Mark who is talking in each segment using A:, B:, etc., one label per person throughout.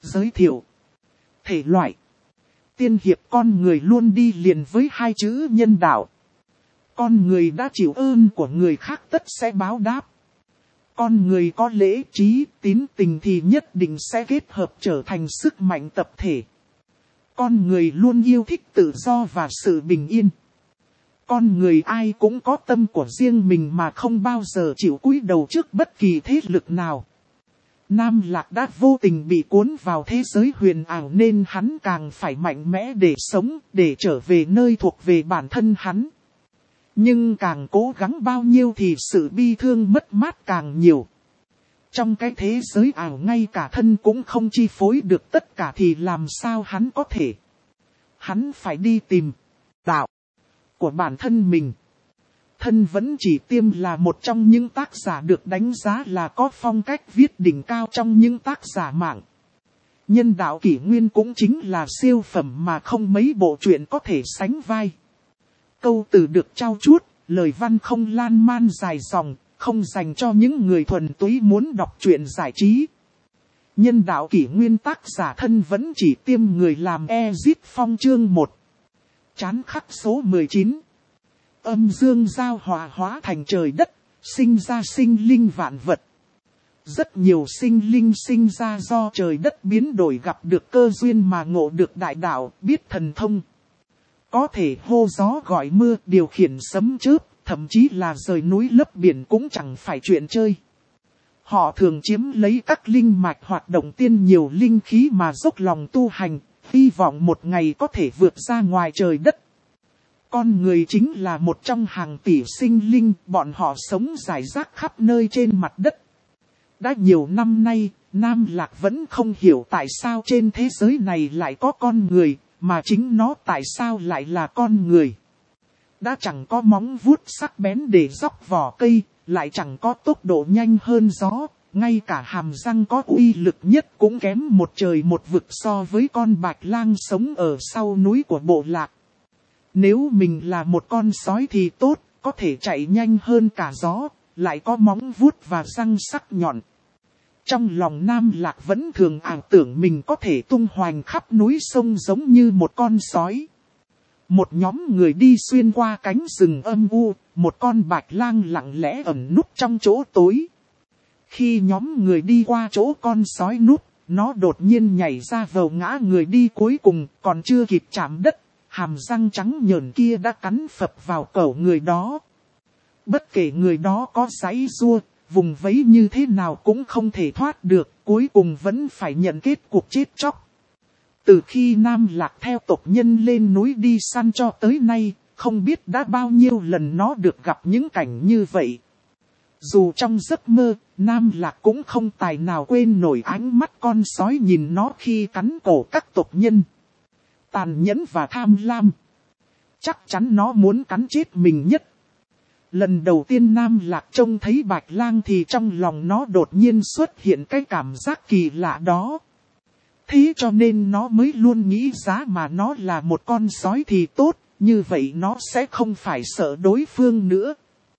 A: Giới thiệu. Thể loại. Tiên hiệp con người luôn đi liền với hai chữ nhân đạo. Con người đã chịu ơn của người khác tất sẽ báo đáp. Con người có lễ trí, tín tình thì nhất định sẽ kết hợp trở thành sức mạnh tập thể. Con người luôn yêu thích tự do và sự bình yên. Con người ai cũng có tâm của riêng mình mà không bao giờ chịu cúi đầu trước bất kỳ thế lực nào. Nam Lạc đã vô tình bị cuốn vào thế giới huyền ảo nên hắn càng phải mạnh mẽ để sống, để trở về nơi thuộc về bản thân hắn. Nhưng càng cố gắng bao nhiêu thì sự bi thương mất mát càng nhiều. Trong cái thế giới ảo ngay cả thân cũng không chi phối được tất cả thì làm sao hắn có thể. Hắn phải đi tìm đạo của bản thân mình. Thân vẫn chỉ tiêm là một trong những tác giả được đánh giá là có phong cách viết đỉnh cao trong những tác giả mạng. Nhân đạo kỷ nguyên cũng chính là siêu phẩm mà không mấy bộ truyện có thể sánh vai. Câu từ được trao chuốt, lời văn không lan man dài dòng, không dành cho những người thuần túy muốn đọc truyện giải trí. Nhân đạo kỷ nguyên tác giả thân vẫn chỉ tiêm người làm Ezit Phong chương 1. Chán khắc số 19. Âm dương giao hòa hóa thành trời đất, sinh ra sinh linh vạn vật. Rất nhiều sinh linh sinh ra do trời đất biến đổi gặp được cơ duyên mà ngộ được đại đạo, biết thần thông. Có thể hô gió gọi mưa, điều khiển sấm chớp, thậm chí là rời núi lấp biển cũng chẳng phải chuyện chơi. Họ thường chiếm lấy các linh mạch hoạt động tiên nhiều linh khí mà dốc lòng tu hành, hy vọng một ngày có thể vượt ra ngoài trời đất. Con người chính là một trong hàng tỷ sinh linh, bọn họ sống rải rác khắp nơi trên mặt đất. Đã nhiều năm nay, Nam Lạc vẫn không hiểu tại sao trên thế giới này lại có con người, mà chính nó tại sao lại là con người. Đã chẳng có móng vuốt sắc bén để róc vỏ cây, lại chẳng có tốc độ nhanh hơn gió, ngay cả hàm răng có uy lực nhất cũng kém một trời một vực so với con bạch lang sống ở sau núi của bộ lạc. Nếu mình là một con sói thì tốt, có thể chạy nhanh hơn cả gió, lại có móng vuốt và răng sắc nhọn. Trong lòng Nam Lạc vẫn thường ảo tưởng mình có thể tung hoành khắp núi sông giống như một con sói. Một nhóm người đi xuyên qua cánh rừng âm u, một con bạch lang lặng lẽ ẩn núp trong chỗ tối. Khi nhóm người đi qua chỗ con sói núp, nó đột nhiên nhảy ra vồ ngã người đi cuối cùng, còn chưa kịp chạm đất, hàm răng trắng nhợn kia đã cắn phập vào cổ người đó. Bất kể người đó có giãy giụa, vùng vẫy như thế nào cũng không thể thoát được, cuối cùng vẫn phải nhận kết cục chết chóc. Từ khi Nam Lạc theo tộc nhân lên núi đi săn cho tới nay, không biết đã bao nhiêu lần nó được gặp những cảnh như vậy. Dù trong giấc mơ, Nam Lạc cũng không tài nào quên nổi ánh mắt con sói nhìn nó khi cắn cổ các tộc nhân. Tàn nhẫn và tham lam. Chắc chắn nó muốn cắn chết mình nhất. Lần đầu tiên Nam Lạc trông thấy bạch lang thì trong lòng nó đột nhiên xuất hiện cái cảm giác kỳ lạ đó. Thế cho nên nó mới luôn nghĩ giá mà nó là một con sói thì tốt, như vậy nó sẽ không phải sợ đối phương nữa.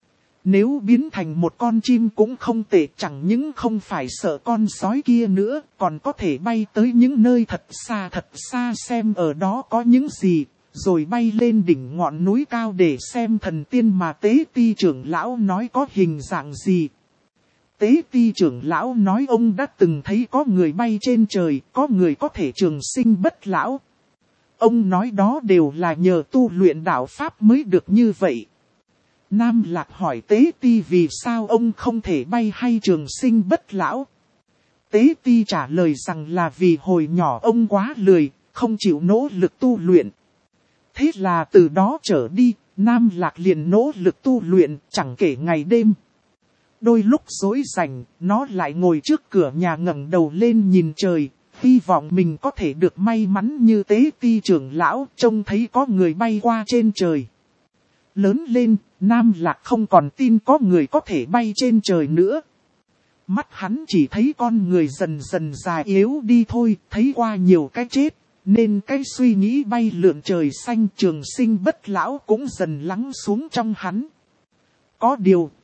A: Nếu biến thành một con chim cũng không tệ, chẳng những không phải sợ con sói kia nữa, còn có thể bay tới những nơi thật xa xem ở đó có những gì, rồi bay lên đỉnh ngọn núi cao để xem thần tiên mà Tế Ti trưởng lão nói có hình dạng gì. Tế Ti trưởng lão nói ông đã từng thấy có người bay trên trời, có người có thể trường sinh bất lão. Ông nói đó đều là nhờ tu luyện đạo Pháp mới được như vậy. Nam Lạc hỏi Tế Ti vì sao ông không thể bay hay trường sinh bất lão. Tế Ti trả lời rằng là vì hồi nhỏ ông quá lười, không chịu nỗ lực tu luyện. Thế là từ đó trở đi, Nam Lạc liền nỗ lực tu luyện, chẳng kể ngày đêm. Đôi lúc rỗi rảnh, nó lại ngồi trước cửa nhà ngẩng đầu lên nhìn trời, hy vọng mình có thể được may mắn như Tế Ti trưởng lão, trông thấy có người bay qua trên trời. Lớn lên, Nam Lạc không còn tin có người có thể bay trên trời nữa. Mắt hắn chỉ thấy con người dần dần già yếu đi thôi, thấy qua nhiều cái chết, nên cái suy nghĩ bay lượn trời xanh trường sinh bất lão cũng dần lắng xuống trong hắn. Có điều,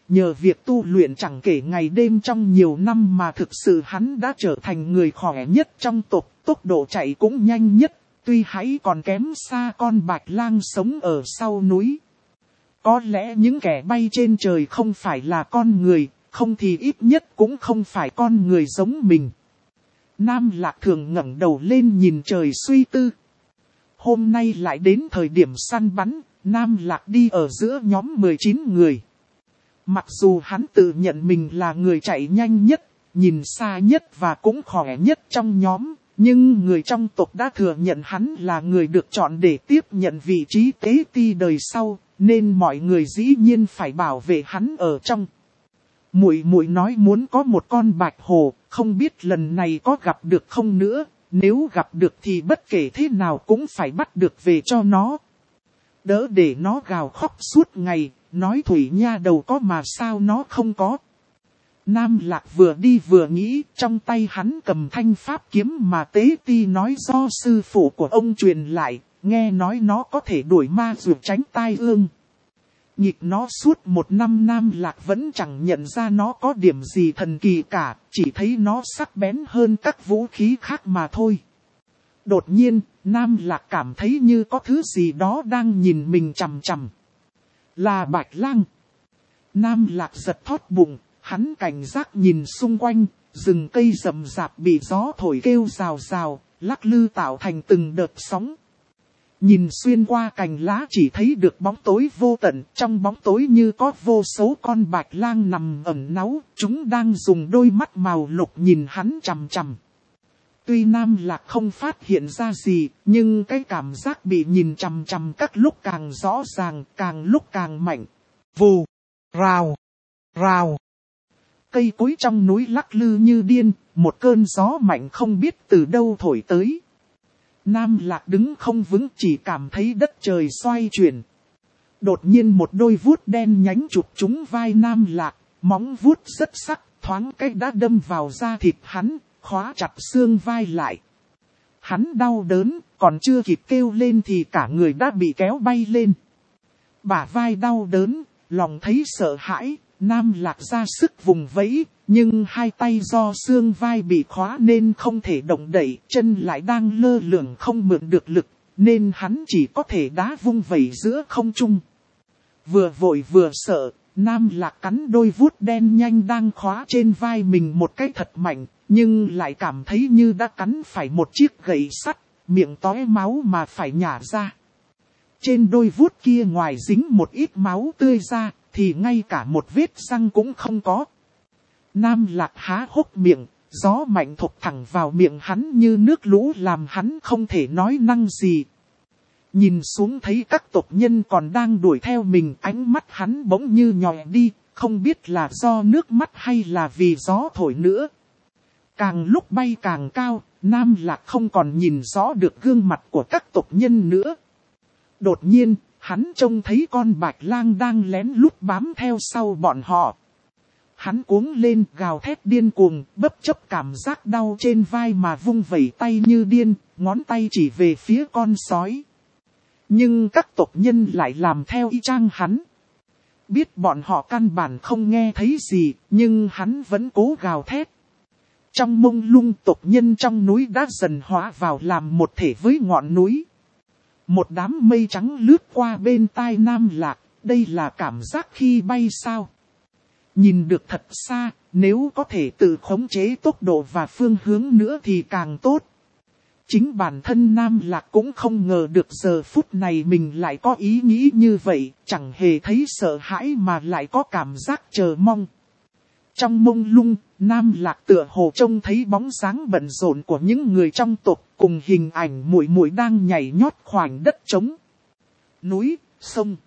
A: nhờ việc tu luyện chẳng kể ngày đêm trong nhiều năm mà thực sự hắn đã trở thành người khỏe nhất trong tộc, tốc độ chạy cũng nhanh nhất, tuy hãy còn kém xa con bạch lang sống ở sau núi. Có lẽ những kẻ bay trên trời không phải là con người, không thì ít nhất cũng không phải con người giống mình. Nam Lạc thường ngẩng đầu lên nhìn trời suy tư. Hôm nay lại đến thời điểm săn bắn, Nam Lạc đi ở giữa nhóm 19 người. Mặc dù hắn tự nhận mình là người chạy nhanh nhất, nhìn xa nhất và cũng khỏe nhất trong nhóm, nhưng người trong tộc đã thừa nhận hắn là người được chọn để tiếp nhận vị trí tế ti đời sau, nên mọi người dĩ nhiên phải bảo vệ hắn ở trong. Muội muội nói muốn có một con bạch hổ, không biết lần này có gặp được không nữa, nếu gặp được thì bất kể thế nào cũng phải bắt được về cho nó. Đỡ để nó gào khóc suốt ngày, nói Thủy Nha đầu có mà sao nó không có. Nam Lạc vừa đi vừa nghĩ, trong tay hắn cầm thanh pháp kiếm mà tế ti nói do sư phụ của ông truyền lại, nghe nói nó có thể đuổi ma dược tránh tai ương. Nhịp nó suốt một năm Nam Lạc vẫn chẳng nhận ra nó có điểm gì thần kỳ cả, chỉ thấy nó sắc bén hơn các vũ khí khác mà thôi. Đột nhiên, Nam Lạc cảm thấy như có thứ gì đó đang nhìn mình chằm chằm. Là bạch lang. Nam Lạc giật thót bụng, hắn cảnh giác nhìn xung quanh, rừng cây rậm rạp bị gió thổi kêu rào rào, lắc lư tạo thành từng đợt sóng. Nhìn xuyên qua cành lá chỉ thấy được bóng tối vô tận, trong bóng tối như có vô số con bạch lang nằm ẩn náu, chúng đang dùng đôi mắt màu lục nhìn hắn chằm chằm. Tuy Nam Lạc không phát hiện ra gì, nhưng cái cảm giác bị nhìn chằm chằm các lúc càng rõ ràng, càng lúc càng mạnh. Vù, rào, rào. Cây cối trong núi lắc lư như điên, một cơn gió mạnh không biết từ đâu thổi tới. Nam Lạc đứng không vững chỉ cảm thấy đất trời xoay chuyển. Đột nhiên một đôi vuốt đen nhánh chụp trúng vai Nam Lạc, móng vuốt rất sắc, thoáng cách đã đâm vào da thịt hắn, khóa chặt xương vai lại. Hắn đau đớn, còn chưa kịp kêu lên thì cả người đã bị kéo bay lên. Bả vai đau đớn, lòng thấy sợ hãi, Nam Lạc ra sức vùng vẫy, nhưng hai tay do xương vai bị khóa nên không thể động đậy, chân lại đang lơ lửng không mượn được lực, nên hắn chỉ có thể đá vung vẩy giữa không trung. Vừa vội vừa sợ, Nam Lạc cắn đôi vuốt đen nhanh đang khóa trên vai mình một cái thật mạnh, nhưng lại cảm thấy như đã cắn phải một chiếc gậy sắt, miệng tóe máu mà phải nhả ra. Trên đôi vuốt kia ngoài dính một ít máu tươi ra, thì ngay cả một vết răng cũng không có. Nam Lạc há hốc miệng, gió mạnh thổi thẳng vào miệng hắn như nước lũ làm hắn không thể nói năng gì. Nhìn xuống thấy các tộc nhân còn đang đuổi theo mình, ánh mắt hắn bỗng như nhòe đi, không biết là do nước mắt hay là vì gió thổi nữa. Càng lúc bay càng cao, Nam Lạc không còn nhìn rõ được gương mặt của các tộc nhân nữa. Đột nhiên, hắn trông thấy con bạch lang đang lén lút bám theo sau bọn họ. Hắn cuống lên gào thét điên cuồng, bất chấp cảm giác đau trên vai mà vung vẩy tay như điên, ngón tay chỉ về phía con sói. Nhưng các tộc nhân lại làm theo y chang hắn. Biết bọn họ căn bản không nghe thấy gì, nhưng hắn vẫn cố gào thét. Trong mông lung tộc nhân trong núi đã dần hóa vào làm một thể với ngọn núi. Một đám mây trắng lướt qua bên tai Nam Lạc, đây là cảm giác khi bay sao? Nhìn được thật xa, nếu có thể tự khống chế tốc độ và phương hướng nữa thì càng tốt. Chính bản thân Nam Lạc cũng không ngờ được giờ phút này mình lại có ý nghĩ như vậy, chẳng hề thấy sợ hãi mà lại có cảm giác chờ mong. Trong mông lung, Nam Lạc tựa hồ trông thấy bóng dáng bận rộn của những người trong tộc cùng hình ảnh muội muội đang nhảy nhót khoảnh đất trống. Núi, sông,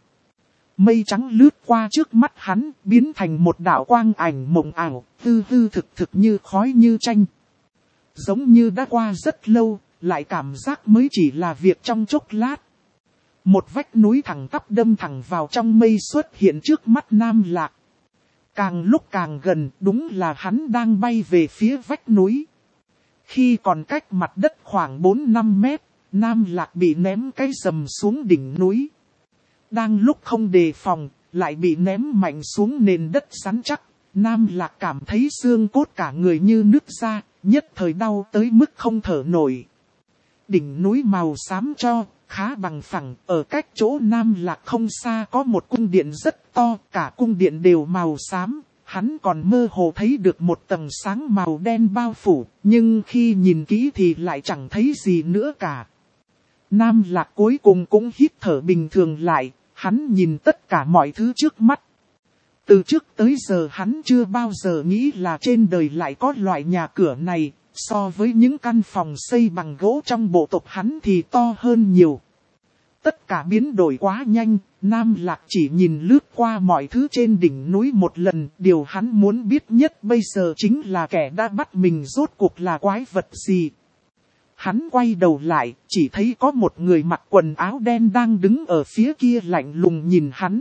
A: mây trắng lướt qua trước mắt hắn, biến thành một đạo quang ảnh mộng ảo, hư hư thực thực như khói như tranh. Giống như đã qua rất lâu, lại cảm giác mới chỉ là việc trong chốc lát. Một vách núi thẳng tắp đâm thẳng vào trong mây xuất hiện trước mắt Nam Lạc. Càng lúc càng gần, đúng là hắn đang bay về phía vách núi. Khi còn cách mặt đất khoảng 4-5 mét, Nam Lạc bị ném cái rầm xuống đỉnh núi. Đang lúc không đề phòng, lại bị ném mạnh xuống nền đất rắn chắc. Nam Lạc cảm thấy xương cốt cả người như nứt ra, nhất thời đau tới mức không thở nổi. Đỉnh núi màu xám cho, khá bằng phẳng, ở cách chỗ Nam Lạc không xa có một cung điện rất to, cả cung điện đều màu xám. Hắn còn mơ hồ thấy được một tầng sáng màu đen bao phủ, nhưng khi nhìn kỹ thì lại chẳng thấy gì nữa cả. Nam Lạc cuối cùng cũng hít thở bình thường lại, hắn nhìn tất cả mọi thứ trước mắt. Từ trước tới giờ hắn chưa bao giờ nghĩ là trên đời lại có loại nhà cửa này, so với những căn phòng xây bằng gỗ trong bộ tộc hắn thì to hơn nhiều. Tất cả biến đổi quá nhanh, Nam Lạc chỉ nhìn lướt qua mọi thứ trên đỉnh núi một lần. Điều hắn muốn biết nhất bây giờ chính là kẻ đã bắt mình rốt cuộc là quái vật gì. Hắn quay đầu lại, chỉ thấy có một người mặc quần áo đen đang đứng ở phía kia lạnh lùng nhìn hắn.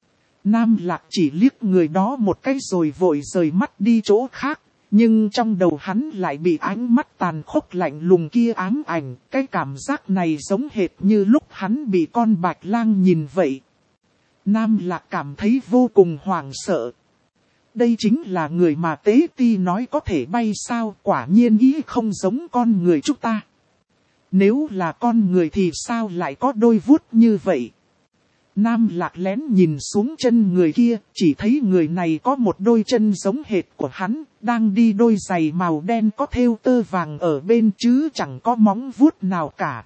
A: Nam Lạc chỉ liếc người đó một cái rồi vội rời mắt đi chỗ khác. Nhưng trong đầu hắn lại bị ánh mắt tàn khốc lạnh lùng kia ám ảnh. Cái cảm giác này giống hệt như lúc hắn bị con bạch lang nhìn vậy. Nam Lạc cảm thấy vô cùng hoảng sợ. Đây chính là người mà Tế Ti nói có thể bay sao, quả nhiên ý không giống con người chúng ta. Nếu là con người thì sao lại có đôi vuốt như vậy? Nam Lạc lén nhìn xuống chân người kia, chỉ thấy người này có một đôi chân giống hệt của hắn, đang đi đôi giày màu đen có thêu tơ vàng ở bên chứ chẳng có móng vuốt nào cả.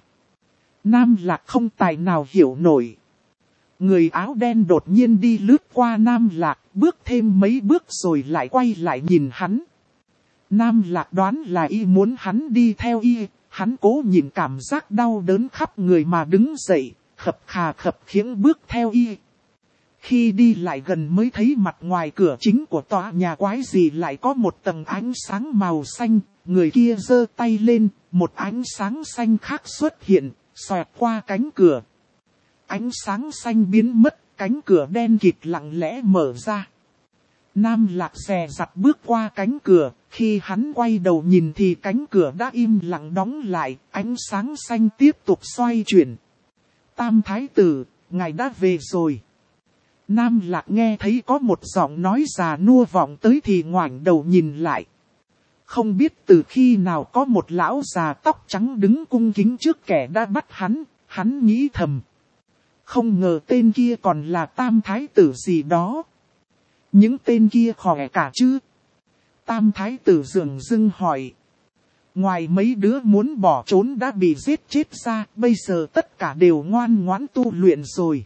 A: Nam Lạc không tài nào hiểu nổi. Người áo đen đột nhiên đi lướt qua Nam Lạc, bước thêm mấy bước rồi lại quay lại nhìn hắn. Nam Lạc đoán là y muốn hắn đi theo y, hắn cố nhịn cảm giác đau đớn khắp người mà đứng dậy. Khập khà khập khiễng bước theo y. Khi đi lại gần mới thấy mặt ngoài cửa chính của tòa nhà quái gì lại có một tầng ánh sáng màu xanh. Người kia giơ tay lên, một ánh sáng xanh khác xuất hiện, xoẹt qua cánh cửa. Ánh sáng xanh biến mất, cánh cửa đen kịt lặng lẽ mở ra. Nam Lạc dè dặt bước qua cánh cửa, khi hắn quay đầu nhìn thì cánh cửa đã im lặng đóng lại, ánh sáng xanh tiếp tục xoay chuyển. Tam Thái Tử, ngài đã về rồi. Nam Lạc nghe thấy có một giọng nói già nua vọng tới thì ngoảnh đầu nhìn lại. Không biết từ khi nào có một lão già tóc trắng đứng cung kính trước kẻ đã bắt hắn nghĩ thầm. Không ngờ tên kia còn là Tam Thái Tử gì đó. Những tên kia khỏe cả chứ? Tam Thái Tử dửng dưng hỏi. Ngoài mấy đứa muốn bỏ trốn đã bị giết chết ra, bây giờ tất cả đều ngoan ngoãn tu luyện rồi.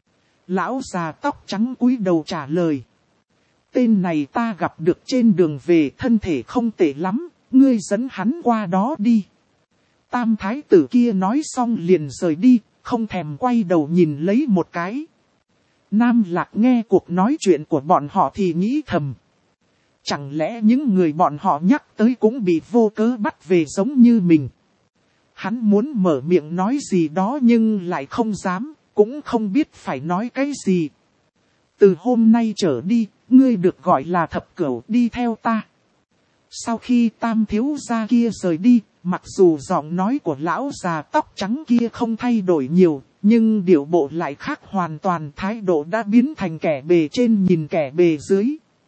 A: Lão già tóc trắng cúi đầu trả lời. Tên này ta gặp được trên đường về, thân thể không tệ lắm, ngươi dẫn hắn qua đó đi. Tam Thái Tử kia nói xong liền rời đi, không thèm quay đầu nhìn lấy một cái. Nam Lạc nghe cuộc nói chuyện của bọn họ thì nghĩ thầm. Chẳng lẽ những người bọn họ nhắc tới cũng bị vô cớ bắt về giống như mình. Hắn muốn mở miệng nói gì đó nhưng lại không dám, cũng không biết phải nói cái gì. Từ hôm nay trở đi, ngươi được gọi là Thập Cửu, đi theo ta. Sau khi Tam thiếu gia kia rời đi, mặc dù giọng nói của lão già tóc trắng kia không thay đổi nhiều, nhưng điệu bộ lại khác hoàn toàn, thái độ đã biến thành kẻ bề trên nhìn kẻ bề dưới.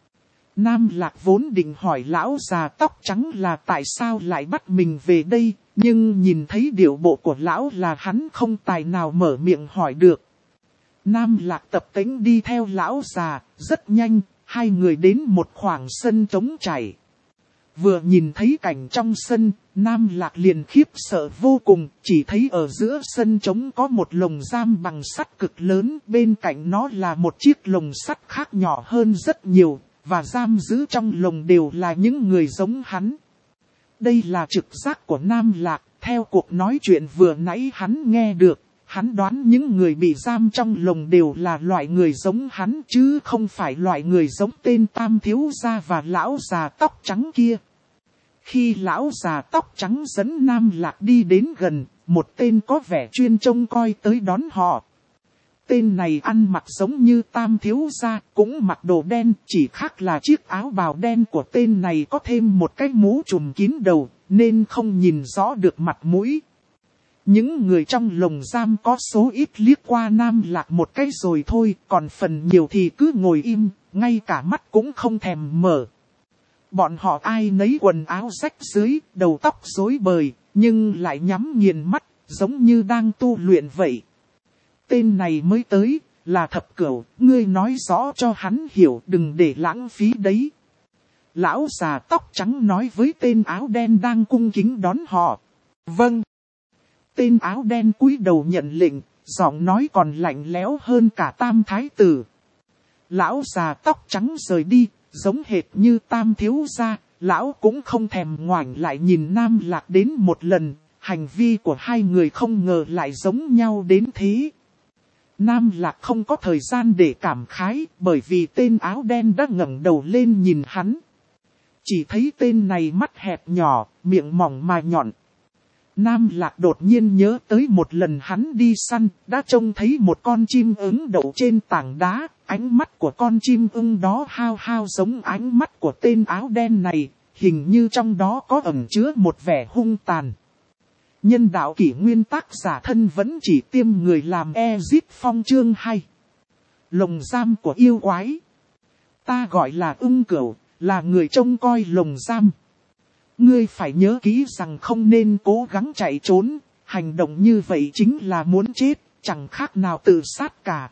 A: Nam Lạc vốn định hỏi lão già tóc trắng là tại sao lại bắt mình về đây, nhưng nhìn thấy điệu bộ của lão là hắn không tài nào mở miệng hỏi được. Nam Lạc tập tễnh đi theo lão già, rất nhanh, hai người đến một khoảng sân trống trải. Vừa nhìn thấy cảnh trong sân, Nam Lạc liền khiếp sợ vô cùng, chỉ thấy ở giữa sân trống có một lồng giam bằng sắt cực lớn, bên cạnh nó là một chiếc lồng sắt khác nhỏ hơn rất nhiều, và giam giữ trong lồng đều là những người giống hắn. Đây là trực giác của Nam Lạc, theo cuộc nói chuyện vừa nãy hắn nghe được, hắn đoán những người bị giam trong lồng đều là loại người giống hắn chứ không phải loại người giống tên Tam thiếu gia và lão già tóc trắng kia. Khi lão già tóc trắng dẫn Nam Lạc đi đến gần, một tên có vẻ chuyên trông coi tới đón họ. Tên này ăn mặc giống như Tam thiếu gia, cũng mặc đồ đen, chỉ khác là chiếc áo bào đen của tên này có thêm một cái mũ trùm kín đầu, nên không nhìn rõ được mặt mũi. Những người trong lồng giam có số ít liếc qua Nam Lạc một cái rồi thôi, còn phần nhiều thì cứ ngồi im, ngay cả mắt cũng không thèm mở. Bọn họ ai nấy quần áo rách rưới, đầu tóc rối bời, nhưng lại nhắm nghiền mắt, giống như đang tu luyện vậy. Tên này mới tới, là Thập Cửu, ngươi nói rõ cho hắn hiểu, đừng để lãng phí đấy. Lão già tóc trắng nói với tên áo đen đang cung kính đón họ. Vâng. Tên áo đen cúi đầu nhận lệnh, giọng nói còn lạnh lẽo hơn cả Tam Thái Tử. Lão già tóc trắng rời đi, giống hệt như Tam Thiếu Gia, lão cũng không thèm ngoảnh lại nhìn Nam Lạc đến một lần, hành vi của hai người không ngờ lại giống nhau đến thế. Nam Lạc không có thời gian để cảm khái, bởi vì tên áo đen đã ngẩng đầu lên nhìn hắn. Chỉ thấy tên này mắt hẹp nhỏ, miệng mỏng mà nhọn. Nam Lạc đột nhiên nhớ tới một lần hắn đi săn, đã trông thấy một con chim ưng đậu trên tảng đá, ánh mắt của con chim ưng đó hao hao giống ánh mắt của tên áo đen này, hình như trong đó có ẩn chứa một vẻ hung tàn. Nhân đạo kỷ nguyên tác giả thân vẫn chỉ tiêm người làm Ezip Phong chương 2. Lồng giam của yêu quái. Ta gọi là Ưng Cửu, là người trông coi lồng giam. Ngươi phải nhớ kỹ rằng không nên cố gắng chạy trốn, hành động như vậy chính là muốn chết, chẳng khác nào tự sát cả.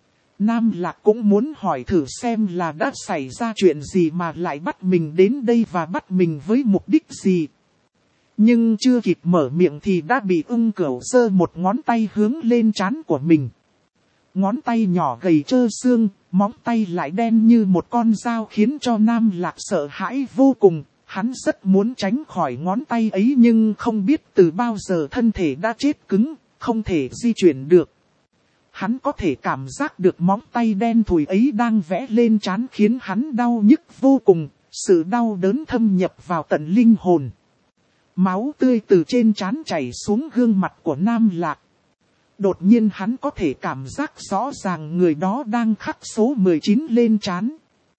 A: Nam Lạc cũng muốn hỏi thử xem là đã xảy ra chuyện gì mà lại bắt mình đến đây và bắt mình với mục đích gì. Nhưng chưa kịp mở miệng thì đã bị Ưng Cửu giơ một ngón tay hướng lên trán của mình. Ngón tay nhỏ gầy trơ xương, móng tay lại đen như một con dao khiến cho Nam Lạc sợ hãi vô cùng. Hắn rất muốn tránh khỏi ngón tay ấy nhưng không biết từ bao giờ thân thể đã chết cứng, không thể di chuyển được. Hắn có thể cảm giác được móng tay đen thùi ấy đang vẽ lên trán khiến hắn đau nhức vô cùng, sự đau đớn thâm nhập vào tận linh hồn. Máu tươi từ trên trán chảy xuống gương mặt của Nam Lạc. Đột nhiên hắn có thể cảm giác rõ ràng người đó đang khắc số 19 lên trán.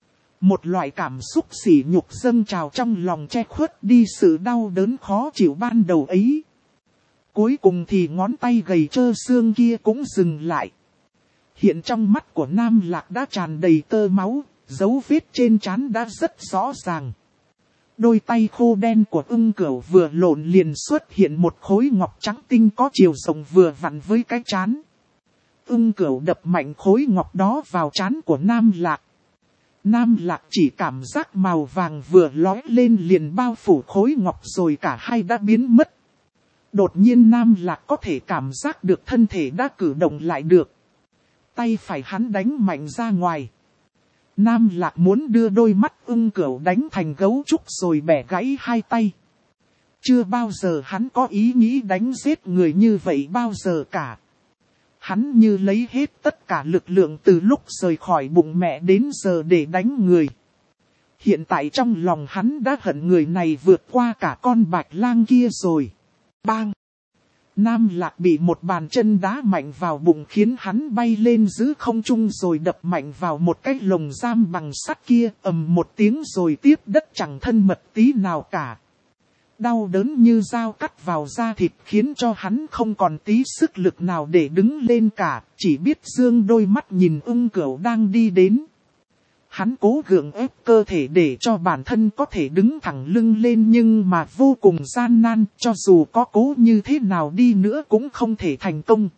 A: Một loại cảm xúc sỉ nhục dâng trào trong lòng che khuất đi sự đau đớn khó chịu ban đầu ấy. Cuối cùng thì ngón tay gầy trơ xương kia cũng dừng lại. Hiện trong mắt của Nam Lạc đã tràn đầy tơ máu, dấu vết trên trán đã rất rõ ràng. Đôi tay khô đen của Ưng Cửu vừa lộn liền xuất hiện một khối ngọc trắng tinh có chiều rộng vừa vặn với cái trán. Ưng Cửu đập mạnh khối ngọc đó vào trán của Nam Lạc. Nam Lạc chỉ cảm giác màu vàng vừa lói lên liền bao phủ khối ngọc rồi cả hai đã biến mất. Đột nhiên Nam Lạc có thể cảm giác được thân thể đã cử động lại được. Tay phải hắn đánh mạnh ra ngoài. Nam Lạc muốn đưa đôi mắt Ưng Cửu đánh thành gấu trúc rồi bẻ gãy hai tay. Chưa bao giờ hắn có ý nghĩ đánh giết người như vậy bao giờ cả. Hắn như lấy hết tất cả lực lượng từ lúc rời khỏi bụng mẹ đến giờ để đánh người. Hiện tại trong lòng hắn đã hận người này vượt qua cả con bạch lang kia rồi. Bang! Nam Lạc bị một bàn chân đá mạnh vào bụng khiến hắn bay lên giữa không trung rồi đập mạnh vào một cái lồng giam bằng sắt kia, ầm một tiếng rồi tiếp đất chẳng thân mật tí nào cả. Đau đớn như dao cắt vào da thịt khiến cho hắn không còn tí sức lực nào để đứng lên cả, chỉ biết dương đôi mắt nhìn Ưng Cửu đang đi đến. Hắn cố gượng ép cơ thể để cho bản thân có thể đứng thẳng lưng lên nhưng mà vô cùng gian nan, cho dù có cố như thế nào đi nữa cũng không thể thành công.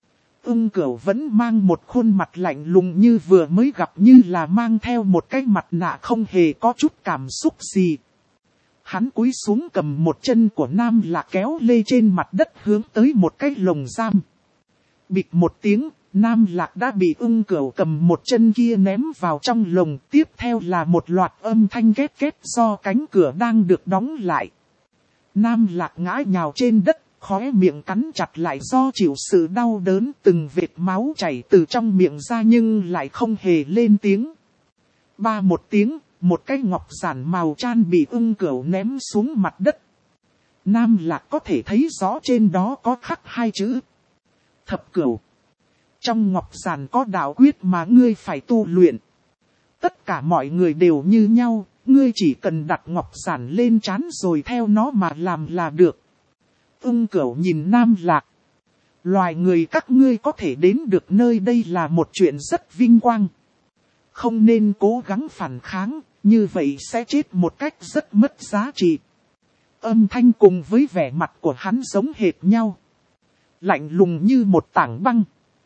A: Ưng Cửu vẫn mang một khuôn mặt lạnh lùng như vừa mới gặp, như là mang theo một cái mặt nạ không hề có chút cảm xúc gì. Hắn cúi xuống cầm một chân của Nam Lạc kéo lê trên mặt đất hướng tới một cái lồng giam. Bịch một tiếng, Nam Lạc đã bị Ưng Cửu cầm một chân kia ném vào trong lồng. Tiếp theo là một loạt âm thanh két két do cánh cửa đang được đóng lại. Nam Lạc ngã nhào trên đất, khóe miệng cắn chặt lại do chịu sự đau đớn, từng vệt máu chảy từ trong miệng ra nhưng lại không hề lên tiếng. Ba một tiếng, một cái ngọc giản màu tran bị Ưng Cửu ném xuống mặt đất. Nam Lạc có thể thấy rõ trên đó có khắc hai chữ: Thập Cửu. Trong ngọc giản có đạo quyết mà ngươi phải tu luyện. Tất cả mọi người đều như nhau, ngươi chỉ cần đặt ngọc giản lên trán rồi theo nó mà làm là được. Ưng Cửu nhìn Nam Lạc. Loài người các ngươi có thể đến được nơi đây là một chuyện rất vinh quang. Không nên cố gắng phản kháng, như vậy sẽ chết một cách rất mất giá trị. Âm thanh cùng với vẻ mặt của hắn giống hệt nhau. Lạnh lùng như một tảng băng.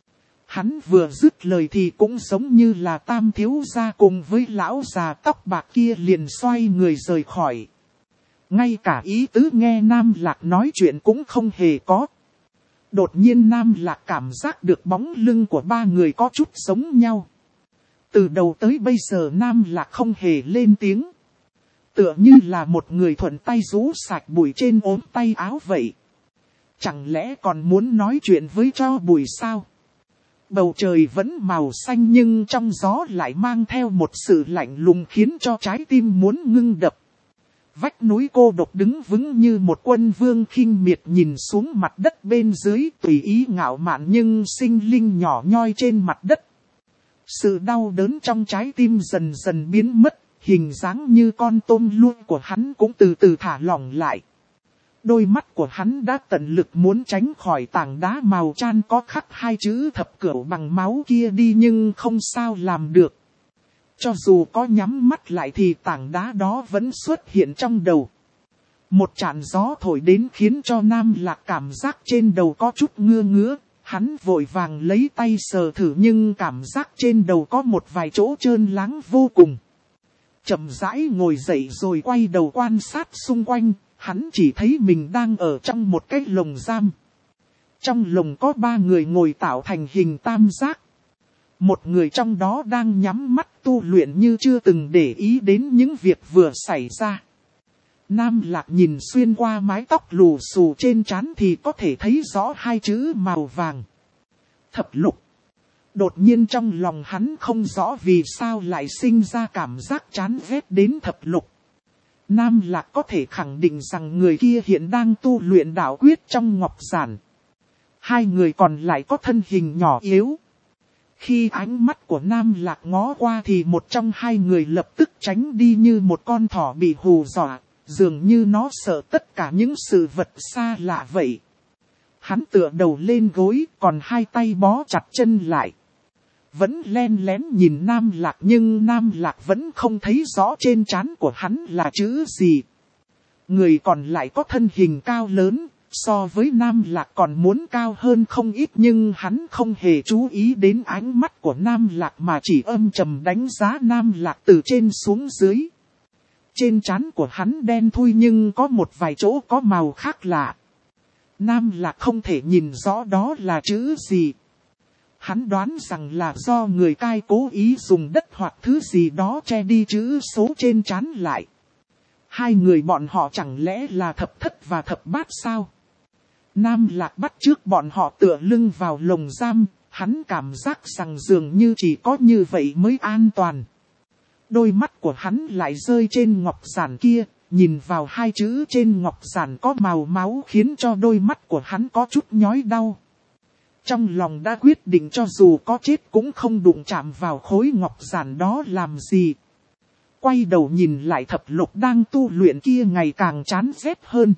A: Hắn vừa dứt lời thì cũng giống như là Tam thiếu gia cùng với lão già tóc bạc kia liền xoay người rời khỏi. Ngay cả ý tứ nghe Nam Lạc nói chuyện cũng không hề có. Đột nhiên Nam Lạc cảm giác được bóng lưng của ba người có chút giống nhau. Từ đầu tới bây giờ Nam Lạc không hề lên tiếng. Tựa như là một người thuận tay rũ sạch bụi trên ốm tay áo vậy. Chẳng lẽ còn muốn nói chuyện với tro bụi sao? Bầu trời vẫn màu xanh nhưng trong gió lại mang theo một sự lạnh lùng khiến cho trái tim muốn ngưng đập. Vách núi cô độc đứng vững như một quân vương khinh miệt nhìn xuống mặt đất bên dưới tùy ý ngạo mạn nhưng sinh linh nhỏ nhoi trên mặt đất. Sự đau đớn trong trái tim dần dần biến mất, hình dáng như con tôm luôn của hắn cũng từ từ thả lỏng lại. Đôi mắt của hắn đã tận lực muốn tránh khỏi tảng đá màu tran có khắc hai chữ thập cửu bằng máu kia đi nhưng không sao làm được. Cho dù có nhắm mắt lại thì tảng đá đó vẫn xuất hiện trong đầu. Một trận gió thổi đến khiến cho Nam Lạc cảm giác trên đầu có chút ngứa ngứa. Hắn vội vàng lấy tay sờ thử nhưng cảm giác trên đầu có một vài chỗ trơn láng vô cùng. Chậm rãi ngồi dậy rồi quay đầu quan sát xung quanh, hắn chỉ thấy mình đang ở trong một cái lồng giam. Trong lồng có 3 người ngồi tạo thành hình tam giác. Một người trong đó đang nhắm mắt tu luyện như chưa từng để ý đến những việc vừa xảy ra. Nam Lạc nhìn xuyên qua mái tóc lù xù trên trán thì có thể thấy rõ 2 chữ màu vàng. Thập lục. Đột nhiên trong lòng hắn không rõ vì sao lại sinh ra cảm giác chán ghét đến thập lục. Nam Lạc có thể khẳng định rằng người kia hiện đang tu luyện đạo quyết trong ngọc giản. 2 người còn lại có thân hình nhỏ yếu. Khi ánh mắt của Nam Lạc ngó qua thì một trong 2 người lập tức tránh đi như một con thỏ bị hù dọa, dường như nó sợ tất cả những sự vật xa lạ vậy. Hắn tựa đầu lên gối, còn 2 tay bó chặt chân lại. Vẫn len lén nhìn Nam Lạc nhưng Nam Lạc vẫn không thấy rõ trên trán của hắn là chữ gì. Người còn lại có thân hình cao lớn, so với Nam Lạc còn muốn cao hơn không ít nhưng hắn không hề chú ý đến ánh mắt của Nam Lạc mà chỉ âm trầm đánh giá Nam Lạc từ trên xuống dưới. Trên trán của hắn đen thui nhưng có một vài chỗ có màu khác lạ. Nam Lạc không thể nhìn rõ đó là chữ gì. Hắn đoán rằng là do người cai cố ý dùng đất hoặc thứ gì đó che đi chữ số trên trán lại. 2 người bọn họ chẳng lẽ là thập thất và thập bát sao? Nam Lạc bắt trước bọn họ tựa lưng vào lồng giam, hắn cảm giác rằng dường như chỉ có như vậy mới an toàn. Đôi mắt của hắn lại rơi trên ngọc giản kia, nhìn vào 2 chữ trên ngọc giản có màu máu khiến cho đôi mắt của hắn có chút nhói đau. Trong lòng đã quyết định cho dù có chết cũng không đụng chạm vào khối ngọc giản đó làm gì. Quay đầu nhìn lại thập lục đang tu luyện kia ngày càng chán ghét hơn.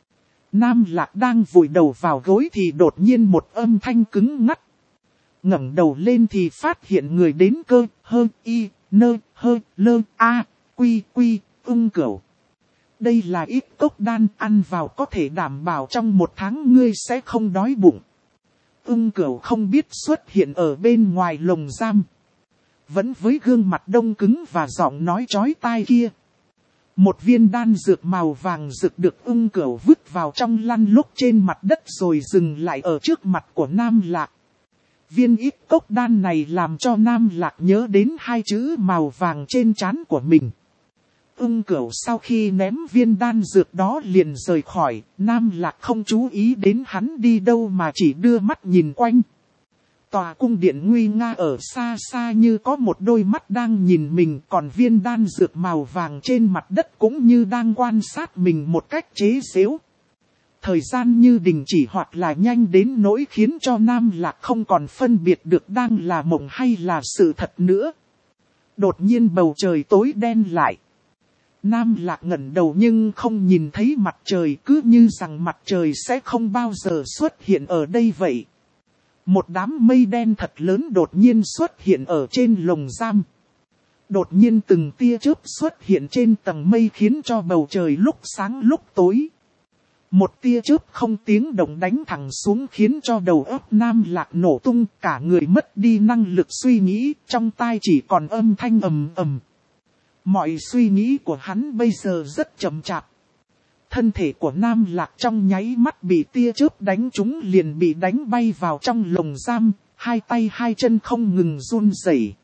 A: Nam Lạc đang vùi đầu vào gối thì đột nhiên một âm thanh cứng ngắt. Ngẩng đầu lên thì phát hiện người đến cơ, hơ, y, nơ, hơ, lơ, a, quy, Ưng Cửu. Đây là ít cốc đan ăn vào có thể đảm bảo trong 1 tháng ngươi sẽ không đói bụng. Ưng Cửu không biết xuất hiện ở bên ngoài lồng giam. Vẫn với gương mặt đông cứng và giọng nói chói tai kia. Một viên đan dược màu vàng rực được Ưng Cửu vứt vào trong lăn lóc trên mặt đất rồi dừng lại ở trước mặt của Nam Lạc. Viên ít cốc đan này làm cho Nam Lạc nhớ đến 2 chữ màu vàng trên trán của mình. Ưng Cửu sau khi ném viên đan dược đó liền rời khỏi, Nam Lạc không chú ý đến hắn đi đâu mà chỉ đưa mắt nhìn quanh. Tòa cung điện nguy nga ở xa xa như có một đôi mắt đang nhìn mình, còn viên đan dược màu vàng trên mặt đất cũng như đang quan sát mình một cách chế giễu. Thời gian như đình chỉ hoặc là nhanh đến nỗi khiến cho Nam Lạc không còn phân biệt được đang là mộng hay là sự thật nữa. Đột nhiên bầu trời tối đen lại. Nam Lạc ngẩng đầu nhưng không nhìn thấy mặt trời, cứ như rằng mặt trời sẽ không bao giờ xuất hiện ở đây vậy. Một đám mây đen thật lớn đột nhiên xuất hiện ở trên lồng giam. Đột nhiên từng tia chớp xuất hiện trên tầng mây khiến cho bầu trời lúc sáng lúc tối. Một tia chớp không tiếng động đánh thẳng xuống khiến cho đầu óc Nam Lạc nổ tung, cả người mất đi năng lực suy nghĩ, trong tai chỉ còn âm thanh ầm ầm. Mọi suy nghĩ của hắn bây giờ rất chậm chạp. Thân thể của Nam Lạc trong nháy mắt bị tia chớp đánh trúng liền bị đánh bay vào trong lồng giam, hai tay hai chân không ngừng run rẩy.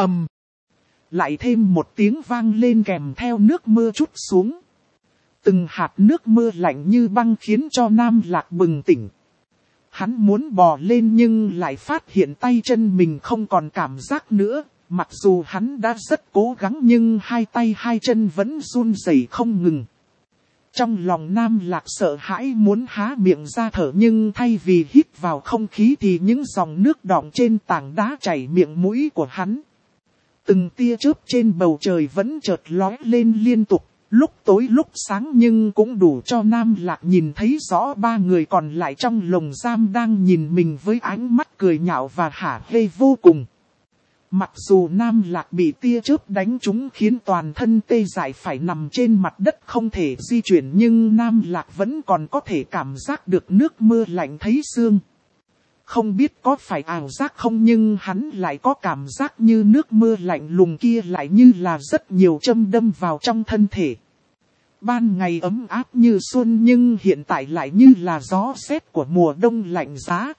A: Lại thêm một tiếng vang lên kèm theo nước mưa trút xuống. Từng hạt nước mưa lạnh như băng khiến cho Nam Lạc bừng tỉnh. Hắn muốn bò lên nhưng lại phát hiện tay chân mình không còn cảm giác nữa. Mặc dù hắn đã rất cố gắng nhưng hai tay hai chân vẫn run rẩy không ngừng. Trong lòng Nam Lạc sợ hãi muốn há miệng ra thở nhưng thay vì hít vào không khí thì những dòng nước đọng trên tảng đá chảy miệng mũi của hắn. Từng tia chớp trên bầu trời vẫn chợt lóe lên liên tục, lúc tối lúc sáng nhưng cũng đủ cho Nam Lạc nhìn thấy rõ ba người còn lại trong lồng giam đang nhìn mình với ánh mắt cười nhạo và hả hê vô cùng. Mặc dù Nam Lạc bị tia chớp đánh trúng khiến toàn thân tê dại phải nằm trên mặt đất không thể di chuyển nhưng Nam Lạc vẫn còn có thể cảm giác được nước mưa lạnh thấy xương. Không biết có phải ảo giác không nhưng hắn lại có cảm giác như nước mưa lạnh lùng kia lại như là rất nhiều châm đâm vào trong thân thể. Ban ngày ấm áp như xuân nhưng hiện tại lại như là gió sét của mùa đông lạnh giá.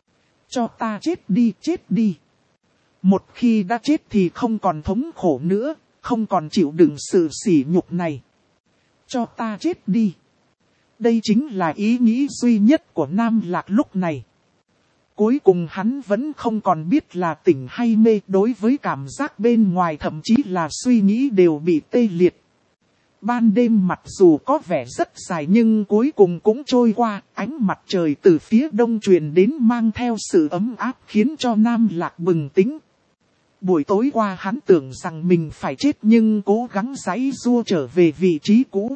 A: Cho ta chết đi, chết đi. Một khi đã chết thì không còn thống khổ nữa, không còn chịu đựng sự sỉ nhục này. Cho ta chết đi. Đây chính là ý nghĩ duy nhất của Nam Lạc lúc này. Cuối cùng hắn vẫn không còn biết là tỉnh hay mê, đối với cảm giác bên ngoài thậm chí là suy nghĩ đều bị tê liệt. Ban đêm mặc dù có vẻ rất dài nhưng cuối cùng cũng trôi qua, ánh mặt trời từ phía đông truyền đến mang theo sự ấm áp khiến cho Nam Lạc bừng tỉnh. Buổi tối qua hắn tưởng rằng mình phải chết nhưng cố gắng giãy giụa trở về vị trí cũ.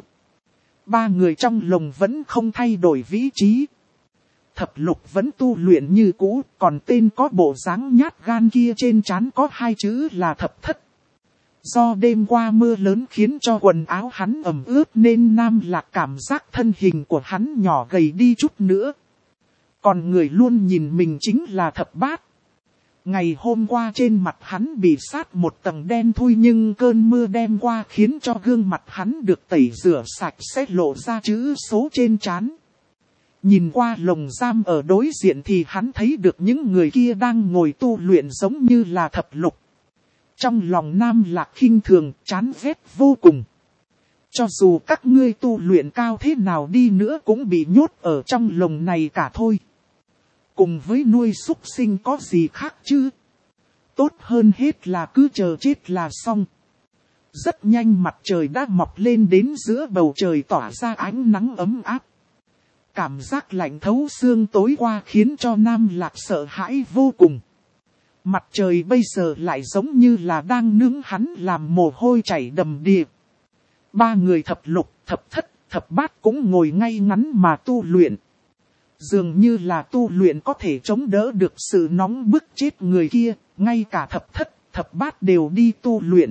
A: Ba người trong lồng vẫn không thay đổi vị trí. Thập lục vẫn tu luyện như cũ, còn tên có bộ dáng nhát gan kia trên trán có hai chữ là thập thất. Do đêm qua mưa lớn khiến cho quần áo hắn ẩm ướt nên Nam Lạc cảm giác thân hình của hắn nhỏ gầy đi chút nữa. Còn người luôn nhìn mình chính là thập bát. Ngày hôm qua trên mặt hắn bị sát một tầng đen thui nhưng cơn mưa đem qua khiến cho gương mặt hắn được tẩy rửa sạch sẽ lộ ra chữ số trên trán. Nhìn qua lồng giam ở đối diện thì hắn thấy được những người kia đang ngồi tu luyện giống như là thập lục. Trong lòng Nam Lạc khinh thường, chán ghét vô cùng. Cho dù các ngươi tu luyện cao thế nào đi nữa cũng bị nhốt ở trong lồng này cả thôi. Cùng với nuôi súc sinh có gì khác chứ? Tốt hơn hết là cứ chờ chết là xong. Rất nhanh mặt trời đã mọc lên đến giữa bầu trời tỏa ra ánh nắng ấm áp. Cảm giác lạnh thấu xương tối qua khiến cho Nam Lạc sợ hãi vô cùng. Mặt trời bây giờ lại giống như là đang nướng hắn làm mồ hôi chảy đầm đìa. Ba người thập lục, thập thất, thập bát cũng ngồi ngay ngắn mà tu luyện. Dường như là tu luyện có thể chống đỡ được sự nóng bức chết người kia, ngay cả thập thất, thập bát đều đi tu luyện.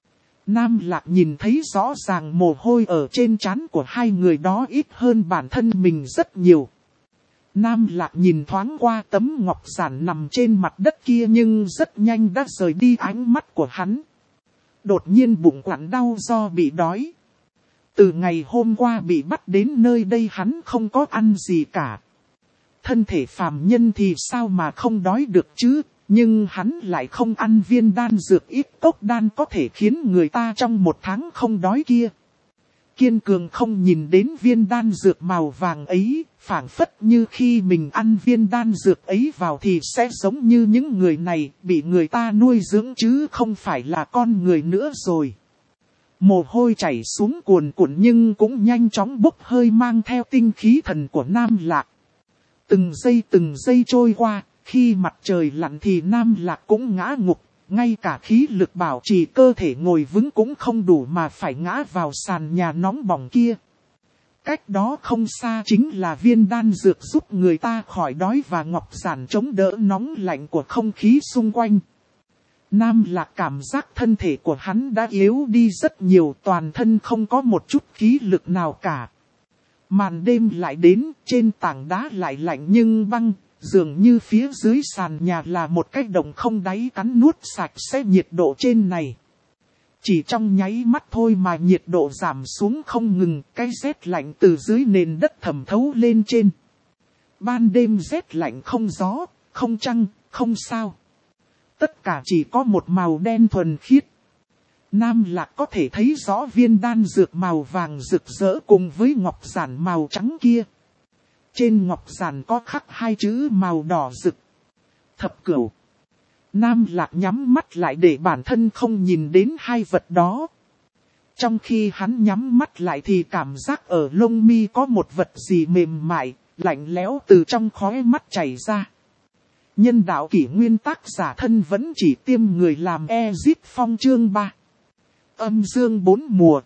A: Nam Lạc nhìn thấy rõ ràng mồ hôi ở trên trán của hai người đó ít hơn bản thân mình rất nhiều. Nam Lạc nhìn thoáng qua tấm ngọc giản nằm trên mặt đất kia nhưng rất nhanh đã rời đi ánh mắt của hắn. Đột nhiên bụng quặn đau do bị đói. Từ ngày hôm qua bị bắt đến nơi đây hắn không có ăn gì cả. Thân thể phàm nhân thì sao mà không đói được chứ, nhưng hắn lại không ăn viên đan dược ít cốc đan có thể khiến người ta trong một tháng không đói kia. Kiên cường không nhìn đến viên đan dược màu vàng ấy, phảng phất như khi mình ăn viên đan dược ấy vào thì sẽ giống như những người này, bị người ta nuôi dưỡng chứ không phải là con người nữa rồi. Mồ hôi chảy xuống cuồn cuộn nhưng cũng nhanh chóng bốc hơi mang theo tinh khí thần của Nam Lạc. Từng giây trôi qua, khi mặt trời lặn thì Nam Lạc cũng ngã ngục, ngay cả khí lực bảo trì cơ thể ngồi vững cũng không đủ mà phải ngã vào sàn nhà nóng bỏng kia. Cách đó không xa chính là viên đan dược giúp người ta khỏi đói và ngọc giản chống đỡ nóng lạnh của không khí xung quanh. Nam Lạc cảm giác thân thể của hắn đã yếu đi rất nhiều, toàn thân không có một chút khí lực nào cả. Màn đêm lại đến, trên tảng đá lại lạnh nhưng băng, dường như phía dưới sàn nhà là một cái động không đáy cắn nuốt sạch sẽ nhiệt độ trên này. Chỉ trong nháy mắt thôi mà nhiệt độ giảm xuống không ngừng, cái rét lạnh từ dưới nền đất thẩm thấu lên trên. Ban đêm rét lạnh không gió, không trăng, không sao. Tất cả chỉ có một màu đen thuần khiết. Nam Lạc có thể thấy rõ viên đan dược màu vàng rực rỡ cùng với ngọc giản màu trắng kia. Trên ngọc giản có khắc hai chữ màu đỏ rực. Thập cửu. Nam Lạc nhắm mắt lại để bản thân không nhìn đến hai vật đó. Trong khi hắn nhắm mắt lại thì cảm giác ở lông mi có một vật gì mềm mại, lạnh lẽo từ trong khóe mắt chảy ra. Nhân đạo kỷ nguyên tác giả thân vẫn chỉ tiêm người làm Ezip Phong chương 3. Âm dương 4 mùa.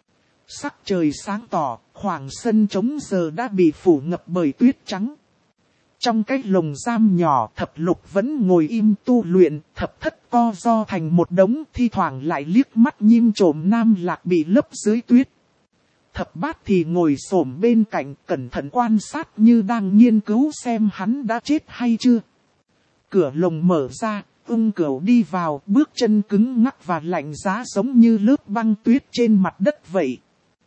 A: Sắc trời sáng tỏ, khoảng sân trống giờ đã bị phủ ngập bởi tuyết trắng. Trong cái lồng giam nhỏ, Thập Lục vẫn ngồi im tu luyện, Thập Thất co ro thành một đống, thi thoảng lại liếc mắt nhim trộm Nam Lạc bị lấp dưới tuyết. Thập Bát thì ngồi xổm bên cạnh, cẩn thận quan sát như đang nghiên cứu xem hắn đã chết hay chưa. Cửa lồng mở ra, Ưng Cửu đi vào, bước chân cứng ngắc và lạnh giá giống như lớp băng tuyết trên mặt đất vậy.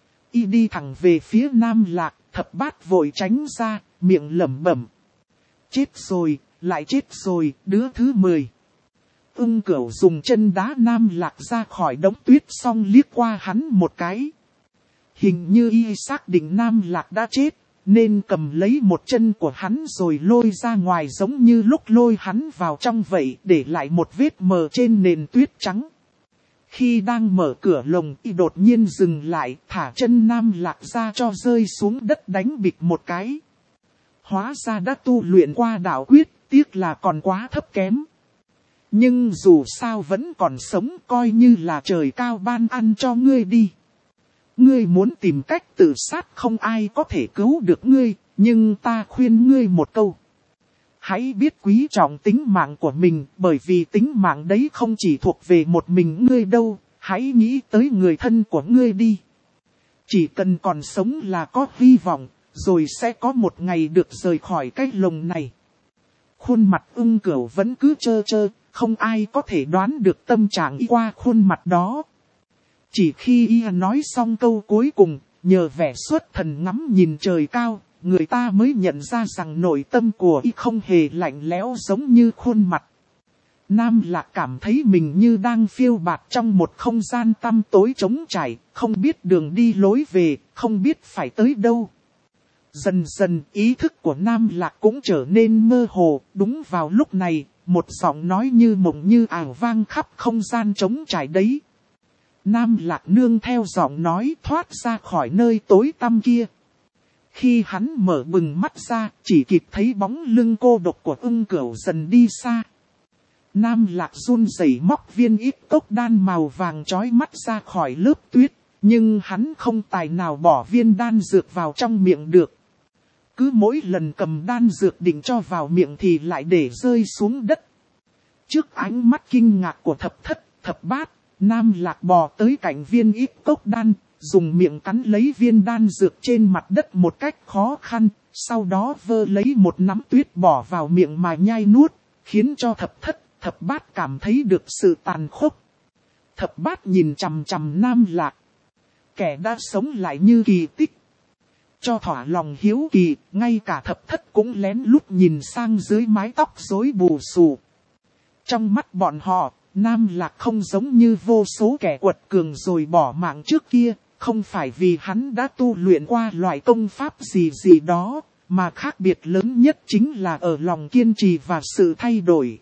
A: Y đi thẳng về phía Nam Lạc, Thập Bát vội tránh ra, miệng lẩm bẩm. Chết rồi, lại chết rồi, đứa thứ 10. Ưng Cửu dùng chân đá Nam Lạc ra khỏi đống tuyết xong liếc qua hắn một cái. Hình như y xác định Nam Lạc đã chết, nên cầm lấy một chân của hắn rồi lôi ra ngoài giống như lúc lôi hắn vào trong vậy, để lại một vết mờ trên nền tuyết trắng. Khi đang mở cửa lồng, y đột nhiên dừng lại, thả chân Nam Lạc ra cho rơi xuống đất đánh bịch một cái. Hóa ra đã tu luyện qua đạo quyết, tiếc là còn quá thấp kém. Nhưng dù sao vẫn còn sống, coi như là trời cao ban ăn cho ngươi đi. Ngươi muốn tìm cách tự sát không ai có thể cứu được ngươi, nhưng ta khuyên ngươi một câu. Hãy biết quý trọng tính mạng của mình, bởi vì tính mạng đấy không chỉ thuộc về một mình ngươi đâu, hãy nghĩ tới người thân của ngươi đi. Chỉ cần còn sống là có hy vọng, rồi sẽ có một ngày được rời khỏi cái lồng này. Khuôn mặt Ưng Cửu vẫn cứ trơ trơ, không ai có thể đoán được tâm trạng y qua khuôn mặt đó. Chỉ khi y nói xong câu cuối cùng, nhờ vẻ xuất thần ngắm nhìn trời cao, người ta mới nhận ra rằng nội tâm của y không hề lạnh lẽo giống như khuôn mặt. Nam Lạc cảm thấy mình như đang phiêu bạt trong một không gian tăm tối trống trải, không biết đường đi lối về, không biết phải tới đâu. Dần dần ý thức của Nam Lạc cũng trở nên mơ hồ, đúng vào lúc này, một giọng nói như mộng như ảo vang khắp không gian trống trải đấy. Nam Lạc nương theo giọng nói thoát ra khỏi nơi tối tăm kia. Khi hắn mở bừng mắt ra, chỉ kịp thấy bóng lưng cô độc của Ưng Cửu dần đi xa. Nam Lạc run rẩy móc viên ít cốc đan màu vàng chói mắt ra khỏi lớp tuyết, nhưng hắn không tài nào bỏ viên đan dược vào trong miệng được. Cứ mỗi lần cầm đan dược định cho vào miệng thì lại để rơi xuống đất. Trước ánh mắt kinh ngạc của Thập Thất, Thập Bát, Nam Lạc bò tới cạnh viên ít cốc đan, dùng miệng cắn lấy viên đan dược trên mặt đất một cách khó khăn, sau đó vơ lấy một nắm tuyết bỏ vào miệng mà nhai nuốt, khiến cho Thập Thất, Thập Bát cảm thấy được sự tàn khốc. Thập Bát nhìn chằm chằm Nam Lạc. Kẻ đã sống lại như kỳ tích. Cho thỏa lòng hiếu kỳ, ngay cả Thập Thất cũng lén lút nhìn sang dưới mái tóc rối bù xù. Trong mắt bọn họ, Nam Lạc không giống như vô số kẻ quật cường rồi bỏ mạng trước kia, không phải vì hắn đã tu luyện qua loại công pháp gì gì đó, mà khác biệt lớn nhất chính là ở lòng kiên trì và sự thay đổi.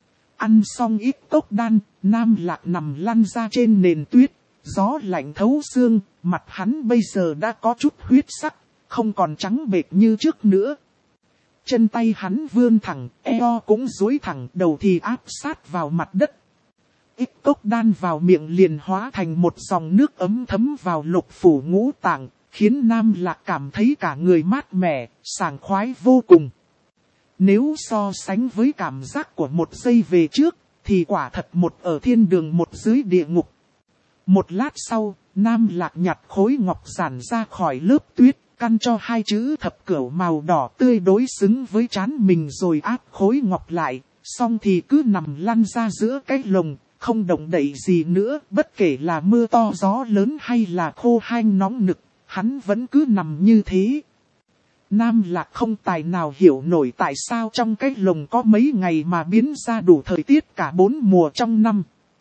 A: Ăn xong ít cốc đan, Nam Lạc nằm lăn ra trên nền tuyết, gió lạnh thấu xương, mặt hắn bây giờ đã có chút huyết sắc, không còn trắng bệch như trước nữa. Chân tay hắn vươn thẳng, eo cũng duỗi thẳng, đầu thì áp sát vào mặt đất. ít cốc đan vào miệng liền hóa thành một dòng nước ấm thấm vào lục phủ ngũ tạng, khiến Nam Lạc cảm thấy cả người mát mẻ, sảng khoái vô cùng. Nếu so sánh với cảm giác của một giây về trước, thì quả thật một ở thiên đường một dưới địa ngục. Một lát sau, Nam Lạc nhặt khối ngọc giản ra khỏi lớp tuyết, căn cho hai chữ thập cửu màu đỏ tươi đối xứng với trán mình rồi áp khối ngọc lại, xong thì cứ nằm lăn ra giữa cái lồng, không động đậy gì nữa, bất kể là mưa to gió lớn hay là khô hanh nóng nực, hắn vẫn cứ nằm như thế. Nam Lạc không tài nào hiểu nổi tại sao trong cái lồng có mấy ngày mà biến ra đủ thời tiết cả 4 mùa trong năm.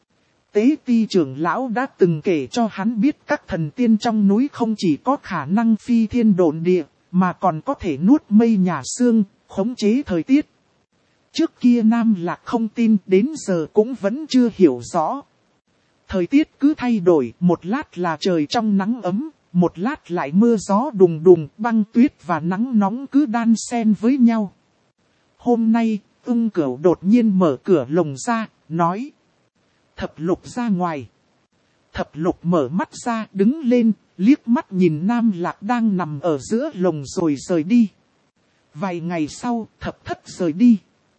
A: Tế Ti trưởng lão đã từng kể cho hắn biết các thần tiên trong núi không chỉ có khả năng phi thiên độn địa, mà còn có thể nuốt mây nhà sương, khống chế thời tiết. Trước kia Nam Lạc không tin, đến giờ cũng vẫn chưa hiểu rõ. Thời tiết cứ thay đổi, một lát là trời trong nắng ấm, một lát lại mưa gió đùng đùng, băng tuyết và nắng nóng cứ đan xen với nhau. Hôm nay, Ưng Cửu đột nhiên mở cửa lồng ra, nói: Thập Lục ra ngoài. Thập Lục mở mắt ra, đứng lên, liếc mắt nhìn Nam Lạc đang nằm ở giữa lồng rồi rời đi. Vài ngày sau, Thập Thất rời đi.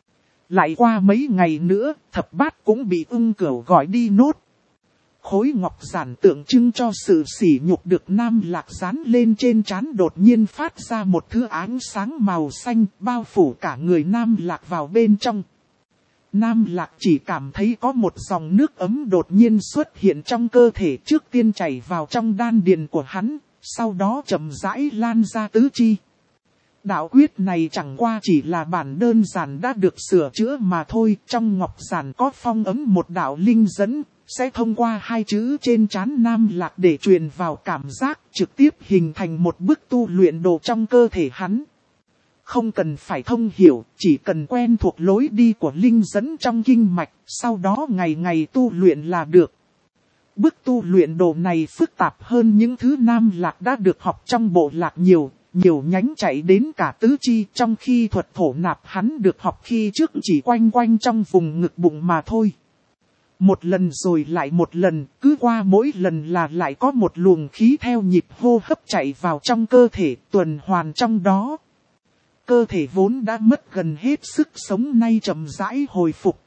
A: Lại qua mấy ngày nữa, Thập Bát cũng bị Ưng Cửu gọi đi nốt. Khối ngọc giản tượng trưng cho sự sỉ nhục được Nam Lạc dán lên trên trán đột nhiên phát ra một thứ ánh sáng màu xanh bao phủ cả người Nam Lạc vào bên trong. Nam Lạc chỉ cảm thấy có một dòng nước ấm đột nhiên xuất hiện trong cơ thể, trước tiên chảy vào trong đan điền của hắn, sau đó chậm rãi lan ra tứ chi. Đạo quyết này chẳng qua chỉ là bản đơn giản đã được sửa chữa mà thôi, trong ngọc giản có phong ấm một đạo linh dẫn, sẽ thông qua hai chữ trên trán Nam Lạc để truyền vào cảm giác, trực tiếp hình thành một bức tu luyện đồ trong cơ thể hắn. Không cần phải thông hiểu, chỉ cần quen thuộc lối đi của linh dẫn trong kinh mạch, sau đó ngày ngày tu luyện là được. Bức tu luyện đồ này phức tạp hơn những thứ Nam Lạc đã được học trong bộ lạc nhiều nhánh chạy đến cả tứ chi, trong khi thuật thổ nạp hắn được học khi trước chỉ quanh quanh trong vùng ngực bụng mà thôi. Một lần rồi lại một lần, cứ qua mỗi lần là lại có một luồng khí theo nhịp hô hấp chạy vào trong cơ thể, tuần hoàn trong đó. Cơ thể vốn đã mất gần hết sức sống nay chậm rãi hồi phục.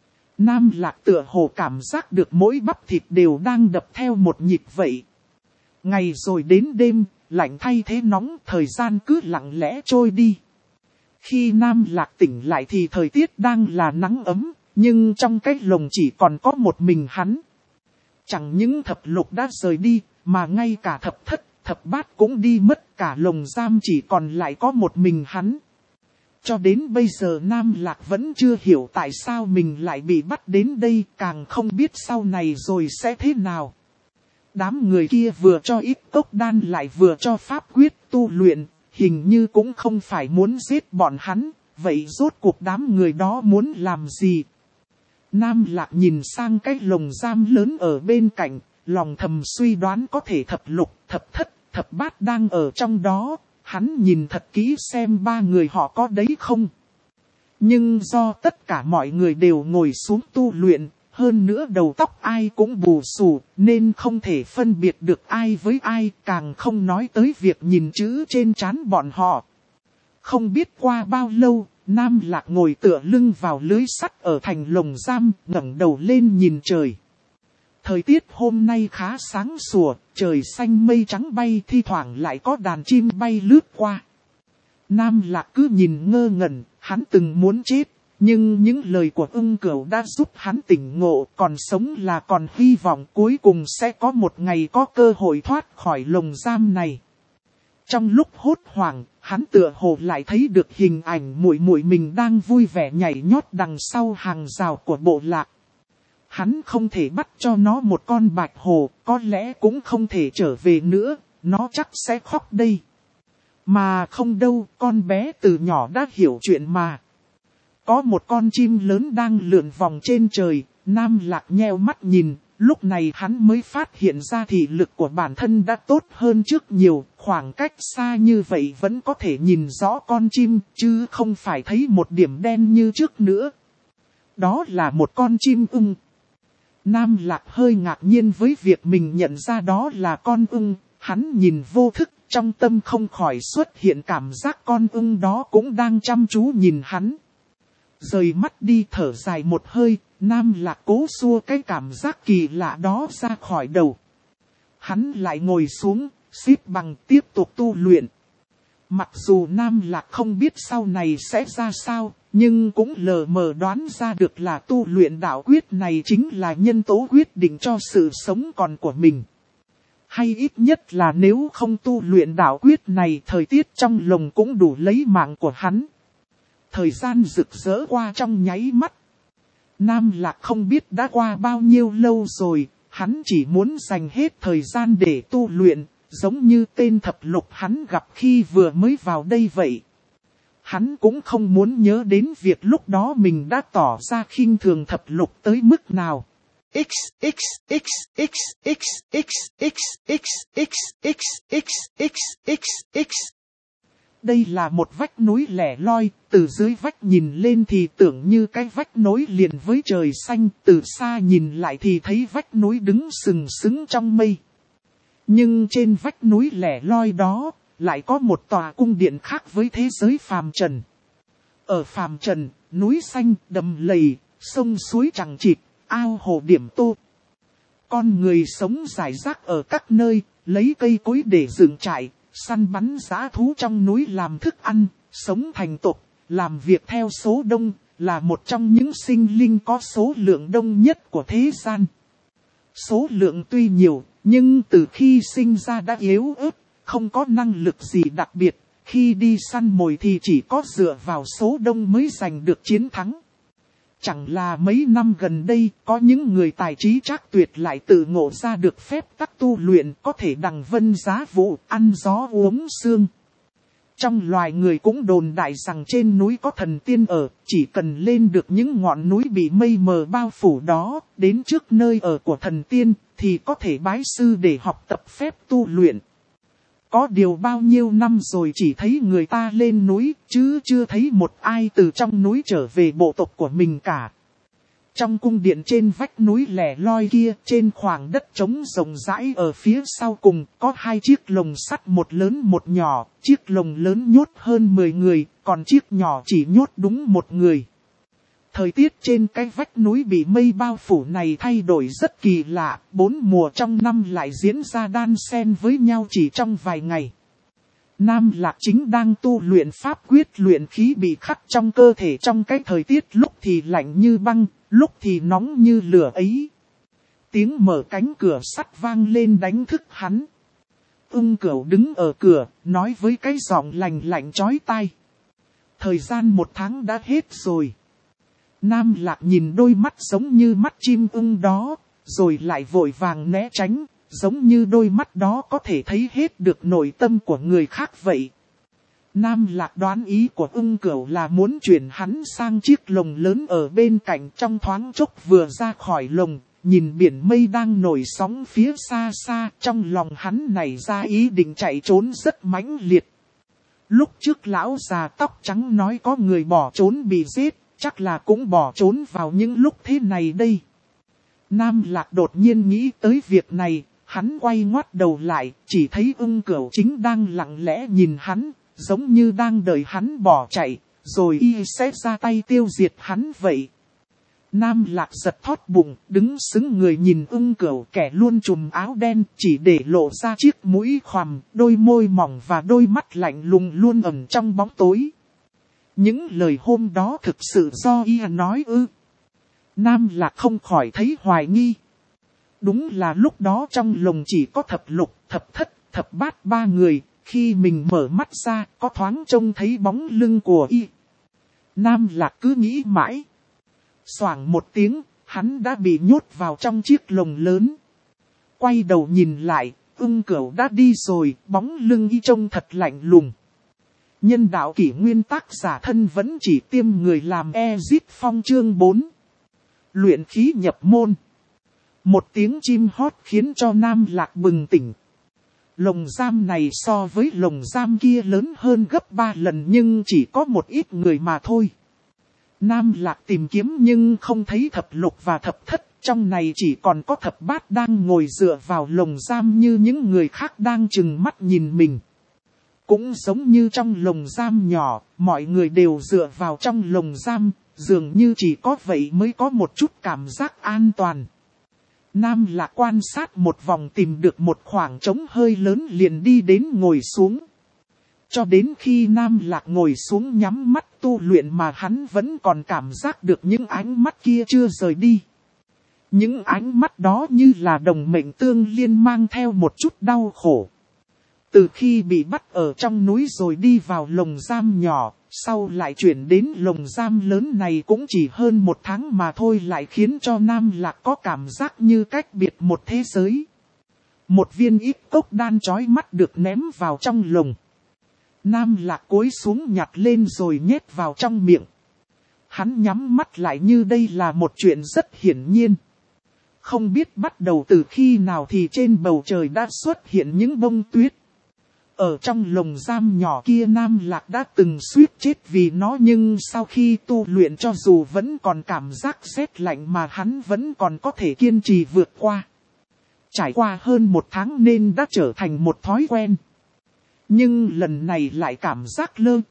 A: Nam Lạc tựa hồ cảm giác được mỗi bắp thịt đều đang đập theo một nhịp vậy. Ngày rồi đến đêm, lạnh thay thế nóng, thời gian cứ lặng lẽ trôi đi. Khi Nam Lạc tỉnh lại thì thời tiết đang là nắng ấm, nhưng trong cái lồng chỉ còn có một mình hắn. Chẳng những Thập Lục đã rời đi, mà ngay cả Thập Thất, Thập Bát cũng đi mất, cả lồng giam chỉ còn lại có một mình hắn. Cho đến bây giờ Nam Lạc vẫn chưa hiểu tại sao mình lại bị bắt đến đây, càng không biết sau này rồi sẽ thế nào. Đám người kia vừa cho ít cốc đan lại vừa cho pháp quyết tu luyện, hình như cũng không phải muốn giết bọn hắn, vậy rốt cuộc đám người đó muốn làm gì? Nam Lạc nhìn sang cái lồng giam lớn ở bên cạnh, lòng thầm suy đoán có thể Thập Lục, Thập Thất, Thập Bát đang ở trong đó, hắn nhìn thật kỹ xem ba người họ có đấy không. Nhưng do tất cả mọi người đều ngồi xuống tu luyện, hơn nữa đầu tóc ai cũng bù xù, nên không thể phân biệt được ai với ai, càng không nói tới việc nhìn chữ trên trán bọn họ. Không biết qua bao lâu, Nam Lạc ngồi tựa lưng vào lưới sắt ở thành lồng giam, ngẩng đầu lên nhìn trời. Thời tiết hôm nay khá sáng sủa, trời xanh mây trắng bay, thi thoảng lại có đàn chim bay lướt qua. Nam Lạc cứ nhìn ngơ ngẩn, hắn từng muốn chết, nhưng những lời của Ưng Cửu đã giúp hắn tỉnh ngộ, còn sống là còn hy vọng cuối cùng sẽ có một ngày có cơ hội thoát khỏi lồng giam này. Trong lúc hốt hoảng, hắn tựa hồ lại thấy được hình ảnh muội muội mình đang vui vẻ nhảy nhót đằng sau hàng rào của bộ lạc. Hắn không thể bắt cho nó một con bạch hồ, có lẽ cũng không thể trở về nữa, nó chắc sẽ khóc đây. Mà không đâu, con bé từ nhỏ đã hiểu chuyện mà. Có một con chim lớn đang lượn vòng trên trời, Nam Lạc nheo mắt nhìn, lúc này hắn mới phát hiện ra thị lực của bản thân đã tốt hơn trước nhiều, khoảng cách xa như vậy vẫn có thể nhìn rõ con chim, chứ không phải thấy một điểm đen như trước nữa. Đó là một con chim ưng. Nam Lạc hơi ngạc nhiên với việc mình nhận ra đó là con ưng, hắn nhìn vô thức, trong tâm không khỏi xuất hiện cảm giác con ưng đó cũng đang chăm chú nhìn hắn. Rời mắt đi thở dài một hơi, Nam Lạc cố xua cái cảm giác kỳ lạ đó ra khỏi đầu. Hắn lại ngồi xuống, xếp bằng tiếp tục tu luyện. Mặc dù Nam Lạc không biết sau này sẽ ra sao, nhưng cũng lờ mờ đoán ra được là tu luyện đạo quyết này chính là nhân tố quyết định cho sự sống còn của mình. Hay ít nhất là nếu không tu luyện đạo quyết này, thời tiết trong lồng cũng đủ lấy mạng của hắn. Thời gian rực rỡ qua trong nháy mắt. Nam Lạc không biết đã qua bao nhiêu lâu rồi, hắn chỉ muốn dành hết thời gian để tu luyện, giống như tên thập lục hắn gặp khi vừa mới vào đây vậy. Hắn cũng không muốn nhớ đến việc lúc đó mình đã tỏ ra khinh thường thập lục tới mức nào. X x x x x x x x x x x x x x. Đây là một vách núi lẻ loi, từ dưới vách nhìn lên thì tưởng như cái vách nối liền với trời xanh, từ xa nhìn lại thì thấy vách núi đứng sừng sững trong mây. Nhưng trên vách núi lẻ loi đó, lại có một tòa cung điện khác với thế giới phàm trần. Ở phàm trần, núi xanh, đầm lầy, sông suối chằng chịt, ao hồ điểm tô. Con người sống rải rác ở các nơi, lấy cây cối để dựng trại, săn bắn dã thú trong núi làm thức ăn, sống thành tộc, làm việc theo số đông, là một trong những sinh linh có số lượng đông nhất của thế gian. Số lượng tuy nhiều, nhưng từ khi sinh ra đã yếu ớt, không có năng lực gì đặc biệt, khi đi săn mồi thì chỉ có dựa vào số đông mới giành được chiến thắng. Chẳng là mấy năm gần đây, có những người tài trí trác tuyệt lại tự ngộ ra được phép tắc tu luyện có thể đằng vân giá vũ, ăn gió uống sương. Trong loài người cũng đồn đại rằng trên núi có thần tiên ở, chỉ cần lên được những ngọn núi bị mây mờ bao phủ đó, đến trước nơi ở của thần tiên, thì có thể bái sư để học tập phép tu luyện. Có điều bao nhiêu năm rồi chỉ thấy người ta lên núi, chứ chưa thấy một ai từ trong núi trở về bộ tộc của mình cả. Trong cung điện trên vách núi lẻ loi kia, trên khoảng đất trống rộng rãi ở phía sau cùng, có hai chiếc lồng sắt, một lớn một nhỏ, chiếc lồng lớn nhốt hơn 10 người, còn chiếc nhỏ chỉ nhốt đúng một người. Thời tiết trên cái vách núi bị mây bao phủ này thay đổi rất kỳ lạ, 4 mùa trong năm lại diễn ra đan xen với nhau chỉ trong vài ngày. Nam Lạc chính đang tu luyện pháp quyết luyện khí bị khắc trong cơ thể trong cái thời tiết lúc thì lạnh như băng, lúc thì nóng như lửa ấy. Tiếng mở cánh cửa sắt vang lên đánh thức hắn. Ưng Cửu đứng ở cửa, nói với cái giọng lạnh lạnh chói tai. Thời gian 1 tháng đã hết rồi. Nam Lạc nhìn đôi mắt giống như mắt chim ưng đó, rồi lại vội vàng né tránh, giống như đôi mắt đó có thể thấy hết được nội tâm của người khác vậy. Nam Lạc đoán ý của Ưng Cửu là muốn chuyển hắn sang chiếc lồng lớn ở bên cạnh, trong thoáng chốc vừa ra khỏi lồng, nhìn biển mây đang nổi sóng phía xa xa, trong lòng hắn nảy ra ý định chạy trốn rất mãnh liệt. Lúc trước lão già tóc trắng nói có người bỏ trốn bị giết, chắc là cũng bỏ trốn vào những lúc thế này đây. Nam Lạc đột nhiên nghĩ tới việc này, hắn quay ngoắt đầu lại, chỉ thấy Ưng Cửu chính đang lặng lẽ nhìn hắn, giống như đang đợi hắn bỏ chạy, rồi y sẽ ra tay tiêu diệt hắn vậy. Nam Lạc giật thót bụng, đứng sững người nhìn Ưng Cửu, kẻ luôn trùm áo đen, chỉ để lộ ra chiếc mũi khoằm, đôi môi mỏng và đôi mắt lạnh lùng luôn ẩn trong bóng tối. Những lời hôm đó thực sự do y nói ư? Nam Lạc không khỏi thấy hoài nghi. Đúng là lúc đó trong lồng chỉ có thập lục, thập thất, thập bát 3 người, khi mình mở mắt ra có thoáng trông thấy bóng lưng của y. Nam Lạc cứ nghĩ mãi. Xoảng một tiếng, hắn đã bị nhốt vào trong chiếc lồng lớn. Quay đầu nhìn lại, Ưng Cửu đã đi rồi, bóng lưng y trông thật lạnh lùng. Nhân đạo kỷ nguyên tác giả thân vẫn chỉ tiêm người làm Ezit Phong chương 4. Luyện khí nhập môn. Một tiếng chim hót khiến cho Nam Lạc bừng tỉnh. Lồng giam này so với lồng giam kia lớn hơn gấp 3 lần nhưng chỉ có một ít người mà thôi. Nam Lạc tìm kiếm nhưng không thấy thập lục và thập thất, trong này chỉ còn có thập bát đang ngồi dựa vào lồng giam như những người khác đang trừng mắt nhìn mình. Cũng giống như trong lồng giam nhỏ, mọi người đều dựa vào trong lồng giam, dường như chỉ có vậy mới có một chút cảm giác an toàn. Nam Lạc quan sát một vòng tìm được một khoảng trống hơi lớn liền đi đến ngồi xuống. Cho đến khi Nam Lạc ngồi xuống nhắm mắt tu luyện mà hắn vẫn còn cảm giác được những ánh mắt kia chưa rời đi. Những ánh mắt đó như là đồng mệnh tương liên mang theo một chút đau khổ. Từ khi bị bắt ở trong núi rồi đi vào lồng giam nhỏ, sau lại chuyển đến lồng giam lớn này cũng chỉ hơn 1 tháng mà thôi lại khiến cho Nam Lạc có cảm giác như cách biệt một thế giới. Một viên ít cốc đan chói mắt được ném vào trong lồng. Nam Lạc cúi xuống nhặt lên rồi nhét vào trong miệng. Hắn nhắm mắt lại như đây là một chuyện rất hiển nhiên. Không biết bắt đầu từ khi nào thì trên bầu trời đã xuất hiện những bông tuyết. Ở trong lồng giam nhỏ kia Nam Lạc đã từng suýt chết vì nó nhưng sau khi tu luyện cho dù vẫn còn cảm giác rét lạnh mà hắn vẫn còn có thể kiên trì vượt qua. Trải qua hơn 1 tháng nên đã trở thành một thói quen. Nhưng lần này lại cảm giác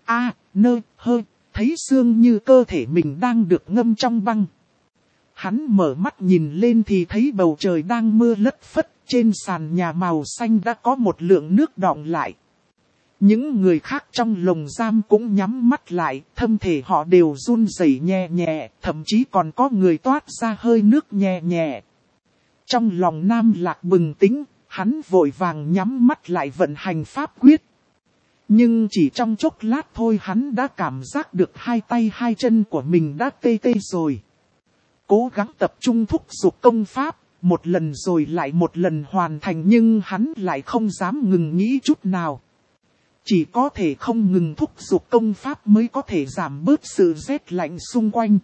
A: nơ hơ, thấy xương như cơ thể mình đang được ngâm trong băng. Hắn mở mắt nhìn lên thì thấy bầu trời đang mưa lất phất, trên sàn nhà màu xanh đã có một lượng nước đọng lại. Những người khác trong lồng giam cũng nhắm mắt lại, thân thể họ đều run rẩy nhẹ nhẹ, thậm chí còn có người toát ra hơi nước nhẹ nhẹ. Trong lòng Nam Lạc bừng tỉnh, hắn vội vàng nhắm mắt lại vận hành pháp quyết. Nhưng chỉ trong chốc lát thôi hắn đã cảm giác được hai tay hai chân của mình đã tê tê rồi. Cố gắng tập trung thúc giục công pháp, một lần rồi lại một lần hoàn thành nhưng hắn lại không dám ngừng nghĩ chút nào. Chỉ có thể không ngừng thúc giục công pháp mới có thể giảm bớt sự rét lạnh xung quanh.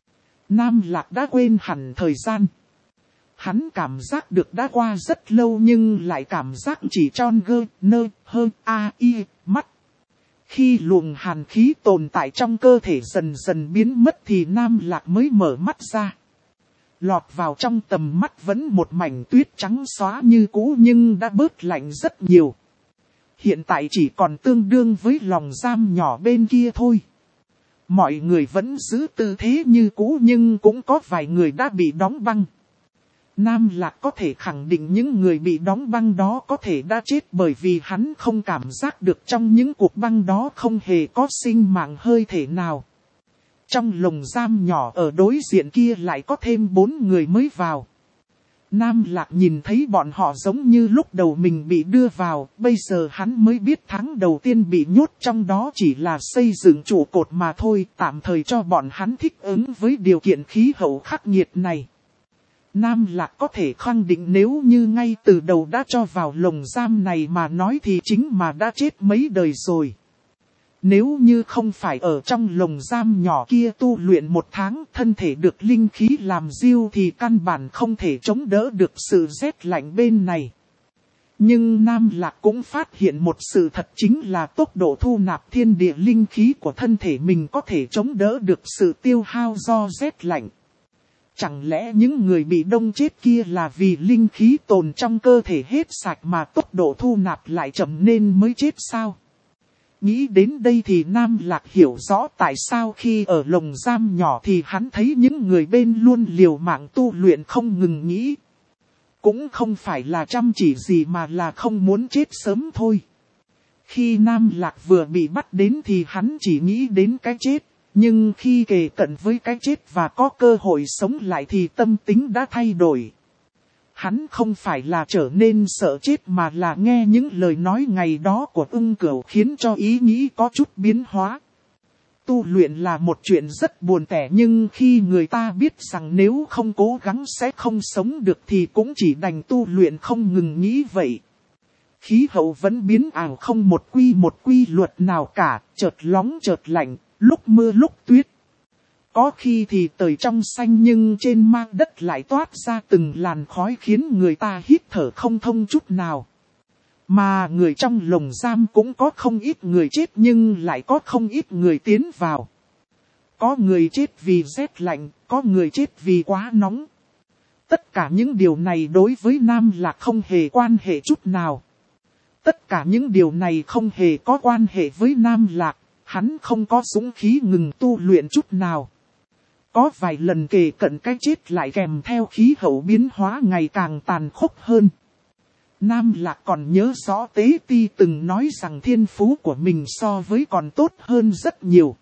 A: Nam Lạc đã quên hẳn thời gian. Hắn cảm giác được đã qua rất lâu nhưng lại cảm giác chỉ tròn mắt. Khi luồng hàn khí tồn tại trong cơ thể dần dần biến mất thì Nam Lạc mới mở mắt ra. Lọt vào trong tầm mắt vẫn một mảnh tuyết trắng xóa như cũ nhưng đã bớt lạnh rất nhiều. Hiện tại chỉ còn tương đương với lòng giam nhỏ bên kia thôi. Mọi người vẫn giữ tư thế như cũ nhưng cũng có vài người đã bị đóng băng. Nam Lạc có thể khẳng định những người bị đóng băng đó có thể đã chết bởi vì hắn không cảm giác được trong những cuộc băng đó không hề có sinh mạng hơi thể nào. Trong lồng giam nhỏ ở đối diện kia lại có thêm 4 người mới vào. Nam Lạc nhìn thấy bọn họ giống như lúc đầu mình bị đưa vào, bây giờ hắn mới biết tháng đầu tiên bị nhốt trong đó chỉ là xây dựng trụ cột mà thôi, tạm thời cho bọn hắn thích ứng với điều kiện khí hậu khắc nghiệt này. Nam Lạc có thể khẳng định nếu như ngay từ đầu đã cho vào lồng giam này mà nói thì chính mà đã chết mấy đời rồi. Nếu như không phải ở trong lồng giam nhỏ kia tu luyện 1 tháng thân thể được linh khí làm diêu thì căn bản không thể chống đỡ được sự rét lạnh bên này. Nhưng Nam Lạc cũng phát hiện một sự thật chính là tốc độ thu nạp thiên địa linh khí của thân thể mình có thể chống đỡ được sự tiêu hao do rét lạnh. Chẳng lẽ những người bị đông chết kia là vì linh khí tồn trong cơ thể hết sạch mà tốc độ thu nạp lại chậm nên mới chết sao? Nghĩ đến đây thì Nam Lạc hiểu rõ tại sao khi ở lồng giam nhỏ thì hắn thấy những người bên luôn liều mạng tu luyện không ngừng nghĩ. Cũng không phải là chăm chỉ gì mà là không muốn chết sớm thôi. Khi Nam Lạc vừa bị bắt đến thì hắn chỉ nghĩ đến cái chết. Nhưng khi kề cận với cái chết và có cơ hội sống lại thì tâm tính đã thay đổi. Hắn không phải là trở nên sợ chết mà là nghe những lời nói ngày đó của Ưng Cửu khiến cho ý nghĩ có chút biến hóa. Tu luyện là một chuyện rất buồn tẻ nhưng khi người ta biết rằng nếu không cố gắng sẽ không sống được thì cũng chỉ đành tu luyện không ngừng nghĩ vậy. Khí hậu vẫn biến ảo không một quy luật nào cả, chợt nóng chợt lạnh, lúc mưa lúc tuyết. Có khi thì trời trong xanh nhưng trên mang đất lại toát ra từng làn khói khiến người ta hít thở không thông chút nào. Mà người trong lồng giam cũng có không ít người chết nhưng lại có không ít người tiến vào. Có người chết vì rét lạnh, có người chết vì quá nóng. Tất cả những điều này đối với Nam Lạc không hề quan hệ chút nào. Tất cả những điều này không hề có quan hệ với Nam Lạc, hắn không có dũng khí ngừng tu luyện chút nào. Có vài lần kề cận cái chết lại kèm theo khí hậu biến hóa ngày càng tàn khốc hơn. Nam Lạc còn nhớ rõ Tế Ti từng nói rằng thiên phú của mình so với còn tốt hơn rất nhiều.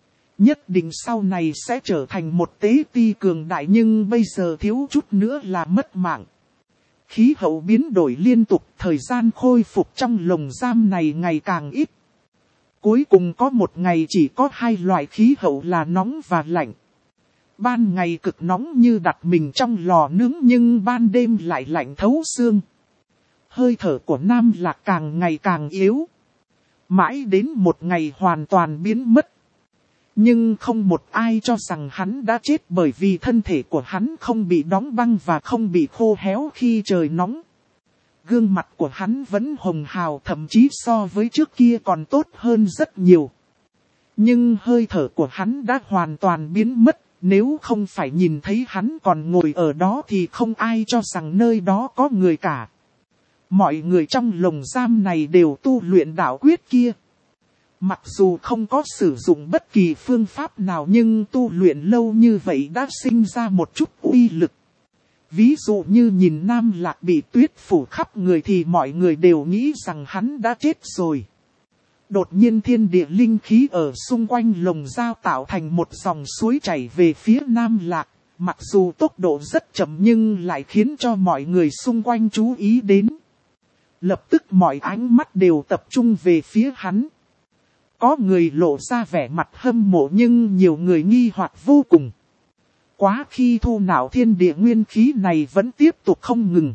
A: Nhất định sau này sẽ trở thành một Tế Ti cường đại, nhưng bây giờ thiếu chút nữa là mất mạng. Khí hậu biến đổi liên tục, thời gian khôi phục trong lồng giam này ngày càng ít. Cuối cùng có một ngày chỉ có hai loại khí hậu là nóng và lạnh. Ban ngày cực nóng như đặt mình trong lò nướng, nhưng ban đêm lại lạnh thấu xương. Hơi thở của Nam Lạc càng ngày càng yếu. Mãi đến một ngày hoàn toàn biến mất. Nhưng không một ai cho rằng hắn đã chết, bởi vì thân thể của hắn không bị đóng băng và không bị khô héo khi trời nóng. Gương mặt của hắn vẫn hồng hào, thậm chí so với trước kia còn tốt hơn rất nhiều. Nhưng hơi thở của hắn đã hoàn toàn biến mất, nếu không phải nhìn thấy hắn còn ngồi ở đó thì không ai cho rằng nơi đó có người cả. Mọi người trong lồng giam này đều tu luyện đạo quyết kia. Mặc dù không có sử dụng bất kỳ phương pháp nào, nhưng tu luyện lâu như vậy đã sinh ra một chút uy lực. Ví dụ như nhìn Nam Lạc bị tuyết phủ khắp người thì mọi người đều nghĩ rằng hắn đã chết rồi. Đột nhiên thiên địa linh khí ở xung quanh lồng giam tạo thành một dòng suối chảy về phía Nam Lạc. Mặc dù tốc độ rất chậm nhưng lại khiến cho mọi người xung quanh chú ý đến. Lập tức mọi ánh mắt đều tập trung về phía hắn. Có người lộ ra vẻ mặt hâm mộ nhưng nhiều người nghi hoặc vô cùng. Quá khi thu nạp thiên địa nguyên khí này vẫn tiếp tục không ngừng.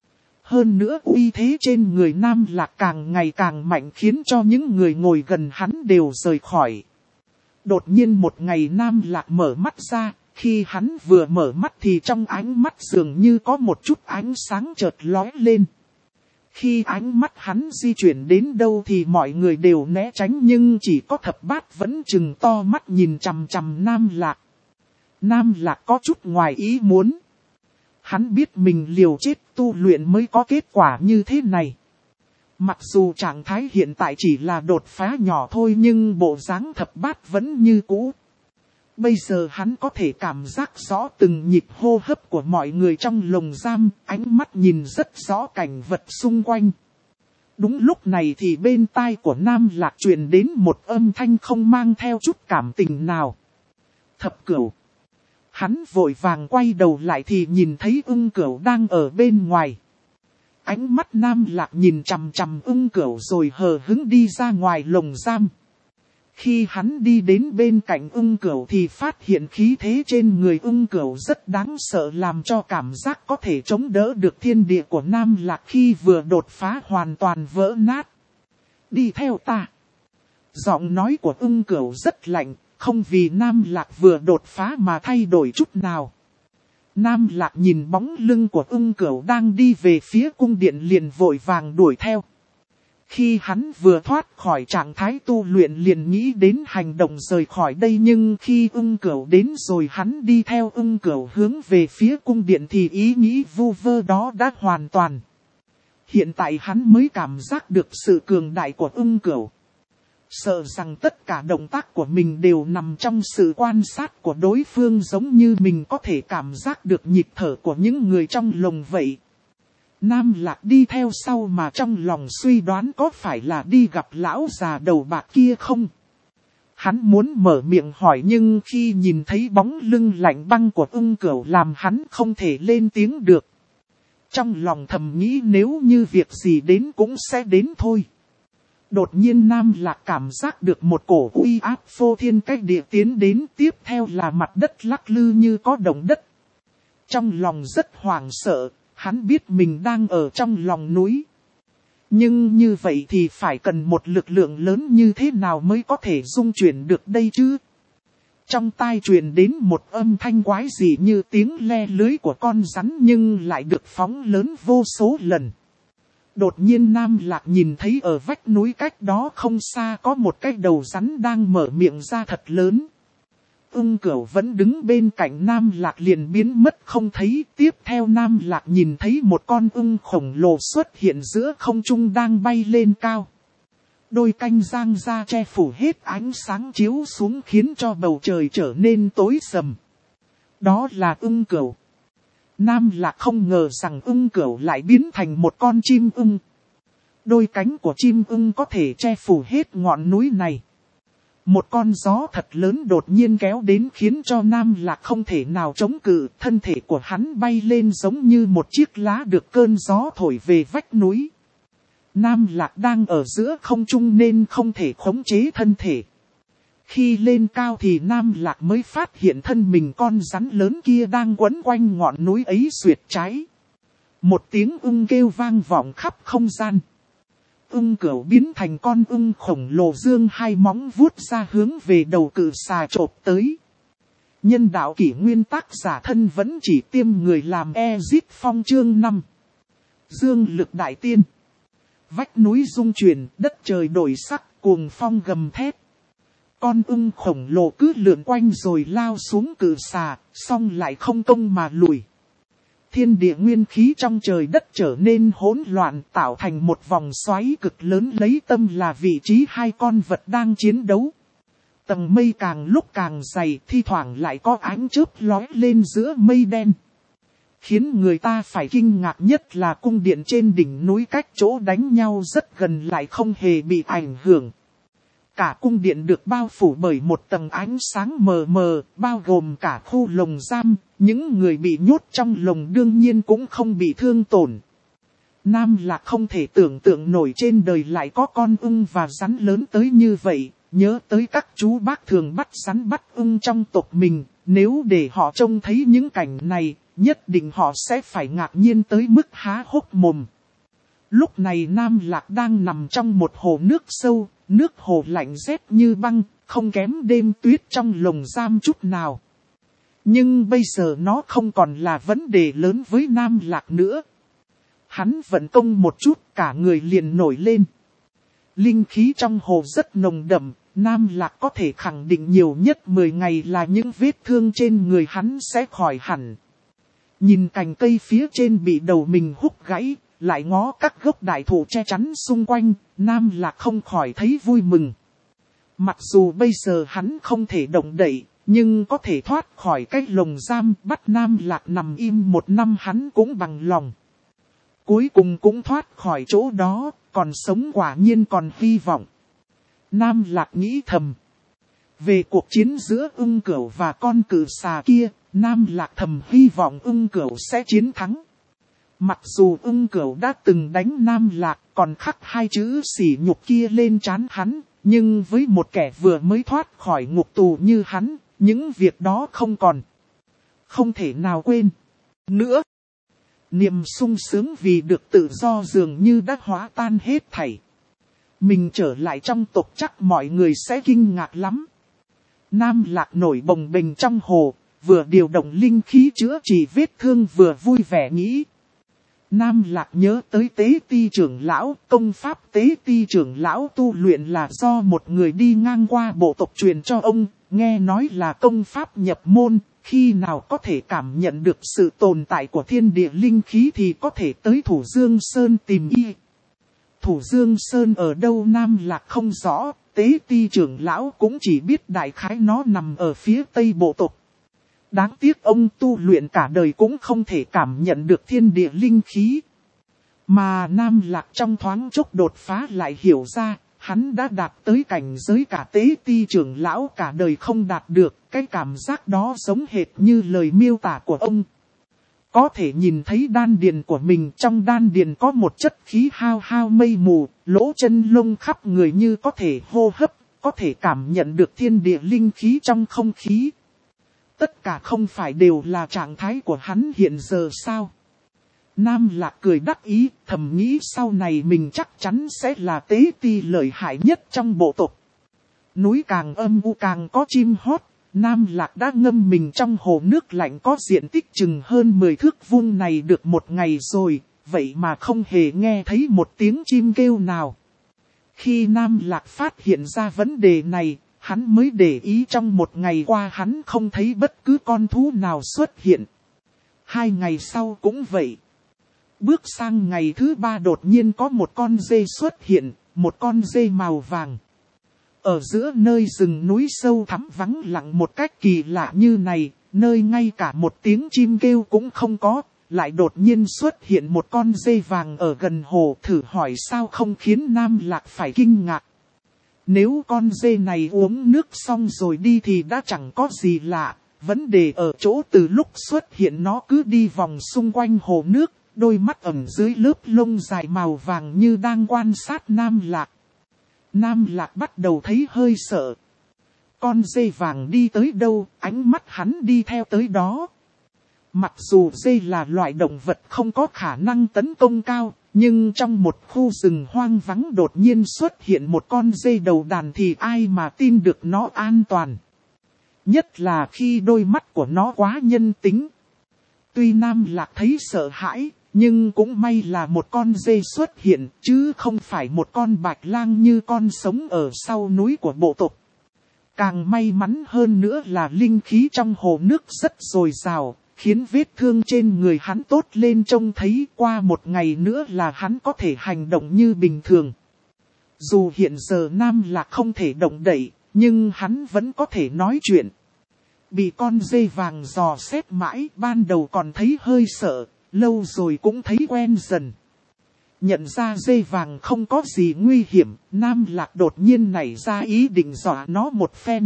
A: Hơn nữa uy thế trên người Nam Lạc càng ngày càng mạnh, khiến cho những người ngồi gần hắn đều rời khỏi. Đột nhiên một ngày Nam Lạc mở mắt ra, khi hắn vừa mở mắt thì trong ánh mắt dường như có một chút ánh sáng chợt lóe lên. Khi ánh mắt hắn di chuyển đến đâu thì mọi người đều né tránh, nhưng chỉ có Thập Bát vẫn trừng to mắt nhìn chằm chằm Nam Lạc. Nam Lạc có chút ngoài ý muốn. Hắn biết mình liều chết tu luyện mới có kết quả như thế này. Mặc dù trạng thái hiện tại chỉ là đột phá nhỏ thôi, nhưng bộ dáng Thập Bát vẫn như cũ. Bây giờ hắn có thể cảm giác rõ từng nhịp hô hấp của mọi người trong lồng giam, ánh mắt nhìn rất rõ cảnh vật xung quanh. Đúng lúc này thì bên tai của Nam Lạc truyền đến một âm thanh không mang theo chút cảm tình nào. Thập Cửu. Hắn vội vàng quay đầu lại thì nhìn thấy Ưng Cửu đang ở bên ngoài. Ánh mắt Nam Lạc nhìn chằm chằm Ưng Cửu rồi hờ hững đi ra ngoài lồng giam. Khi hắn đi đến bên cạnh Ưng Cửu thì phát hiện khí thế trên người Ưng Cửu rất đáng sợ, làm cho cảm giác có thể chống đỡ được thiên địa của Nam Lạc khi vừa đột phá hoàn toàn vỡ nát. Đi theo ta. Giọng nói của Ưng Cửu rất lạnh, không vì Nam Lạc vừa đột phá mà thay đổi chút nào. Nam Lạc nhìn bóng lưng của Ưng Cửu đang đi về phía cung điện liền vội vàng đuổi theo. Khi hắn vừa thoát khỏi trạng thái tu luyện liền nghĩ đến hành động rời khỏi đây, nhưng khi Ưng Cửu đến rồi hắn đi theo Ưng Cửu hướng về phía cung điện thì ý nghĩ vu vơ đó đã hoàn toàn. Hiện tại hắn mới cảm giác được sự cường đại của Ưng Cửu. Sợ rằng tất cả động tác của mình đều nằm trong sự quan sát của đối phương, giống như mình có thể cảm giác được nhịp thở của những người trong lồng vậy. Nam Lạc đi theo sau mà trong lòng suy đoán có phải là đi gặp lão già đầu bạc kia không? Hắn muốn mở miệng hỏi nhưng khi nhìn thấy bóng lưng lạnh băng của Ưng Cửu làm hắn không thể lên tiếng được. Trong lòng thầm nghĩ nếu như việc gì đến cũng sẽ đến thôi. Đột nhiên Nam Lạc cảm giác được một cổ uy áp phô thiên cách địa tiến đến, tiếp theo là mặt đất lắc lư như có động đất. Trong lòng rất hoảng sợ, hắn biết mình đang ở trong lòng núi. Nhưng như vậy thì phải cần một lực lượng lớn như thế nào mới có thể dung chuyển được đây chứ? Trong tai truyền đến một âm thanh quái dị như tiếng le lưới của con rắn nhưng lại được phóng lớn vô số lần. Đột nhiên Nam Lạc nhìn thấy ở vách núi cách đó không xa có một cái đầu rắn đang mở miệng ra thật lớn. Ưng Cửu vẫn đứng bên cạnh Nam Lạc liền biến mất không thấy. Tiếp theo Nam Lạc nhìn thấy một con ưng khổng lồ xuất hiện giữa không trung đang bay lên cao. Đôi cánh giang ra che phủ hết ánh sáng chiếu xuống khiến cho bầu trời trở nên tối sầm. Đó là Ưng Cửu. Nam Lạc không ngờ rằng Ưng Cửu lại biến thành một con chim ưng. Đôi cánh của chim ưng có thể che phủ hết ngọn núi này. Một con gió thật lớn đột nhiên kéo đến khiến cho Nam Lạc không thể nào chống cự. Thân thể của hắn bay lên giống như một chiếc lá được cơn gió thổi về vách núi. Nam Lạc đang ở giữa không trung nên không thể khống chế thân thể. Khi lên cao thì Nam Lạc mới phát hiện thân mình con rắn lớn kia đang quấn quanh ngọn núi ấy xuyệt trái. Một tiếng ưng kêu vang vọng khắp không gian. Ưng Cửu biến thành con ưng khổng lồ dương hai móng vuốt ra hướng về đầu cự xà chộp tới. Nhân đạo kỷ nguyên tác giả thân vẫn chỉ tiêm người làm Ezit Phong chương 5. Dương lực đại tiên. Vách núi rung chuyển, đất trời đổi sắc, cuồng phong gầm thét. Con ưng khổng lồ cứ lượn quanh rồi lao xuống cự xà, xong lại không công mà lùi. Thiên địa nguyên khí trong trời đất trở nên hỗn loạn, tạo thành một vòng xoáy cực lớn, lấy tâm là vị trí hai con vật đang chiến đấu. Tầng mây càng lúc càng dày, thi thoảng lại có ánh chớp lóe lên giữa mây đen. Khiến người ta phải kinh ngạc nhất là cung điện trên đỉnh núi cách chỗ đánh nhau rất gần lại không hề bị ảnh hưởng. Cả cung điện được bao phủ bởi một tầng ánh sáng mờ mờ, bao gồm cả khu lồng giam, những người bị nhốt trong lồng đương nhiên cũng không bị thương tổn. Nam Lạc không thể tưởng tượng nổi trên đời lại có con ưng và rắn lớn tới như vậy, nhớ tới các chú bác thường bắt rắn bắt ưng trong tộc mình, nếu để họ trông thấy những cảnh này, nhất định họ sẽ phải ngạc nhiên tới mức há hốc mồm. Lúc này Nam Lạc đang nằm trong một hồ nước sâu, nước hồ lạnh rét như băng, không kém đêm tuyết trong lồng giam chút nào. Nhưng bây giờ nó không còn là vấn đề lớn với Nam Lạc nữa. Hắn vận công một chút, cả người liền nổi lên. Linh khí trong hồ rất nồng đậm, Nam Lạc có thể khẳng định nhiều nhất 10 ngày là những vết thương trên người hắn sẽ khỏi hẳn. Nhìn cành cây phía trên bị đầu mình húc gãy, lại ngó các gốc đại thụ che chắn xung quanh, Nam Lạc không khỏi thấy vui mừng. Mặc dù bây giờ hắn không thể động đậy, nhưng có thể thoát khỏi cái lồng giam bắt Nam Lạc nằm im 1 năm hắn cũng bằng lòng. Cuối cùng cũng thoát khỏi chỗ đó, còn sống quả nhiên còn hy vọng. Nam Lạc nghĩ thầm. Về cuộc chiến giữa Ưng Cửu và con cự xà kia, Nam Lạc thầm hy vọng Ưng Cửu sẽ chiến thắng. Mặc dù Ưng Cửu đã từng đánh Nam Lạc còn khắc 2 chữ sỉ nhục kia lên trán hắn, nhưng với một kẻ vừa mới thoát khỏi ngục tù như hắn, những việc đó không thể nào quên nữa. Niềm sung sướng vì được tự do dường như đã hóa tan hết thảy. Mình trở lại trong tộc chắc mọi người sẽ kinh ngạc lắm. Nam Lạc nổi bồng bềnh trong hồ, vừa điều động linh khí chữa trị vết thương vừa vui vẻ nghĩ. Nam Lạc nhớ tới Tế Ti trưởng lão, công pháp Tế Ti trưởng lão tu luyện là do một người đi ngang qua bộ tộc truyền cho ông, nghe nói là công pháp nhập môn, khi nào có thể cảm nhận được sự tồn tại của thiên địa linh khí thì có thể tới Thủ Dương Sơn tìm y. Thủ Dương Sơn ở đâu Nam Lạc không rõ, Tế Ti trưởng lão cũng chỉ biết đại khái nó nằm ở phía tây bộ tộc. Đáng tiếc ông tu luyện cả đời cũng không thể cảm nhận được thiên địa linh khí. Mà Nam Lạc trong thoáng chốc đột phá lại hiểu ra, hắn đã đạt tới cảnh giới cả Tế Ti trưởng lão cả đời không đạt được, cái cảm giác đó giống hệt như lời miêu tả của ông. Có thể nhìn thấy đan điền của mình, trong đan điền có một chất khí hao hao mây mù, lỗ chân lông khắp người như có thể hô hấp, có thể cảm nhận được thiên địa linh khí trong không khí. Tất cả không phải đều là trạng thái của hắn hiện giờ sao? Nam Lạc cười đắc ý, thầm nghĩ sau này mình chắc chắn sẽ là Tế Ti lợi hại nhất trong bộ tộc. Núi càng âm u càng có chim hót, Nam Lạc đã ngâm mình trong hồ nước lạnh có diện tích chừng hơn 10 thước vuông này được 1 ngày rồi, vậy mà không hề nghe thấy một tiếng chim kêu nào. Khi Nam Lạc phát hiện ra vấn đề này, hắn mới để ý trong một ngày qua hắn không thấy bất cứ con thú nào xuất hiện. 2 ngày sau cũng vậy. Bước sang ngày thứ 3 đột nhiên có một con dê xuất hiện, một con dê màu vàng. Ở giữa nơi rừng núi sâu thẳm vắng lặng một cách kỳ lạ như này, nơi ngay cả một tiếng chim kêu cũng không có, lại đột nhiên xuất hiện một con dê vàng ở gần hồ. Thử hỏi sao không khiến Nam Lạc phải kinh ngạc. Nếu con dê này uống nước xong rồi đi thì đã chẳng có gì lạ, vấn đề ở chỗ từ lúc xuất hiện nó cứ đi vòng xung quanh hồ nước, đôi mắt ẩn dưới lớp lông dài màu vàng như đang quan sát Nam Lạc. Nam Lạc bắt đầu thấy hơi sợ. Con dê vàng đi tới đâu, ánh mắt hắn đi theo tới đó. Mặc dù dê là loại động vật không có khả năng tấn công cao, nhưng trong một khu rừng hoang vắng đột nhiên xuất hiện một con dê đầu đàn thì ai mà tin được nó an toàn. Nhất là khi đôi mắt của nó quá nhân tính. Tuy Nam Lạc thấy sợ hãi, nhưng cũng may là một con dê xuất hiện, chứ không phải một con bạch lang như con sống ở sau núi của bộ tộc. Càng may mắn hơn nữa là linh khí trong hồ nước rất dồi dào, khiến vết thương trên người hắn tốt lên trông thấy. Qua một ngày nữa là hắn có thể hành động như bình thường. Dù hiện giờ Nam Lạc không thể động đậy, nhưng hắn vẫn có thể nói chuyện. Bị con dê vàng dò xét mãi, ban đầu còn thấy hơi sợ, lâu rồi cũng thấy quen dần. Nhận ra dê vàng không có gì nguy hiểm, Nam Lạc đột nhiên nảy ra ý định dọa nó một phen.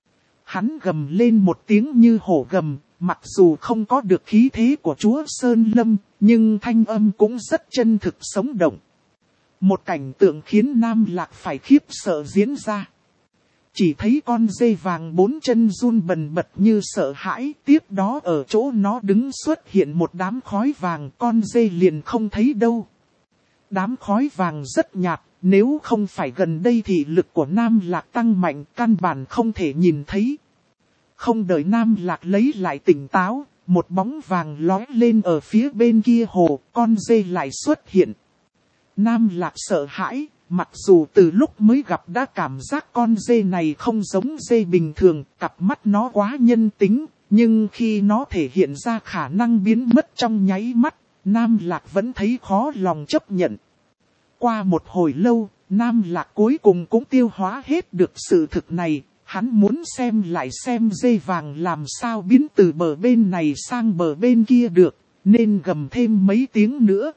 A: Hắn gầm lên một tiếng như hổ gầm, mặc dù không có được khí thế của Chúa Sơn Lâm, nhưng thanh âm cũng rất chân thực sống động. Một cảnh tượng khiến Nam Lạc phải khiếp sợ diễn ra. Chỉ thấy con dê vàng 4 chân run bần bật như sợ hãi, tiếp đó ở chỗ nó đứng xuất hiện một đám khói vàng, con dê liền không thấy đâu. Đám khói vàng rất nhạt, nếu không phải gần đây thì lực của Nam Lạc tăng mạnh, căn bản không thể nhìn thấy. Không đợi Nam Lạc lấy lại tỉnh táo, một bóng vàng lóe lên ở phía bên kia hồ, con dê lại xuất hiện. Nam Lạc sợ hãi, mặc dù từ lúc mới gặp đã cảm giác con dê này không giống dê bình thường, cặp mắt nó quá nhân tính, nhưng khi nó thể hiện ra khả năng biến mất trong nháy mắt, Nam Lạc vẫn thấy khó lòng chấp nhận. Qua một hồi lâu, Nam Lạc cuối cùng cũng tiêu hóa hết được sự thực này. Hắn muốn xem lại xem dê vàng làm sao biến từ bờ bên này sang bờ bên kia được, nên gầm thêm mấy tiếng nữa.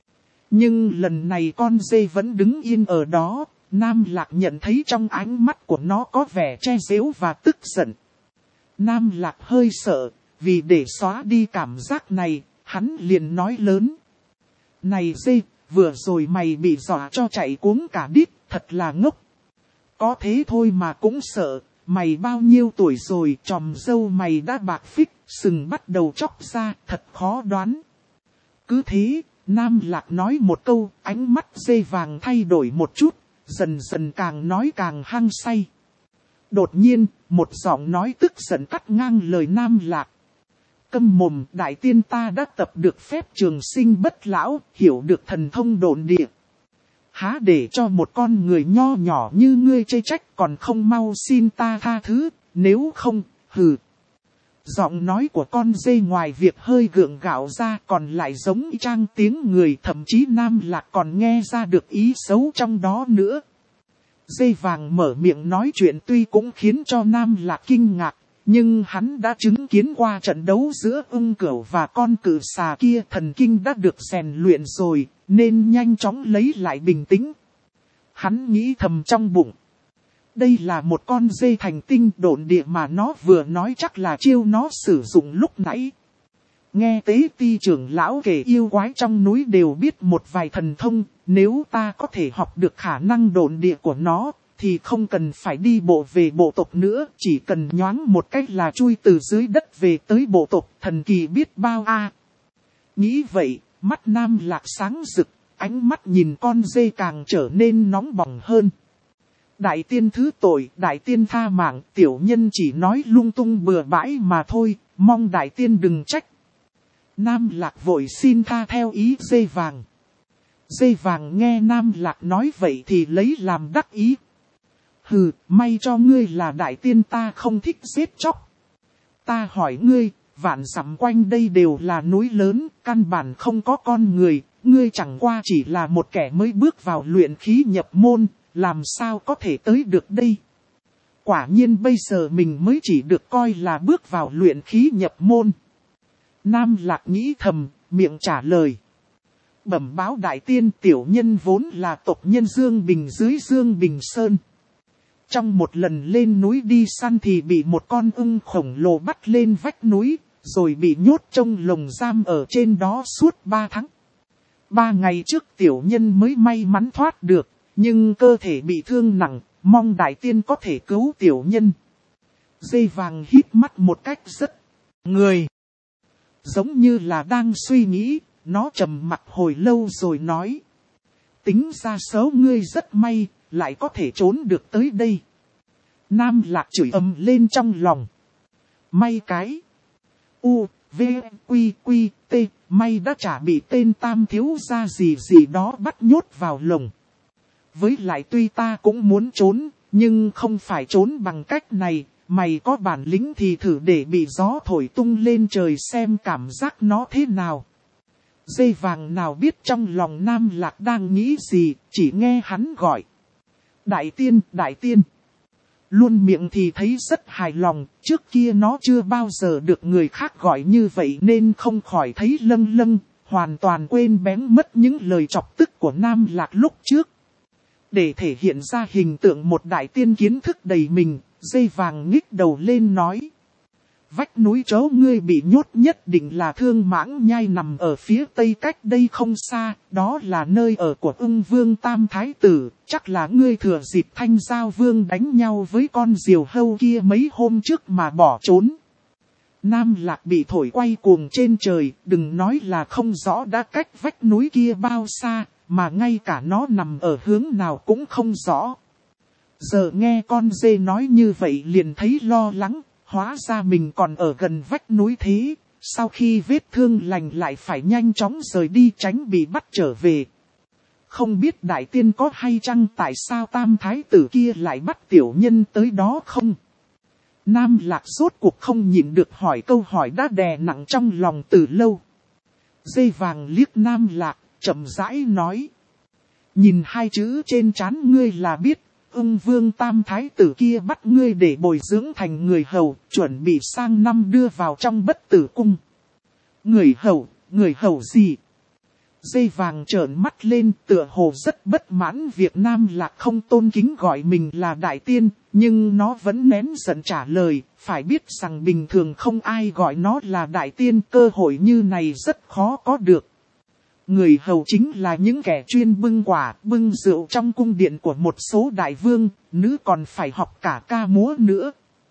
A: Nhưng lần này con dê vẫn đứng yên ở đó, Nam Lạc nhận thấy trong ánh mắt của nó có vẻ che giễu và tức giận. Nam Lạc hơi sợ, vì để xóa đi cảm giác này, hắn liền nói lớn. Này dê, vừa rồi mày bị dọa cho chạy cuống cả đít, thật là ngốc. Có thế thôi mà cũng sợ, mày bao nhiêu tuổi rồi, chòm râu mày đã bạc phích, sừng bắt đầu chóc ra, thật khó đoán. Cứ thế, Nam Lạc nói một câu, ánh mắt dê vàng thay đổi một chút, dần dần càng nói càng hăng say. Đột nhiên, một giọng nói tức giận cắt ngang lời Nam Lạc. Câm mồm, đại tiên ta đã tập được phép trường sinh bất lão, hiểu được thần thông độn địa. Há để cho một con người nho nhỏ như ngươi chê trách, còn không mau xin ta tha thứ, nếu không, hừ. Giọng nói của con dê ngoài việc hơi gượng gạo ra còn lại giống y chang tiếng người, thậm chí Nam Lạc còn nghe ra được ý xấu trong đó nữa. Dê vàng mở miệng nói chuyện tuy cũng khiến cho Nam Lạc kinh ngạc, nhưng hắn đã chứng kiến qua trận đấu giữa ưng cửu và con cự xà kia, thần kinh đã được rèn luyện rồi, nên nhanh chóng lấy lại bình tĩnh. Hắn nghĩ thầm trong bụng. Đây là một con dê thành tinh độn địa mà nó vừa nói chắc là chiêu nó sử dụng lúc nãy. Nghe Tế Ti trưởng lão kể yêu quái trong núi đều biết một vài thần thông, nếu ta có thể học được khả năng độn địa của nó, thì không cần phải đi bộ về bộ tộc nữa, chỉ cần nhoáng một cách là chui từ dưới đất về tới bộ tộc, thần kỳ biết bao a. Nghĩ vậy, mắt Nam Lạc sáng rực, ánh mắt nhìn con dê càng trở nên nóng bỏng hơn. Đại tiên thứ tội, đại tiên tha mạng, tiểu nhân chỉ nói lung tung bừa bãi mà thôi, mong đại tiên đừng trách. Nam Lạc vội xin tha theo ý dê vàng. Dê vàng nghe Nam Lạc nói vậy thì lấy làm đắc ý. Hừ, may cho ngươi là đại tiên, ta không thích giết chóc. Ta hỏi ngươi, vạn dặm quanh đây đều là núi lớn, căn bản không có con người, ngươi chẳng qua chỉ là một kẻ mới bước vào luyện khí nhập môn, làm sao có thể tới được đây? Quả nhiên bây giờ mình mới chỉ được coi là bước vào luyện khí nhập môn. Nam Lạc nghĩ thầm, miệng trả lời. Bẩm báo đại tiên, tiểu nhân vốn là tộc nhân Dương Bình dưới Dương Bình Sơn. Trong một lần lên núi đi săn thì bị một con ưng khổng lồ bắt lên vách núi, rồi bị nhốt trong lồng giam ở trên đó suốt 3 tháng. 3 ngày trước tiểu nhân mới may mắn thoát được, nhưng cơ thể bị thương nặng, mong đại tiên có thể cứu tiểu nhân. Dây vàng hít mắt một cách rất người. Giống như là đang suy nghĩ, nó trầm mặc hồi lâu rồi nói. Tính ra số ngươi rất may, lại có thể trốn được tới đây. Nam Lạc chửi ầm lên trong lòng. May cái. U, V, Quy, Quy, T, may đã chả bị tên tam thiếu gia gì đó bắt nhốt vào lồng. Với lại tuy ta cũng muốn trốn, nhưng không phải trốn bằng cách này. Mày có bản lĩnh thì thử để bị gió thổi tung lên trời xem cảm giác nó thế nào. Dây vàng nào biết trong lòng Nam Lạc đang nghĩ gì, chỉ nghe hắn gọi. Đại tiên, đại tiên. Luôn miệng thì thấy rất hài lòng, trước kia nó chưa bao giờ được người khác gọi như vậy nên không khỏi thấy lâng lâng, hoàn toàn quên bén mất những lời chọc tức của Nam Lạc lúc trước. Để thể hiện ra hình tượng một đại tiên kiến thức đầy mình, dây vàng nhích đầu lên nói. Vách núi chỗ ngươi bị nhốt nhất định là Thương Mãng Nhai nằm ở phía tây cách đây không xa, đó là nơi ở của Ưng Vương Tam Thái Tử, chắc là ngươi thừa dịp Thanh Giao Vương đánh nhau với con diều hâu kia mấy hôm trước mà bỏ trốn. Nam Lạc bị thổi quay cuồng trên trời, đừng nói là không rõ đã cách vách núi kia bao xa, mà ngay cả nó nằm ở hướng nào cũng không rõ. Giờ nghe con dê nói như vậy liền thấy lo lắng. Hóa ra mình còn ở gần vách núi thế, sau khi vết thương lành lại phải nhanh chóng rời đi tránh bị bắt trở về. Không biết đại tiên có hay chăng tại sao tam thái tử kia lại bắt tiểu nhân tới đó không? Nam Lạc rốt cuộc không nhịn được hỏi câu hỏi đã đè nặng trong lòng từ lâu. Dây vàng liếc Nam Lạc, chậm rãi nói. Nhìn hai chữ trên trán ngươi là biết. Ưng Vương Tam Thái Tử kia bắt ngươi để bồi dưỡng thành người hầu, chuẩn bị sang năm đưa vào trong Bất Tử Cung. Người hầu gì? Dây vàng trợn mắt lên, tựa hồ rất bất mãn việc Nam Lạc không tôn kính gọi mình là đại tiên, nhưng nó vẫn nén giận trả lời, phải biết rằng bình thường không ai gọi nó là đại tiên, cơ hội như này rất khó có được. Người hầu chính là những kẻ chuyên bưng quả, bưng rượu trong cung điện của một số đại vương, nữ còn phải học cả ca múa nữa.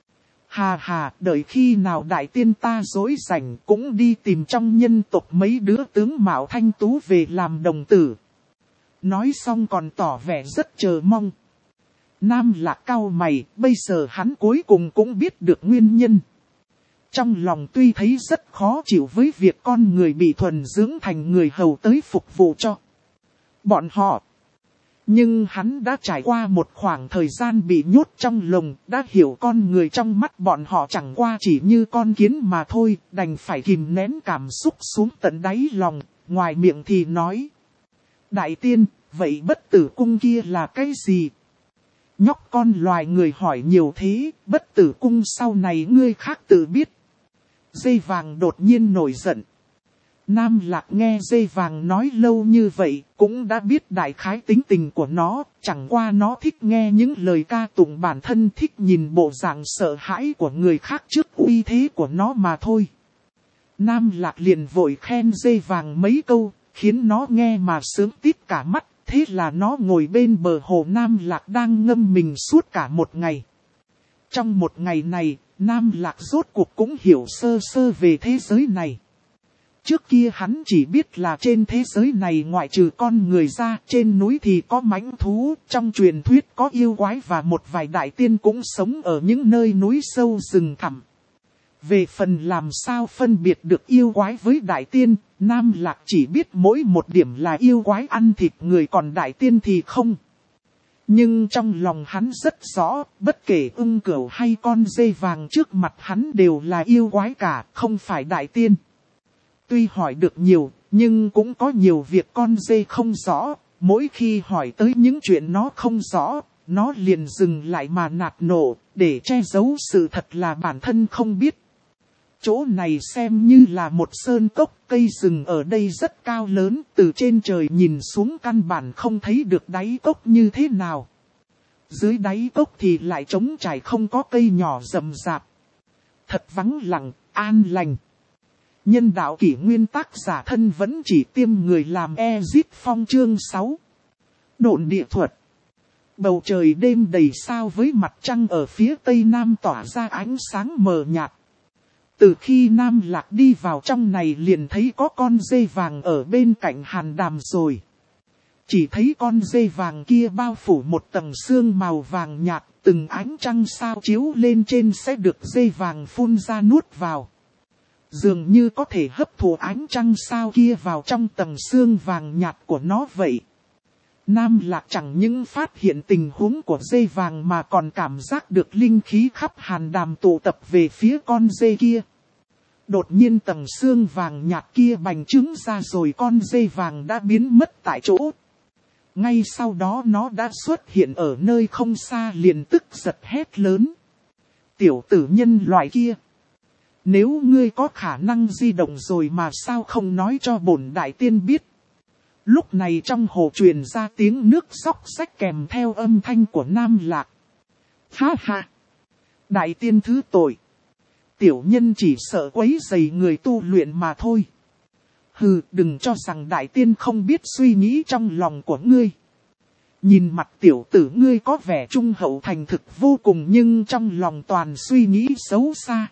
A: Hà hà, đợi khi nào đại tiên ta rỗi rảnh cũng đi tìm trong nhân tộc mấy đứa tướng mạo thanh tú về làm đồng tử. Nói xong còn tỏ vẻ rất chờ mong. Nam Lạc cau mày, bây giờ hắn cuối cùng cũng biết được nguyên nhân. Trong lòng tuy thấy rất khó chịu với việc con người bị thuần dưỡng thành người hầu tới phục vụ cho bọn họ. Nhưng hắn đã trải qua một khoảng thời gian bị nhốt trong lồng, đã hiểu con người trong mắt bọn họ chẳng qua chỉ như con kiến mà thôi, đành phải kìm nén cảm xúc xuống tận đáy lòng, ngoài miệng thì nói. Đại tiên, vậy Bất Tử Cung kia là cái gì? Nhóc con loài người hỏi nhiều thế, Bất Tử Cung sau này ngươi khác tự biết. Dây vàng đột nhiên nổi giận. Nam Lạc nghe dây vàng nói lâu như vậy, cũng đã biết đại khái tính tình của nó, chẳng qua nó thích nghe những lời ca tụng bản thân, thích nhìn bộ dạng sợ hãi của người khác trước uy thế của nó mà thôi. Nam Lạc liền vội khen dây vàng mấy câu, khiến nó nghe mà sướng tít cả mắt, thế là nó ngồi bên bờ hồ Nam Lạc đang ngâm mình suốt cả một ngày. Trong một ngày này, Nam Lạc rốt cuộc cũng hiểu sơ sơ về thế giới này. Trước kia hắn chỉ biết là trên thế giới này ngoại trừ con người ra, trên núi thì có mãnh thú, trong truyền thuyết có yêu quái và một vài đại tiên cũng sống ở những nơi núi sâu rừng thẳm. Về phần làm sao phân biệt được yêu quái với đại tiên, Nam Lạc chỉ biết mỗi một điểm là yêu quái ăn thịt người còn đại tiên thì không. Nhưng trong lòng hắn rất rõ, bất kể ưng cửu hay con dê vàng trước mặt hắn đều là yêu quái cả, không phải đại tiên. Tuy hỏi được nhiều, nhưng cũng có nhiều việc con dê không rõ, mỗi khi hỏi tới những chuyện nó không rõ, nó liền dừng lại mà nạt nộ, để che giấu sự thật là bản thân không biết. Chỗ này xem như là một sơn cốc, cây rừng ở đây rất cao lớn, từ trên trời nhìn xuống căn bản không thấy được đáy cốc như thế nào. Dưới đáy cốc thì lại trống trải không có cây nhỏ rậm rạp. Thật vắng lặng, an lành. Nhân đạo kỷ nguyên tác giả thân vẫn chỉ tiêm người làm Ezit Phong chương 6. Độn địa thuật. Bầu trời đêm đầy sao với mặt trăng ở phía tây nam tỏa ra ánh sáng mờ nhạt. Từ khi Nam Lạc đi vào trong này liền thấy có con dê vàng ở bên cạnh Hàn Đàm rồi. Chỉ thấy con dê vàng kia bao phủ một tầng sương màu vàng nhạt, từng ánh trăng sao chiếu lên trên sẽ được dê vàng phun ra nuốt vào. Dường như có thể hấp thụ ánh trăng sao kia vào trong tầng sương vàng nhạt của nó vậy. Nam Lạc chẳng những phát hiện tình huống của dê vàng mà còn cảm giác được linh khí khắp Hàn Đàm tụ tập về phía con dê kia. Đột nhiên tầng sương vàng nhạt kia bành trướng ra rồi con dê vàng đã biến mất tại chỗ. Ngay sau đó nó đã xuất hiện ở nơi không xa liền tức giật hét lớn. Tiểu tử nhân loại kia! Nếu ngươi có khả năng di động rồi mà sao không nói cho bổn đại tiên biết. Lúc này trong hồ truyền ra tiếng nước xóc xách kèm theo âm thanh của Nam Lạc. Ha ha! Đại tiên thứ tội! Tiểu nhân chỉ sợ quấy rầy người tu luyện mà thôi. Hừ, đừng cho rằng đại tiên không biết suy nghĩ trong lòng của ngươi. Nhìn mặt tiểu tử ngươi có vẻ trung hậu thành thực vô cùng nhưng trong lòng toàn suy nghĩ xấu xa.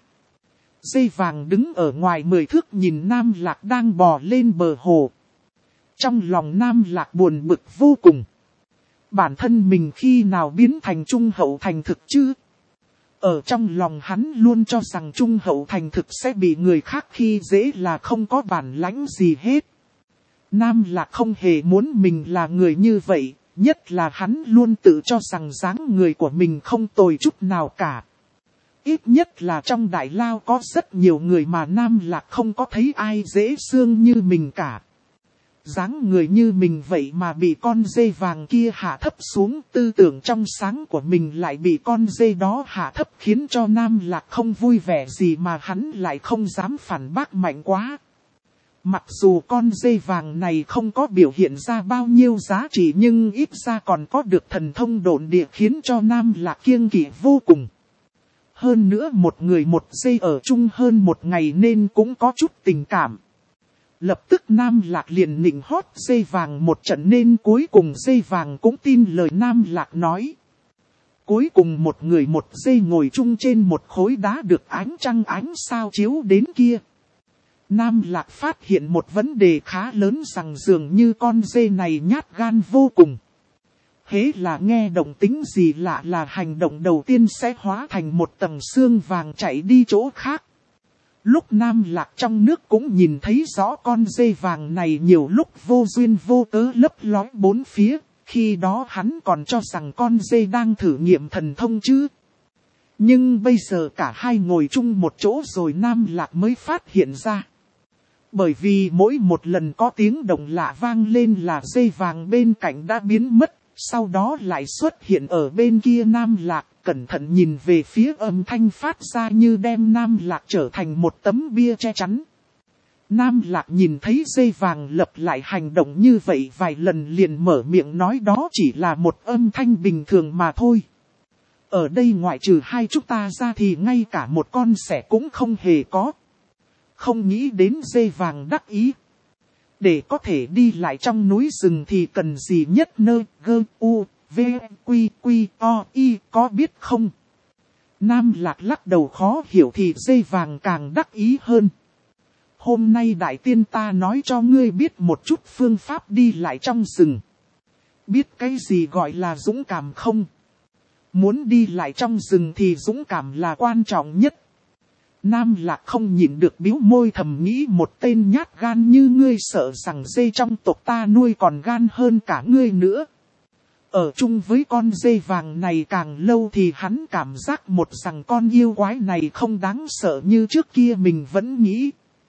A: Dê vàng đứng ở ngoài 10 thước nhìn Nam Lạc đang bò lên bờ hồ. Trong lòng Nam Lạc buồn bực vô cùng. Bản thân mình khi nào biến thành trung hậu thành thực chứ? Ở trong lòng hắn luôn cho rằng trung hậu thành thực sẽ bị người khác khi dễ là không có bản lãnh gì hết. Nam Lạc không hề muốn mình là người như vậy, nhất là hắn luôn tự cho rằng dáng người của mình không tồi chút nào cả. Ít nhất là trong Đại Lao có rất nhiều người mà Nam Lạc không có thấy ai dễ xương như mình cả. Dáng người như mình vậy mà bị con dê vàng kia hạ thấp xuống, tư tưởng trong sáng của mình lại bị con dê đó hạ thấp khiến cho Nam Lạc không vui vẻ gì mà hắn lại không dám phản bác mạnh quá. Mặc dù con dê vàng này không có biểu hiện ra bao nhiêu giá trị nhưng ít ra còn có được thần thông độn địa khiến cho Nam Lạc kiêng kỵ vô cùng. Hơn nữa một người một dê ở chung hơn một ngày nên cũng có chút tình cảm. Lập tức Nam Lạc liền nịnh hót dê vàng một trận nên cuối cùng dê vàng cũng tin lời Nam Lạc nói. Cuối cùng một người một dê ngồi chung trên một khối đá được ánh trăng ánh sao chiếu đến kia. Nam Lạc phát hiện một vấn đề khá lớn rằng dường như con dê này nhát gan vô cùng. Hễ là nghe động tĩnh gì lạ là hành động đầu tiên sẽ hóa thành một tầng xương vàng chạy đi chỗ khác. Lúc Nam Lạc trong nước cũng nhìn thấy rõ con dê vàng này nhiều lúc vô duyên vô cớ lấp lói bốn phía, khi đó hắn còn cho rằng con dê đang thử nghiệm thần thông chứ. Nhưng bây giờ cả hai ngồi chung một chỗ rồi Nam Lạc mới phát hiện ra. Bởi vì mỗi một lần có tiếng động lạ vang lên là dê vàng bên cạnh đã biến mất, sau đó lại xuất hiện ở bên kia Nam Lạc, cẩn thận nhìn về phía âm thanh phát ra như đem Nam Lạc trở thành một tấm bia che chắn. Nam Lạc nhìn thấy dê vàng lặp lại hành động như vậy vài lần liền mở miệng nói đó chỉ là một âm thanh bình thường mà thôi. Ở đây ngoại trừ hai chúng ta ra thì ngay cả một con sẻ cũng không hề có. Không nghĩ đến dê vàng đắc ý. Để có thể đi lại trong núi rừng thì cần gì nhất nơi gơ u, v, quy, quy, o, y có biết không? Nam Lạc lắc đầu khó hiểu thì dê vàng càng đắc ý hơn. Hôm nay đại tiên ta nói cho ngươi biết một chút phương pháp đi lại trong rừng. Biết cái gì gọi là dũng cảm không? Muốn đi lại trong rừng thì dũng cảm là quan trọng nhất. Nam Lạc không nhịn được bĩu môi thầm nghĩ một tên nhát gan như ngươi sợ rằng dê trong tộc ta nuôi còn gan hơn cả ngươi nữa. Ở chung với con dê vàng này càng lâu thì hắn cảm giác một rằng con yêu quái này không đáng sợ như trước kia mình vẫn nghĩ.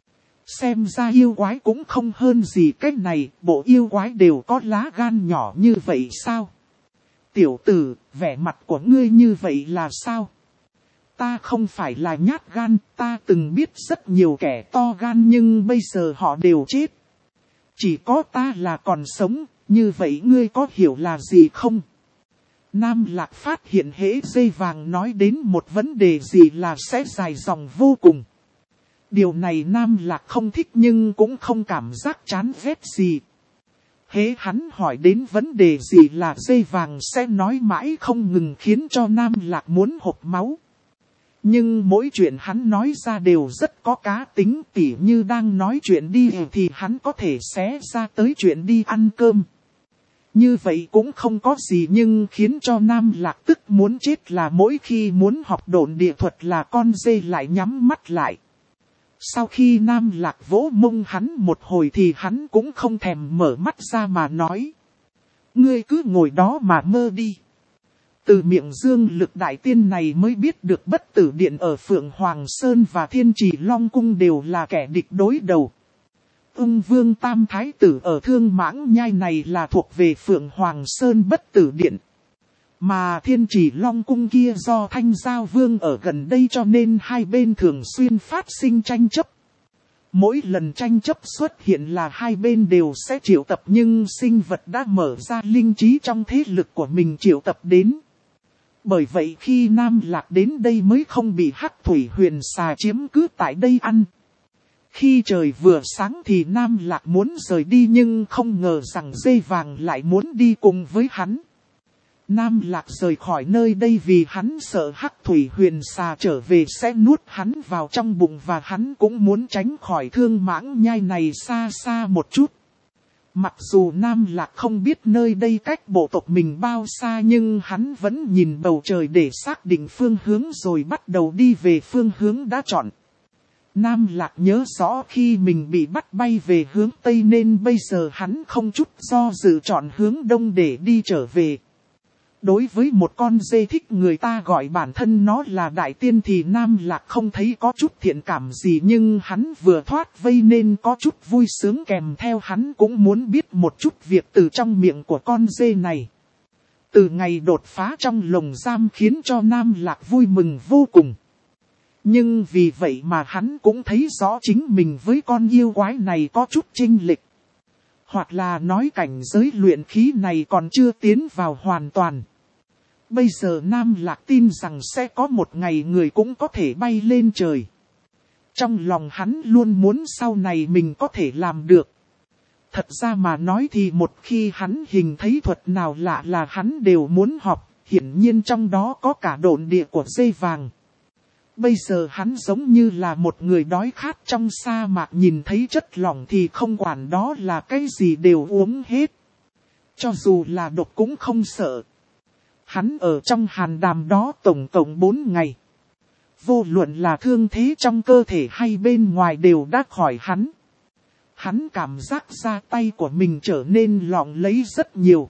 A: Xem ra yêu quái cũng không hơn gì cái này, bộ yêu quái đều có lá gan nhỏ như vậy sao? Tiểu tử, vẻ mặt của ngươi như vậy là sao? Ta không phải là nhát gan, ta từng biết rất nhiều kẻ to gan nhưng bây giờ họ đều chết. Chỉ có ta là còn sống, như vậy ngươi có hiểu là gì không? Nam Lạc phát hiện hễ dây vàng nói đến một vấn đề gì là sẽ dài dòng vô cùng. Điều này Nam Lạc không thích nhưng cũng không cảm giác chán ghét gì. Hễ hắn hỏi đến vấn đề gì là dây vàng sẽ nói mãi không ngừng khiến cho Nam Lạc muốn hộc máu. Nhưng mỗi chuyện hắn nói ra đều rất có cá tính, tỉ như đang nói chuyện đi thì hắn có thể xé ra tới chuyện đi ăn cơm. Như vậy cũng không có gì nhưng khiến cho Nam Lạc tức muốn chết là mỗi khi muốn học độn địa thuật là con dê lại nhắm mắt lại. Sau khi Nam Lạc vỗ mông hắn một hồi thì hắn cũng không thèm mở mắt ra mà nói. Ngươi cứ ngồi đó mà mơ đi. Từ miệng Dương Lực đại tiên này mới biết được Bất Tử Điện ở Phượng Hoàng Sơn và Thiên Trì Long Cung đều là kẻ địch đối đầu. Ung Vương Tam Thái Tử ở Thương Mãng Nhai này là thuộc về Phượng Hoàng Sơn Bất Tử Điện. Mà Thiên Trì Long Cung kia do Thanh Giao Vương ở gần đây cho nên hai bên thường xuyên phát sinh tranh chấp. Mỗi lần tranh chấp xuất hiện là hai bên đều sẽ triệu tập nhưng sinh vật đã mở ra linh trí trong thế lực của mình triệu tập đến. Bởi vậy khi Nam Lạc đến đây mới không bị Hắc Thủy Huyền Xà chiếm cứ tại đây ăn. Khi trời vừa sáng thì Nam Lạc muốn rời đi nhưng không ngờ rằng dê vàng lại muốn đi cùng với hắn. Nam Lạc rời khỏi nơi đây vì hắn sợ Hắc Thủy Huyền Xà trở về sẽ nuốt hắn vào trong bụng và hắn cũng muốn tránh khỏi Thương Mãng Nhai này xa xa một chút. Mặc dù Nam Lạc không biết nơi đây cách bộ tộc mình bao xa nhưng hắn vẫn nhìn bầu trời để xác định phương hướng rồi bắt đầu đi về phương hướng đã chọn. Nam Lạc nhớ rõ khi mình bị bắt bay về hướng Tây nên bây giờ hắn không chút do dự chọn hướng Đông để đi trở về. Đối với một con dê thích người ta gọi bản thân nó là đại tiên thì Nam Lạc không thấy có chút thiện cảm gì nhưng hắn vừa thoát vây nên có chút vui sướng kèm theo hắn cũng muốn biết một chút việc từ trong miệng của con dê này. Từ ngày đột phá trong lồng giam khiến cho Nam Lạc vui mừng vô cùng. Nhưng vì vậy mà hắn cũng thấy rõ chính mình với con yêu quái này có chút chênh lệch. Hoặc là nói cảnh giới luyện khí này còn chưa tiến vào hoàn toàn. Bây giờ Nam Lạc tin rằng sẽ có một ngày người cũng có thể bay lên trời. Trong lòng hắn luôn muốn sau này mình có thể làm được. Thật ra mà nói thì một khi hắn hình thấy thuật nào lạ là hắn đều muốn học, hiển nhiên trong đó có cả độn địa của dê vàng. Bây giờ hắn giống như là một người đói khát trong sa mạc nhìn thấy chất lỏng thì không quản đó là cái gì đều uống hết. Cho dù là độc cũng không sợ. Hắn ở trong hàn đàm đó tổng cộng 4 ngày. Vô luận là thương thế trong cơ thể hay bên ngoài đều đã khỏi hắn. Hắn cảm giác da tay của mình trở nên lỏng lấy rất nhiều.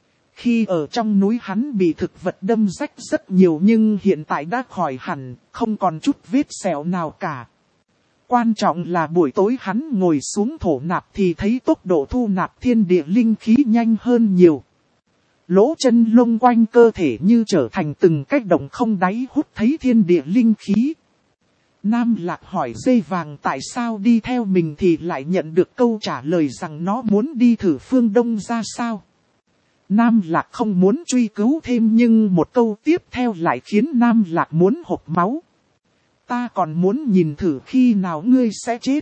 A: Khi ở trong núi hắn bị thực vật đâm rách rất nhiều nhưng hiện tại đã khỏi hẳn, không còn chút vết sẹo nào cả. Quan trọng là buổi tối hắn ngồi xuống thổ nạp thì thấy tốc độ thu nạp thiên địa linh khí nhanh hơn nhiều. Lỗ chân lông quanh cơ thể như trở thành từng cái động không đáy hút thấy thiên địa linh khí. Nam Lạc hỏi dê vàng tại sao đi theo mình thì lại nhận được câu trả lời rằng nó muốn đi thử phương Đông ra sao. Nam Lạc không muốn truy cứu thêm nhưng một câu tiếp theo lại khiến Nam Lạc muốn hộc máu. Ta còn muốn nhìn thử khi nào ngươi sẽ chết.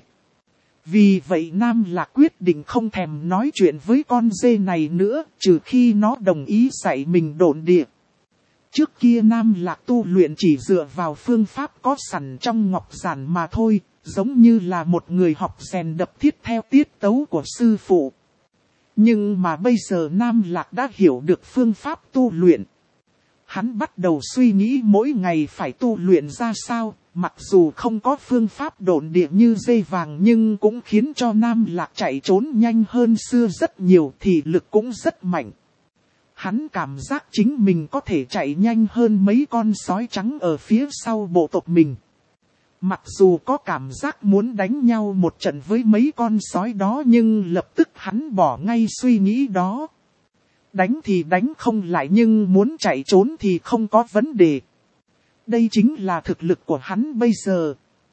A: Vì vậy Nam Lạc quyết định không thèm nói chuyện với con dê này nữa, trừ khi nó đồng ý dạy mình độn địa. Trước kia Nam Lạc tu luyện chỉ dựa vào phương pháp có sẵn trong ngọc giản mà thôi, giống như là một người học rèn đập thiết theo tiết tấu của sư phụ. Nhưng mà bây giờ Nam Lạc đã hiểu được phương pháp tu luyện. Hắn bắt đầu suy nghĩ mỗi ngày phải tu luyện ra sao, mặc dù không có phương pháp độn địa như dê vàng nhưng cũng khiến cho Nam Lạc chạy trốn nhanh hơn xưa rất nhiều thì lực cũng rất mạnh. Hắn cảm giác chính mình có thể chạy nhanh hơn mấy con sói trắng ở phía sau bộ tộc mình. Mặc dù có cảm giác muốn đánh nhau một trận với mấy con sói đó nhưng lập tức hắn bỏ ngay suy nghĩ đó. Đánh thì đánh không lại nhưng muốn chạy trốn thì không có vấn đề. Đây chính là thực lực của hắn bây giờ.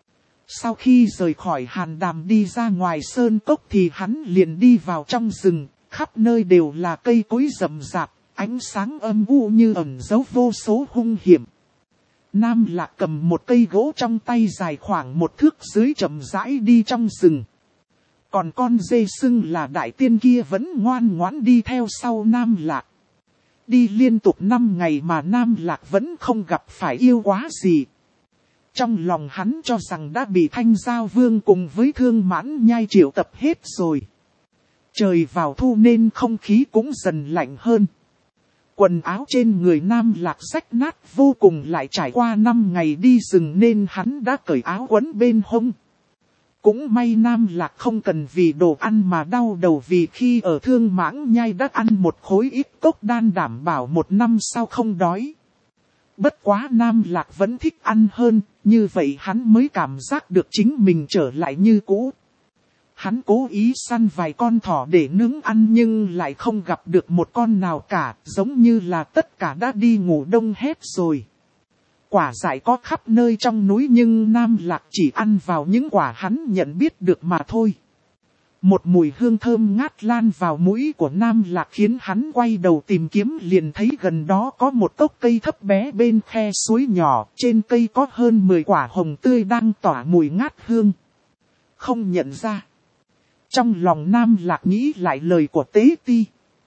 A: Sau khi rời khỏi Hàn Đàm đi ra ngoài sơn cốc thì hắn liền đi vào trong rừng, khắp nơi đều là cây cối rậm rạp, ánh sáng âm u như ẩn giấu vô số hung hiểm. Nam Lạc cầm một cây gỗ trong tay dài khoảng 1 thước dưới chậm rãi đi trong rừng. Còn con dê sưng là đại tiên kia vẫn ngoan ngoãn đi theo sau Nam Lạc. Đi liên tục 5 ngày mà Nam Lạc vẫn không gặp phải yêu quá gì. Trong lòng hắn cho rằng đã bị Thanh Giao Vương cùng với Thương Mãn Nhai triệu tập hết rồi. Trời vào thu nên không khí cũng dần lạnh hơn. Quần áo trên người Nam Lạc rách nát vô cùng, lại trải qua 5 ngày đi rừng nên hắn đã cởi áo quấn bên hông. Cũng may Nam Lạc không cần vì đồ ăn mà đau đầu, vì khi ở Thương Mãng Nhai đã ăn một khối ít cốc đan đảm bảo 1 năm sau không đói. Bất quá Nam Lạc vẫn thích ăn hơn, như vậy hắn mới cảm giác được chính mình trở lại như cũ. Hắn cố ý săn vài con thỏ để nướng ăn nhưng lại không gặp được một con nào cả, giống như là tất cả đã đi ngủ đông hết rồi. Quả dại có khắp nơi trong núi nhưng Nam Lạc chỉ ăn vào những quả hắn nhận biết được mà thôi. Một mùi hương thơm ngát lan vào mũi của Nam Lạc khiến hắn quay đầu tìm kiếm, liền thấy gần đó có một gốc cây thấp bé bên khe suối nhỏ, trên cây có hơn 10 quả hồng tươi đang tỏa mùi ngát hương. Không nhận ra. Trong lòng Nam Lạc nghĩ lại lời của Tế Ti.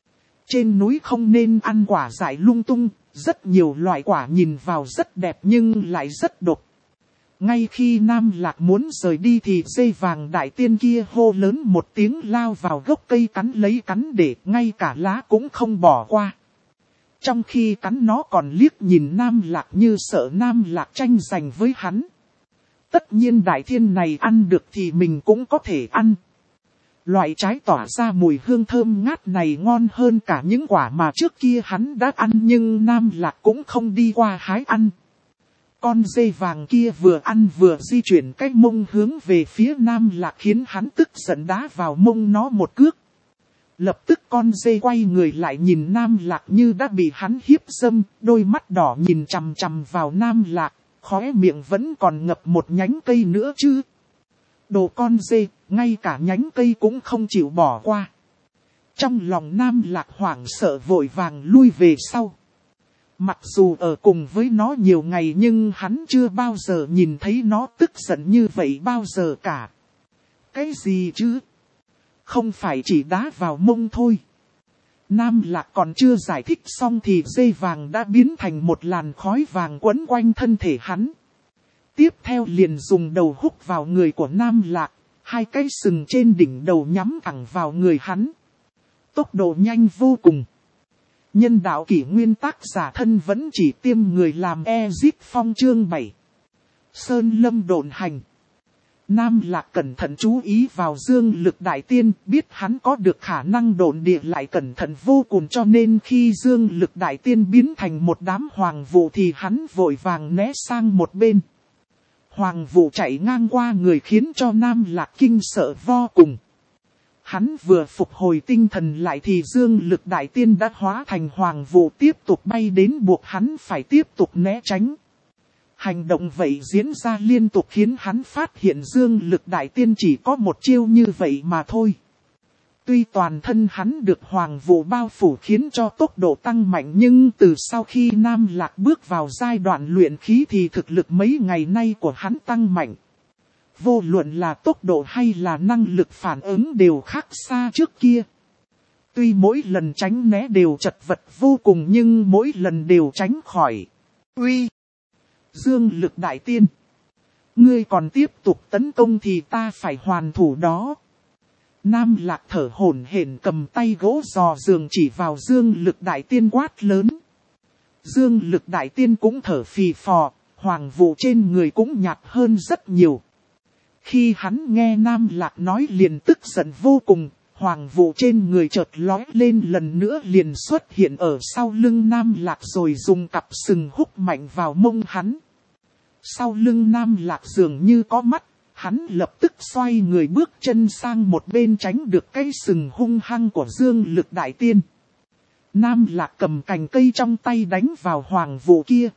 A: Trên núi không nên ăn quả dại lung tung, rất nhiều loại quả nhìn vào rất đẹp nhưng lại rất độc. Ngay khi Nam Lạc muốn rời đi thì dê vàng đại tiên kia hô lớn một tiếng lao vào gốc cây cắn lấy cắn để ngay cả lá cũng không bỏ qua. Trong khi cắn nó còn liếc nhìn Nam Lạc như sợ Nam Lạc tranh giành với hắn. Tất nhiên đại thiên này ăn được thì mình cũng có thể ăn. Loại trái tỏa ra mùi hương thơm ngát này ngon hơn cả những quả mà trước kia hắn đã ăn nhưng Nam Lạc cũng không đi qua hái ăn. Con dê vàng kia vừa ăn vừa di chuyển cái mông hướng về phía Nam Lạc khiến hắn tức giận đá vào mông nó một cước. Lập tức con dê quay người lại nhìn Nam Lạc như đã bị hắn hiếp dâm, đôi mắt đỏ nhìn chằm chằm vào Nam Lạc, khóe miệng vẫn còn ngập một nhánh cây nữa chứ. Đồ con dê, ngay cả nhánh cây cũng không chịu bỏ qua. Trong lòng Nam Lạc hoảng sợ vội vàng lui về sau. Mặc dù ở cùng với nó nhiều ngày nhưng hắn chưa bao giờ nhìn thấy nó tức giận như vậy bao giờ cả. Cái gì chứ? Không phải chỉ đá vào mông thôi. Nam Lạc còn chưa giải thích xong thì dê vàng đã biến thành một làn khói vàng quấn quanh thân thể hắn. Tiếp theo liền dùng đầu húc vào người của Nam Lạc, 2 cái sừng trên đỉnh đầu nhắm thẳng vào người hắn. Tốc độ nhanh vô cùng. Nhân đạo kỷ nguyên tác giả thân vẫn chỉ tiêm người làm Ezip Phong chương 7. Sơn lâm độn hành. Nam Lạc cẩn thận chú ý vào dương lực đại tiên, biết hắn có được khả năng độn địa lại cẩn thận vô cùng cho nên khi dương lực đại tiên biến thành một đám hoàng vụ thì hắn vội vàng né sang một bên. Hoàng vụ chạy ngang qua người khiến cho Nam Lạc kinh sợ vô cùng. Hắn vừa phục hồi tinh thần lại thì dương lực đại tiên đã hóa thành hoàng vụ tiếp tục bay đến buộc hắn phải tiếp tục né tránh. Hành động vậy diễn ra liên tục khiến hắn phát hiện dương lực đại tiên chỉ có một chiêu như vậy mà thôi. Tuy toàn thân hắn được hoàng vụ bao phủ khiến cho tốc độ tăng mạnh nhưng từ sau khi Nam Lạc bước vào giai đoạn luyện khí thì thực lực mấy ngày nay của hắn tăng mạnh. Vô luận là tốc độ hay là năng lực phản ứng đều khác xa trước kia. Tuy mỗi lần tránh né đều chật vật vô cùng nhưng mỗi lần đều tránh khỏi. Uy! Dương lực đại tiên! Ngươi còn tiếp tục tấn công thì ta phải hoàn thủ đó. Nam Lạc thở hổn hển cầm tay gỗ giò giường chỉ vào dương lực đại tiên quát lớn. Dương lực đại tiên cũng thở phì phò, hoàng vụ trên người cũng nhạt hơn rất nhiều. Khi hắn nghe Nam Lạc nói liền tức giận vô cùng, Hoàng Vũ trên người chợt lóe lên lần nữa liền xuất hiện ở sau lưng Nam Lạc rồi dùng cặp sừng húc mạnh vào mông hắn. Sau lưng Nam Lạc dường như có mắt, hắn lập tức xoay người bước chân sang một bên tránh được cái sừng hung hăng của Dương Lực Đại Tiên. Nam Lạc cầm cành cây trong tay đánh vào Hoàng Vũ kia.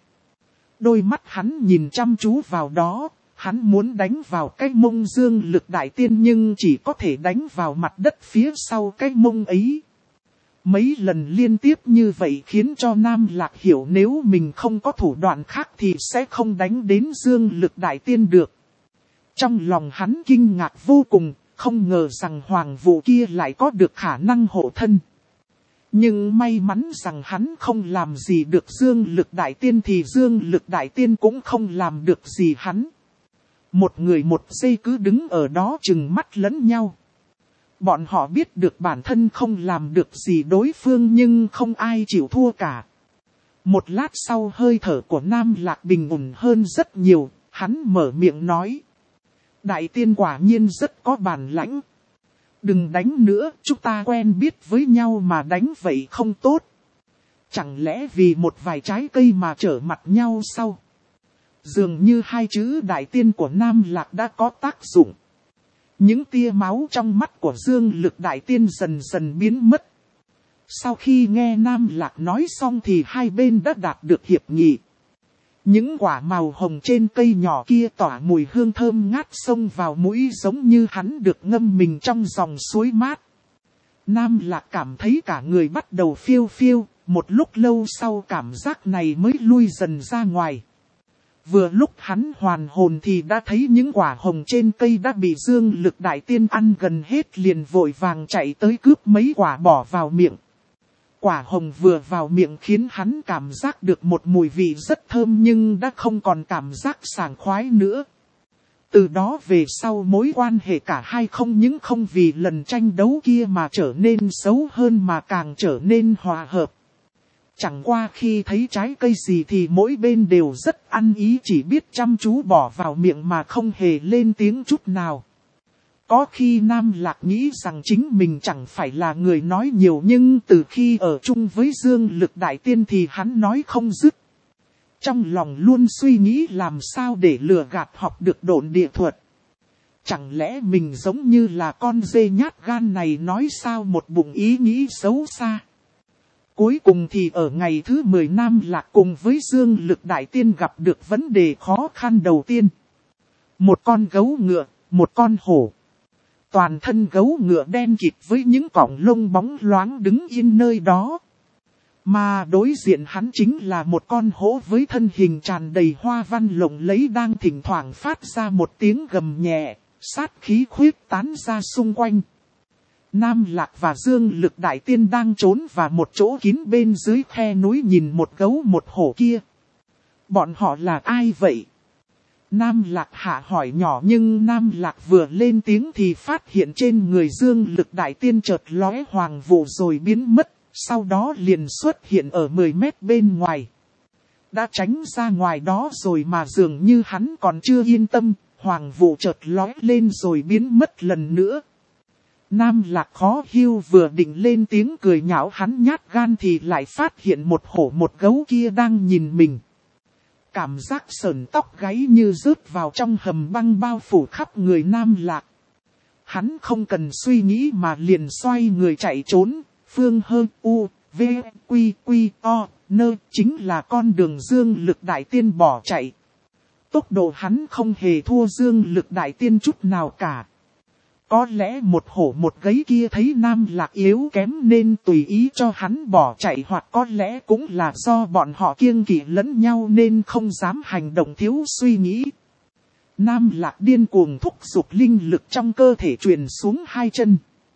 A: Đôi mắt hắn nhìn chăm chú vào đó, hắn muốn đánh vào cái mông Dương Lực Đại Tiên nhưng chỉ có thể đánh vào mặt đất phía sau cái mông ấy. Mấy lần liên tiếp như vậy khiến cho Nam Lạc hiểu nếu mình không có thủ đoạn khác thì sẽ không đánh đến Dương Lực Đại Tiên được. Trong lòng hắn kinh ngạc vô cùng, không ngờ rằng Hoàng Vũ kia lại có được khả năng hộ thân. Nhưng may mắn rằng hắn không làm gì được Dương Lực Đại Tiên thì Dương Lực Đại Tiên cũng không làm được gì hắn. Một người một giây cứ đứng ở đó chừng mắt lẫn nhau. Bọn họ biết được bản thân không làm được gì đối phương nhưng không ai chịu thua cả. Một lát sau hơi thở của Nam Lạc bình ổn hơn rất nhiều, hắn mở miệng nói. Đại Tiên quả nhiên rất có bản lãnh. Đừng đánh nữa, chúng ta quen biết với nhau mà đánh vậy không tốt. Chẳng lẽ vì một vài trái cây mà trở mặt nhau sao? Dường như hai chữ Đại Tiên của Nam Lạc đã có tác dụng. Những tia máu trong mắt của Dương Lực Đại Tiên dần dần biến mất. Sau khi nghe Nam Lạc nói xong thì hai bên đã đạt được hiệp nghị. Những quả màu hồng trên cây nhỏ kia tỏa mùi hương thơm ngát xông vào mũi giống như hắn được ngâm mình trong dòng suối mát. Nam Lạc cảm thấy cả người bắt đầu phiêu phiêu, một lúc lâu sau cảm giác này mới lui dần ra ngoài. Vừa lúc hắn hoàn hồn thì đã thấy những quả hồng trên cây đã bị Dương Lực Đại Tiên ăn gần hết liền vội vàng chạy tới cướp mấy quả bỏ vào miệng. Quả hồng vừa vào miệng khiến hắn cảm giác được một mùi vị rất thơm nhưng đã không còn cảm giác sảng khoái nữa. Từ đó về sau mối quan hệ cả hai không những không vì lần tranh đấu kia mà trở nên xấu hơn mà càng trở nên hòa hợp. Chẳng qua khi thấy trái cây gì thì mỗi bên đều rất ăn ý chỉ biết chăm chú bỏ vào miệng mà không hề lên tiếng chút nào. Có khi Nam Lạc nghĩ rằng chính mình chẳng phải là người nói nhiều nhưng từ khi ở chung với Dương Lực Đại Tiên thì hắn nói không dứt. Trong lòng luôn suy nghĩ làm sao để lừa gạt học được độn địa thuật. Chẳng lẽ mình giống như là con dê nhát gan này nói sao một bụng ý nghĩ xấu xa. Cuối cùng thì ở ngày thứ 10 Nam Lạc cùng với Dương Lực Đại Tiên gặp được vấn đề khó khăn đầu tiên. Một con gấu ngựa, một con hổ. Toàn thân gấu ngựa đen kịt với những cọng lông bóng loáng đứng yên nơi đó. Mà đối diện hắn chính là một con hổ với thân hình tràn đầy hoa văn lộng lẫy đang thỉnh thoảng phát ra một tiếng gầm nhẹ, sát khí khuyết tán ra xung quanh. Nam Lạc và Dương Lực Đại Tiên đang trốn vào một chỗ kín bên dưới khe núi nhìn một gấu một hổ kia. Bọn họ là ai vậy? Nam Lạc hạ hỏi nhỏ nhưng Nam Lạc vừa lên tiếng thì phát hiện trên người Dương Lực Đại Tiên chợt lóe Hoàng Vũ rồi biến mất, sau đó liền xuất hiện ở 10 mét bên ngoài. Đã tránh ra ngoài đó rồi mà dường như hắn còn chưa yên tâm, Hoàng Vũ chợt lóe lên rồi biến mất lần nữa. Nam Lạc khó hiu vừa định lên tiếng cười nhạo hắn nhát gan thì lại phát hiện một hổ một gấu kia đang nhìn mình. Cảm giác sởn tóc gáy như rớt vào trong hầm băng bao phủ khắp người Nam Lạc. Hắn không cần suy nghĩ mà liền xoay người chạy trốn, phương hơn u, v, quy, quy, o, nơ chính là con đường Dương Lực Đại Tiên bỏ chạy. Tốc độ hắn không hề thua Dương Lực Đại Tiên chút nào cả. Có lẽ một hổ một gáy kia thấy Nam Lạc yếu kém nên tùy ý cho hắn bỏ chạy hoặc có lẽ cũng là do bọn họ kiêng kỵ lẫn nhau nên không dám hành động thiếu suy nghĩ. Nam Lạc điên cuồng thúc giục linh lực trong cơ thể truyền xuống hai chân.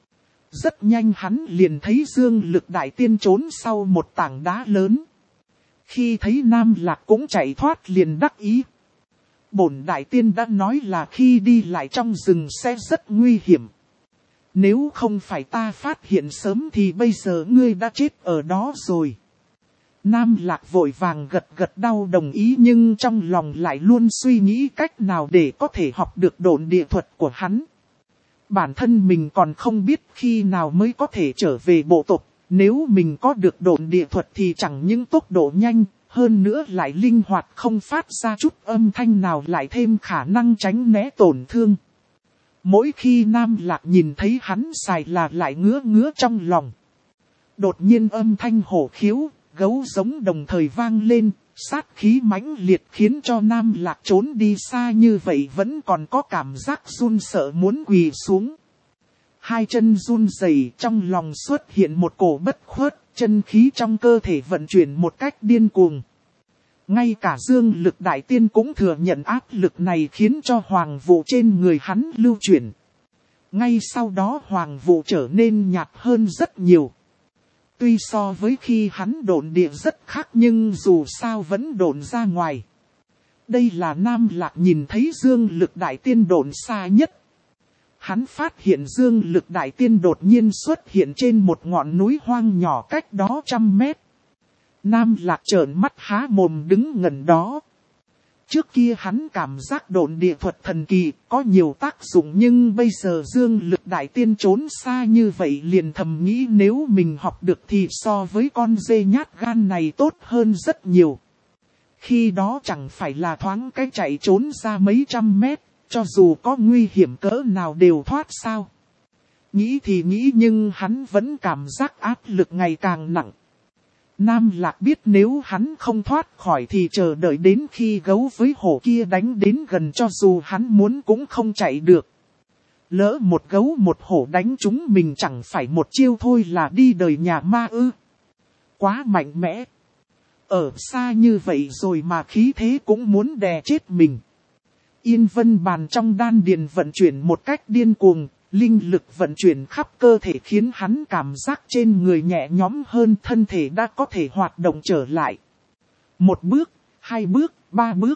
A: Rất nhanh hắn liền thấy Dương Lực Đại Tiên trốn sau một tảng đá lớn. Khi thấy Nam Lạc cũng chạy thoát liền đắc ý. Bổn Đại Tiên đã nói là khi đi lại trong rừng sẽ rất nguy hiểm. Nếu không phải ta phát hiện sớm thì bây giờ ngươi đã chết ở đó rồi. Nam Lạc vội vàng gật gật đầu đồng ý nhưng trong lòng lại luôn suy nghĩ cách nào để có thể học được độn địa thuật của hắn. bản thân mình còn không biết khi nào mới có thể trở về bộ tộc. Nếu mình có được độn địa thuật thì chẳng những tốc độ nhanh, hơn nữa lại linh hoạt không phát ra chút âm thanh nào, lại thêm khả năng tránh né tổn thương. Mỗi khi Nam Lạc nhìn thấy hắn xài là lại ngứa ngứa trong lòng. Đột nhiên âm thanh hổ khiếu, gấu giống đồng thời vang lên, sát khí mãnh liệt khiến cho Nam Lạc trốn đi xa như vậy vẫn còn có cảm giác run sợ muốn quỳ xuống. Hai chân run rẩy, trong lòng xuất hiện một cổ bất khuất, chân khí trong cơ thể vận chuyển một cách điên cuồng. Ngay cả dương lực đại tiên cũng thừa nhận áp lực này khiến cho hoàng vụ trên người hắn lưu chuyển. Ngay sau đó hoàng vụ trở nên nhạt hơn rất nhiều. Tuy so với khi hắn độn địa rất khác nhưng dù sao vẫn độn ra ngoài. Đây là Nam Lạc nhìn thấy dương lực đại tiên độn xa nhất. Hắn phát hiện dương lực đại tiên đột nhiên xuất hiện trên một ngọn núi hoang nhỏ cách đó 100 mét. Nam Lạc trợn mắt há mồm đứng ngẩn đó. Trước kia hắn cảm giác độn địa thuật thần kỳ có nhiều tác dụng, nhưng bây giờ dương lực đại tiên trốn xa như vậy liền thầm nghĩ nếu mình học được thì so với con dê nhát gan này tốt hơn rất nhiều. Khi đó chẳng phải là thoáng cái chạy trốn ra mấy trăm mét, cho dù có nguy hiểm cỡ nào đều thoát sao. Nghĩ thì nghĩ nhưng hắn vẫn cảm giác áp lực ngày càng nặng. Nam Lạc biết nếu hắn không thoát khỏi thì chờ đợi đến khi gấu với hổ kia đánh đến gần, cho dù hắn muốn cũng không chạy được. Lỡ một gấu một hổ đánh chúng mình chẳng phải một chiêu thôi là đi đời nhà ma ư. Quá mạnh mẽ. Ở xa như vậy rồi mà khí thế cũng muốn đè chết mình. Yên vân bàn trong đan điền vận chuyển một cách điên cuồng. Linh lực vận chuyển khắp cơ thể khiến hắn cảm giác trên người nhẹ nhõm hơn, thân thể đã có thể hoạt động trở lại. Một bước, hai bước, ba bước.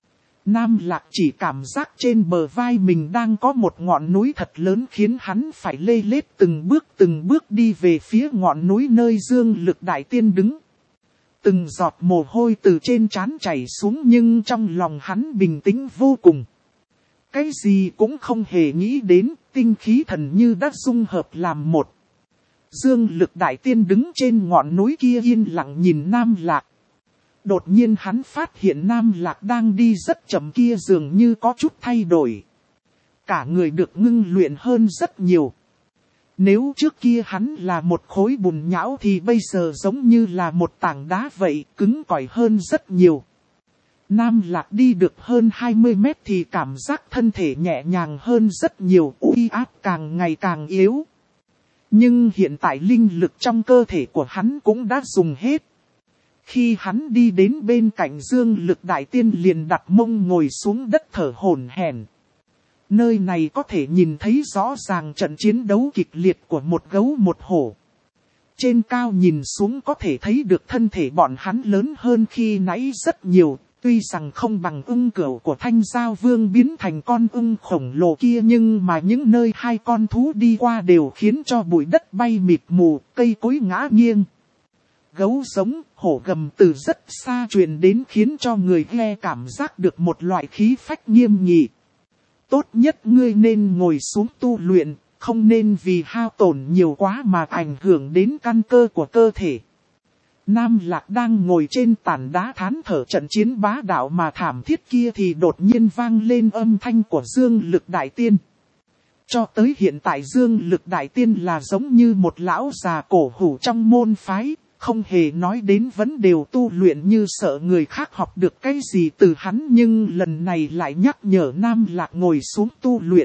A: Nam Lạc chỉ cảm giác trên bờ vai mình đang có một ngọn núi thật lớn khiến hắn phải lê lết từng bước đi về phía ngọn núi nơi dương lực đại tiên đứng. Từng giọt mồ hôi từ trên trán chảy xuống nhưng trong lòng hắn bình tĩnh vô cùng. Cái gì cũng không hề nghĩ đến, tinh khí thần như đã dung hợp làm một. Dương lực đại tiên đứng trên ngọn núi kia yên lặng nhìn Nam Lạc. Đột nhiên hắn phát hiện Nam Lạc đang đi rất chậm kia dường như có chút thay đổi. Cả người được ngưng luyện hơn rất nhiều. Nếu trước kia hắn là một khối bùn nhão thì bây giờ giống như là một tảng đá vậy, cứng cỏi hơn rất nhiều. Nam Lạc đi được hơn 20 mét thì cảm giác thân thể nhẹ nhàng hơn rất nhiều, uy áp càng ngày càng yếu. Nhưng hiện tại linh lực trong cơ thể của hắn cũng đã dùng hết. Khi hắn đi đến bên cạnh dương lực đại tiên liền đặt mông ngồi xuống đất thở hổn hển. Nơi này có thể nhìn thấy rõ ràng trận chiến đấu kịch liệt của một gấu một hổ. Trên cao nhìn xuống có thể thấy được thân thể bọn hắn lớn hơn khi nãy rất nhiều. Tuy rằng không bằng ưng cửu của Thanh Giao Vương biến thành con ưng khổng lồ kia nhưng mà những nơi hai con thú đi qua đều khiến cho bụi đất bay mịt mù, cây cối ngã nghiêng. Gấu giống, hổ gầm từ rất xa truyền đến khiến cho người nghe cảm giác được một loại khí phách nghiêm nghị. Tốt nhất ngươi nên ngồi xuống tu luyện, không nên vì hao tổn nhiều quá mà ảnh hưởng đến căn cơ của cơ thể. Nam Lạc đang ngồi trên tảng đá thán thở trận chiến bá đạo mà thảm thiết kia thì đột nhiên vang lên âm thanh của dương lực đại tiên. Cho tới hiện tại dương lực đại tiên là giống như một lão già cổ hủ trong môn phái, không hề nói đến vấn đề tu luyện như sợ người khác học được cái gì từ hắn, nhưng lần này lại nhắc nhở Nam Lạc ngồi xuống tu luyện.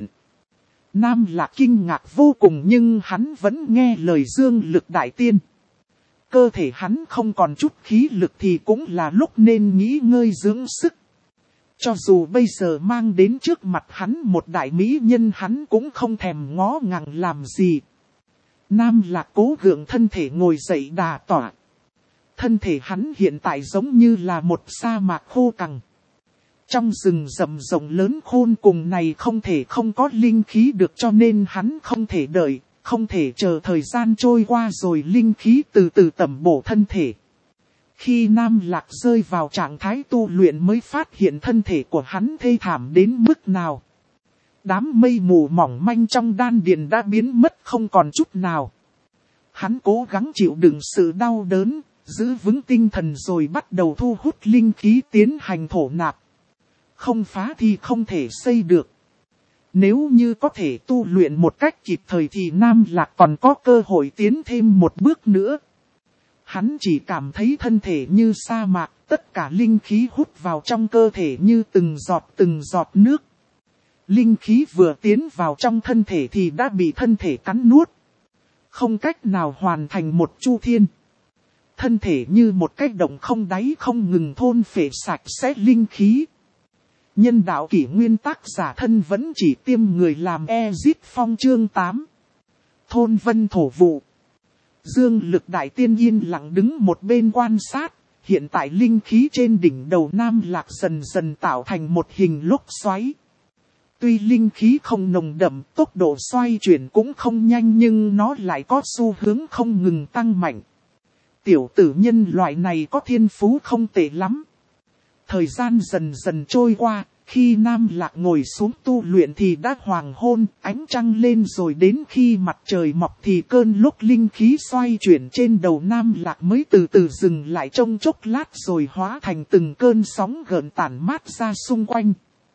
A: Nam Lạc kinh ngạc vô cùng nhưng hắn vẫn nghe lời dương lực đại tiên. Cơ thể hắn không còn chút khí lực thì cũng là lúc nên nghỉ ngơi dưỡng sức. Cho dù bây giờ mang đến trước mặt hắn một đại mỹ nhân hắn cũng không thèm ngó ngàng làm gì. Nam Lạc cố gượng thân thể ngồi dậy đà tỏa. Thân thể hắn hiện tại giống như là một sa mạc khô cằn. Trong rừng rậm rộng lớn khôn cùng này không thể không có linh khí được, cho nên hắn không thể đợi. Không thể chờ thời gian trôi qua rồi linh khí từ từ tẩm bổ thân thể. Khi Nam Lạc rơi vào trạng thái tu luyện mới phát hiện thân thể của hắn thê thảm đến mức nào. đám mây mù mỏng manh trong đan điền đã biến mất không còn chút nào. Hắn cố gắng chịu đựng sự đau đớn, giữ vững tinh thần rồi bắt đầu thu hút linh khí tiến hành thổ nạp. Không phá thì không thể xây được. Nếu như có thể tu luyện một cách kịp thời thì Nam Lạc còn có cơ hội tiến thêm một bước nữa. Hắn chỉ cảm thấy thân thể như sa mạc, tất cả linh khí hút vào trong cơ thể như từng giọt nước. Linh khí vừa tiến vào trong thân thể thì đã bị thân thể cắn nuốt. Không cách nào hoàn thành một chu thiên. Thân thể như một cái động không đáy không ngừng thôn phệ sạch sẽ linh khí. Nhân đạo kỷ nguyên tác giả thân vẫn chỉ tiêm người làm Ezit Phong chương 8. Thôn vân thổ vụ. Dương Lực Đại Tiên yên lặng đứng một bên quan sát. Hiện tại linh khí trên đỉnh đầu Nam Lạc dần dần tạo thành một hình lốc xoáy. Tuy linh khí không nồng đậm, tốc độ xoay chuyển cũng không nhanh nhưng nó lại có xu hướng không ngừng tăng mạnh. Tiểu tử nhân loại này có thiên phú không tệ lắm. Thời gian dần dần trôi qua, khi Nam Lạc ngồi xuống tu luyện thì đã hoàng hôn, ánh trăng lên rồi đến khi mặt trời mọc thì cơn lốc linh khí xoay chuyển trên đầu Nam Lạc mới từ từ dừng lại trong chốc lát rồi hóa thành từng cơn sóng gợn tản mát ra xung quanh.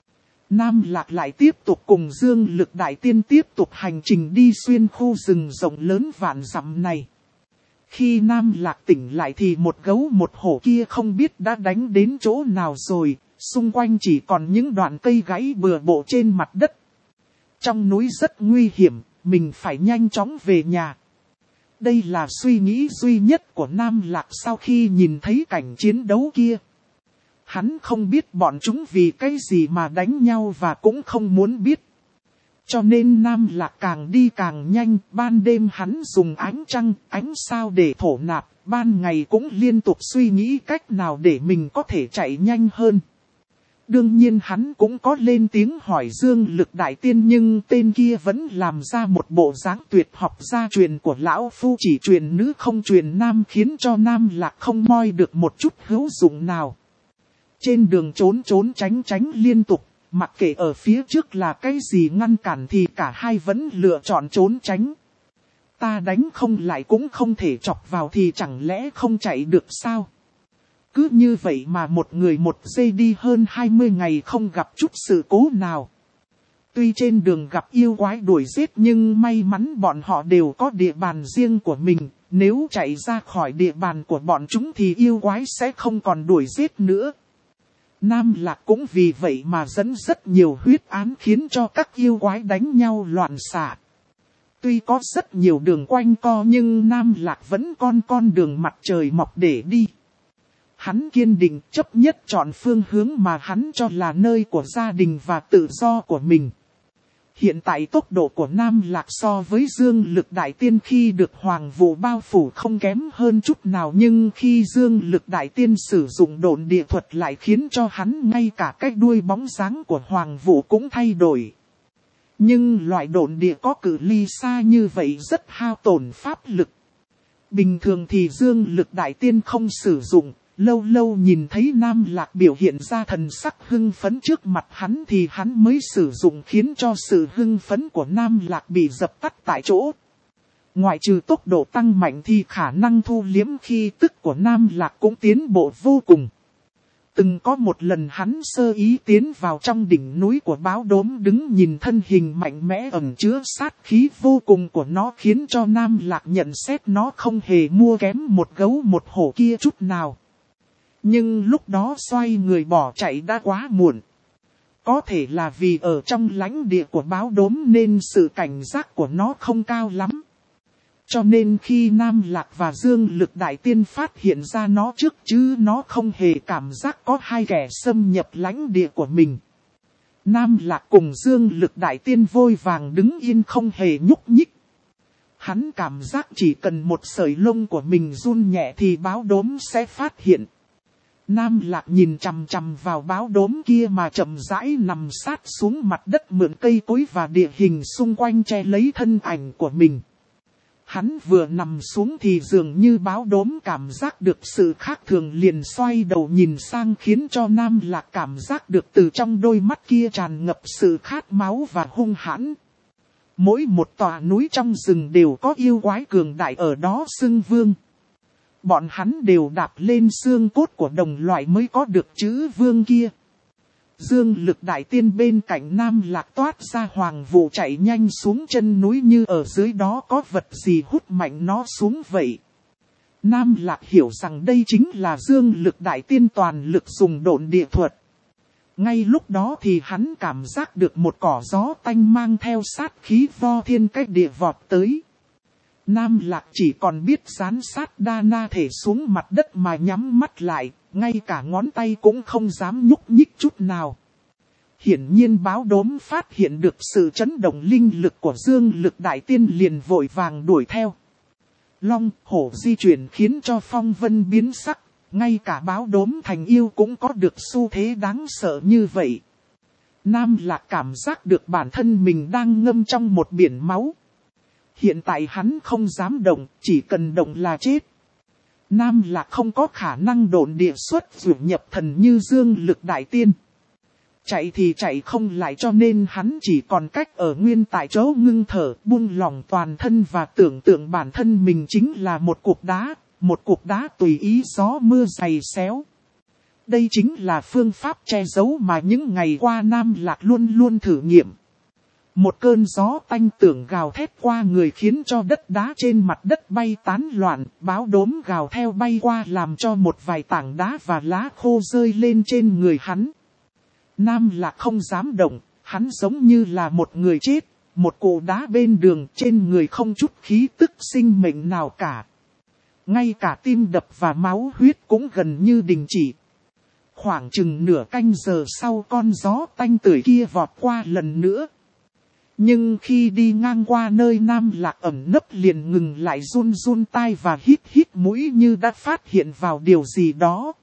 A: Nam Lạc lại tiếp tục cùng Dương Lực Đại Tiên tiếp tục hành trình đi xuyên khu rừng rộng lớn vạn dặm này. Khi Nam Lạc tỉnh lại thì một gấu một hổ kia không biết đã đánh đến chỗ nào rồi, xung quanh chỉ còn những đoạn cây gãy bừa bộn trên mặt đất. Trong núi rất nguy hiểm, mình phải nhanh chóng về nhà. Đây là suy nghĩ duy nhất của Nam Lạc sau khi nhìn thấy cảnh chiến đấu kia. Hắn không biết bọn chúng vì cái gì mà đánh nhau và cũng không muốn biết. Cho nên Nam Lạc càng đi càng nhanh, ban đêm hắn dùng ánh trăng, ánh sao để thổ nạp, ban ngày cũng liên tục suy nghĩ cách nào để mình có thể chạy nhanh hơn. Đương nhiên hắn cũng có lên tiếng hỏi Dương Lực Đại Tiên nhưng tên kia vẫn làm ra một bộ dáng tuyệt học gia truyền của lão phu chỉ truyền nữ không truyền nam khiến cho Nam Lạc không moi được một chút hữu dụng nào. Trên đường trốn tránh liên tục, mặc kệ ở phía trước là cái gì ngăn cản thì cả hai vẫn lựa chọn trốn tránh. Ta đánh không lại cũng không thể chọc vào thì chẳng lẽ không chạy được sao? Cứ như vậy mà một người một giây đi hơn 20 ngày không gặp chút sự cố nào. Tuy trên đường gặp yêu quái đuổi giết nhưng may mắn bọn họ đều có địa bàn riêng của mình. Nếu chạy ra khỏi địa bàn của bọn chúng thì yêu quái sẽ không còn đuổi giết nữa. Nam Lạc cũng vì vậy mà dẫn rất nhiều huyết án khiến cho các yêu quái đánh nhau loạn xạ. Tuy có rất nhiều đường quanh co nhưng Nam Lạc vẫn con đường mặt trời mọc để đi. Hắn kiên định chấp nhất chọn phương hướng mà hắn cho là nơi của gia đình và tự do của mình. Hiện tại tốc độ của Nam Lạc so với Dương Lực Đại Tiên khi được Hoàng Vũ bao phủ không kém hơn chút nào nhưng khi Dương Lực Đại Tiên sử dụng độn địa thuật lại khiến cho hắn ngay cả cái đuôi bóng dáng của Hoàng Vũ cũng thay đổi. Nhưng loại độn địa có cự ly xa như vậy rất hao tổn pháp lực. Bình thường thì Dương Lực Đại Tiên không sử dụng. Lâu lâu nhìn thấy Nam Lạc biểu hiện ra thần sắc hưng phấn trước mặt hắn thì hắn mới sử dụng khiến cho sự hưng phấn của Nam Lạc bị dập tắt tại chỗ. Ngoại trừ tốc độ tăng mạnh thì khả năng thu liếm khí tức của Nam Lạc cũng tiến bộ vô cùng. Từng có một lần hắn sơ ý tiến vào trong đỉnh núi của Báo Đốm đứng nhìn thân hình mạnh mẽ ẩn chứa sát khí vô cùng của nó khiến cho Nam Lạc nhận xét nó không hề mua kém một gấu một hổ kia chút nào. Nhưng lúc đó xoay người bỏ chạy đã quá muộn. Có thể là vì ở trong lãnh địa của Báo Đốm nên sự cảnh giác của nó không cao lắm. Cho nên khi Nam Lạc và Dương Lực Đại Tiên phát hiện ra nó trước chứ nó không hề cảm giác có hai kẻ xâm nhập lãnh địa của mình. Nam Lạc cùng Dương Lực Đại Tiên vội vàng đứng yên không hề nhúc nhích. Hắn cảm giác chỉ cần một sợi lông của mình run nhẹ thì Báo Đốm sẽ phát hiện. Nam Lạc nhìn chằm chằm vào Báo Đốm kia mà chậm rãi nằm sát xuống mặt đất mượn cây cối và địa hình xung quanh che lấy thân ảnh của mình. Hắn vừa nằm xuống thì dường như báo đốm cảm giác được sự khác thường liền xoay đầu nhìn sang khiến cho Nam Lạc cảm giác được từ trong đôi mắt kia tràn ngập sự khát máu và hung hãn. Mỗi một tòa núi trong rừng đều có yêu quái cường đại ở đó xưng vương. Bọn hắn đều đạp lên xương cốt của đồng loại mới có được chữ vương kia. Dương Lực Đại Tiên bên cạnh Nam Lạc toát ra hoàng vụ chạy nhanh xuống chân núi như ở dưới đó có vật gì hút mạnh nó xuống vậy. Nam Lạc hiểu rằng đây chính là Dương Lực Đại Tiên toàn lực dùng độn địa thuật. Ngay lúc đó thì hắn cảm giác được một cỏ gió tanh mang theo sát khí vo thiên cách địa vọt tới. Nam Lạc chỉ còn biết dán sát đa na thể xuống mặt đất mà nhắm mắt lại, ngay cả ngón tay cũng không dám nhúc nhích chút nào. Hiển nhiên báo đốm phát hiện được sự chấn động linh lực của Dương Lực Đại Tiên liền vội vàng đuổi theo. Long, hổ di chuyển khiến cho phong vân biến sắc, ngay cả báo đốm thành yêu cũng có được xu thế đáng sợ như vậy. Nam Lạc cảm giác được bản thân mình đang ngâm trong một biển máu. Hiện tại hắn không dám động, chỉ cần động là chết. Nam Lạc không có khả năng độn địa xuất dụ nhập thần như Dương Lực Đại Tiên. Chạy thì chạy không lại cho nên hắn chỉ còn cách ở nguyên tại chỗ ngưng thở, buông lỏng toàn thân và tưởng tượng bản thân mình chính là một cục đá tùy ý gió mưa giày xéo. Đây chính là phương pháp che giấu mà những ngày qua Nam Lạc luôn luôn thử nghiệm. Một cơn gió tanh tưởng gào thét qua người khiến cho đất đá trên mặt đất bay tán loạn, báo đốm gào theo bay qua làm cho một vài tảng đá và lá khô rơi lên trên người hắn. Nam Lạc không dám động, hắn giống như là một người chết, một cỗ đá bên đường trên người không chút khí tức sinh mệnh nào cả. Ngay cả tim đập và máu huyết cũng gần như đình chỉ. Khoảng chừng nửa canh giờ sau con gió tanh tưởi kia vọt qua lần nữa. Nhưng khi đi ngang qua nơi Nam Lạc ẩn nấp liền ngừng lại run run tai và hít hít mũi như đã phát hiện vào điều gì đó.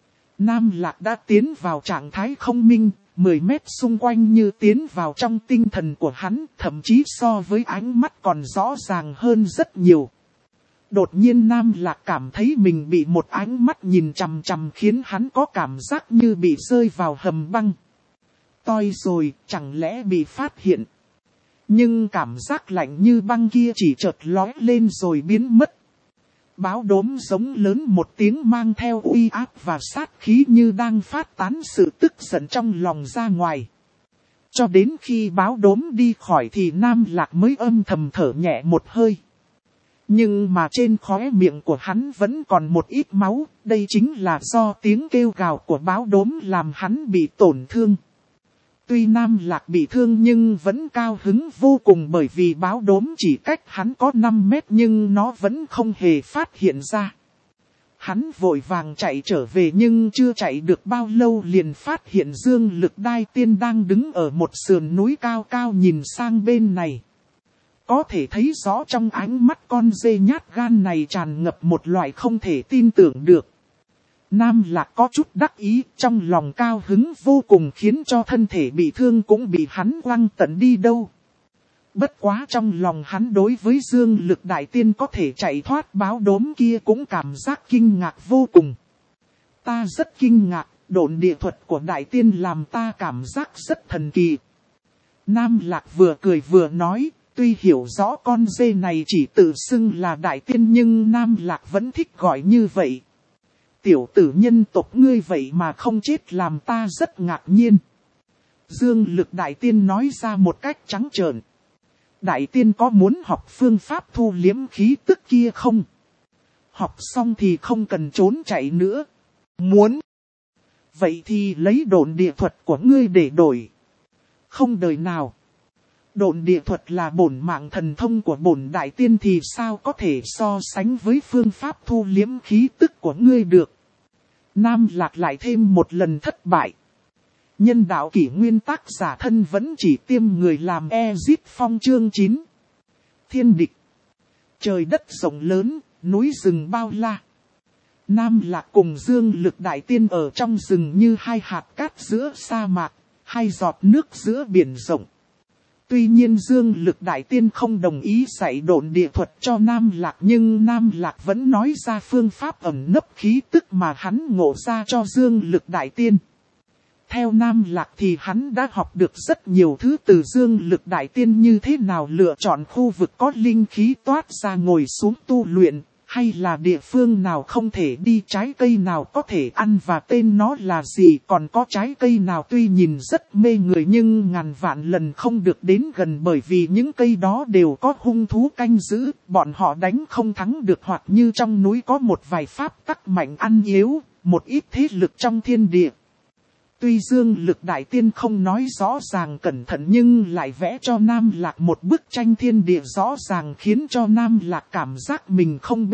A: Nam Lạc đã tiến vào trạng thái không minh, 10 mét xung quanh như tiến vào trong tinh thần của hắn, thậm chí so với ánh mắt còn rõ ràng hơn rất nhiều. Đột nhiên Nam Lạc cảm thấy mình bị một ánh mắt nhìn chằm chằm khiến hắn có cảm giác như bị rơi vào hầm băng. Toi rồi, chẳng lẽ bị phát hiện. Nhưng cảm giác lạnh như băng kia chỉ chợt lóe lên rồi biến mất. Báo đốm giống lớn một tiếng mang theo uy áp và sát khí như đang phát tán sự tức giận trong lòng ra ngoài. Cho đến khi báo đốm đi khỏi thì Nam Lạc mới âm thầm thở nhẹ một hơi. Nhưng mà trên khóe miệng của hắn vẫn còn một ít máu, đây chính là do tiếng kêu gào của báo đốm làm hắn bị tổn thương. Tuy Nam Lạc bị thương nhưng vẫn cao hứng vô cùng bởi vì báo đốm chỉ cách hắn có 5 mét nhưng nó vẫn không hề phát hiện ra. Hắn vội vàng chạy trở về nhưng chưa chạy được bao lâu liền phát hiện Dương Lực Đại Tiên đang đứng ở một sườn núi cao cao nhìn sang bên này. Có thể thấy rõ trong ánh mắt con dê nhát gan này tràn ngập một loại không thể tin tưởng được. Nam Lạc có chút đắc ý, trong lòng cao hứng vô cùng khiến cho thân thể bị thương cũng bị hắn quăng tận đi đâu. Bất quá trong lòng hắn đối với Dương Lực Đại Tiên có thể chạy thoát báo đốm kia cũng cảm giác kinh ngạc vô cùng. Ta rất kinh ngạc, độn địa thuật của Đại Tiên làm ta cảm giác rất thần kỳ. Nam Lạc vừa cười vừa nói, tuy hiểu rõ con dê này chỉ tự xưng là Đại Tiên nhưng Nam Lạc vẫn thích gọi như vậy. Tiểu tử nhân tộc ngươi vậy mà không chết làm ta rất ngạc nhiên. Dương Lực Đại Tiên nói ra một cách trắng trợn. Đại Tiên có muốn học phương pháp thu liếm khí tức kia không? Học xong thì không cần trốn chạy nữa. Muốn. Vậy thì lấy độn địa thuật của ngươi để đổi. Không đời nào. Độn địa thuật là bổn mạng thần thông của bổn Đại Tiên thì sao có thể so sánh với phương pháp thu liếm khí tức của ngươi được. Nam Lạc lại thêm một lần thất bại. Nhân đạo kỷ nguyên tác giả thân vẫn chỉ tiêm người làm Ezip Phong chương 9. Thiên địch. Trời đất rộng lớn, núi rừng bao la. Nam Lạc cùng Dương Lực Đại Tiên ở trong rừng như hai hạt cát giữa sa mạc, hai giọt nước giữa biển rộng. Tuy nhiên Dương Lực Đại Tiên không đồng ý dạy độn địa thuật cho Nam Lạc, nhưng Nam Lạc vẫn nói ra phương pháp ẩn nấp khí tức mà hắn ngộ ra cho Dương Lực Đại Tiên. Theo Nam Lạc thì hắn đã học được rất nhiều thứ từ Dương Lực Đại Tiên, như thế nào lựa chọn khu vực có linh khí toát ra ngồi xuống tu luyện, hay là địa phương nào không thể đi, trái cây nào có thể ăn và tên nó là gì, còn có trái cây nào tuy nhìn rất mê người nhưng ngàn vạn lần không được đến gần, bởi vì những cây đó đều có hung thú canh giữ, bọn họ đánh không thắng được, hoặc như trong núi có một vài pháp tắc mạnh ăn yếu, một ít thế lực trong thiên địa. Tuy Dương Lực Đại Tiên không nói rõ ràng cẩn thận nhưng lại vẽ cho Nam Lạc một bức tranh thiên địa rõ ràng, khiến cho Nam Lạc cảm giác mình không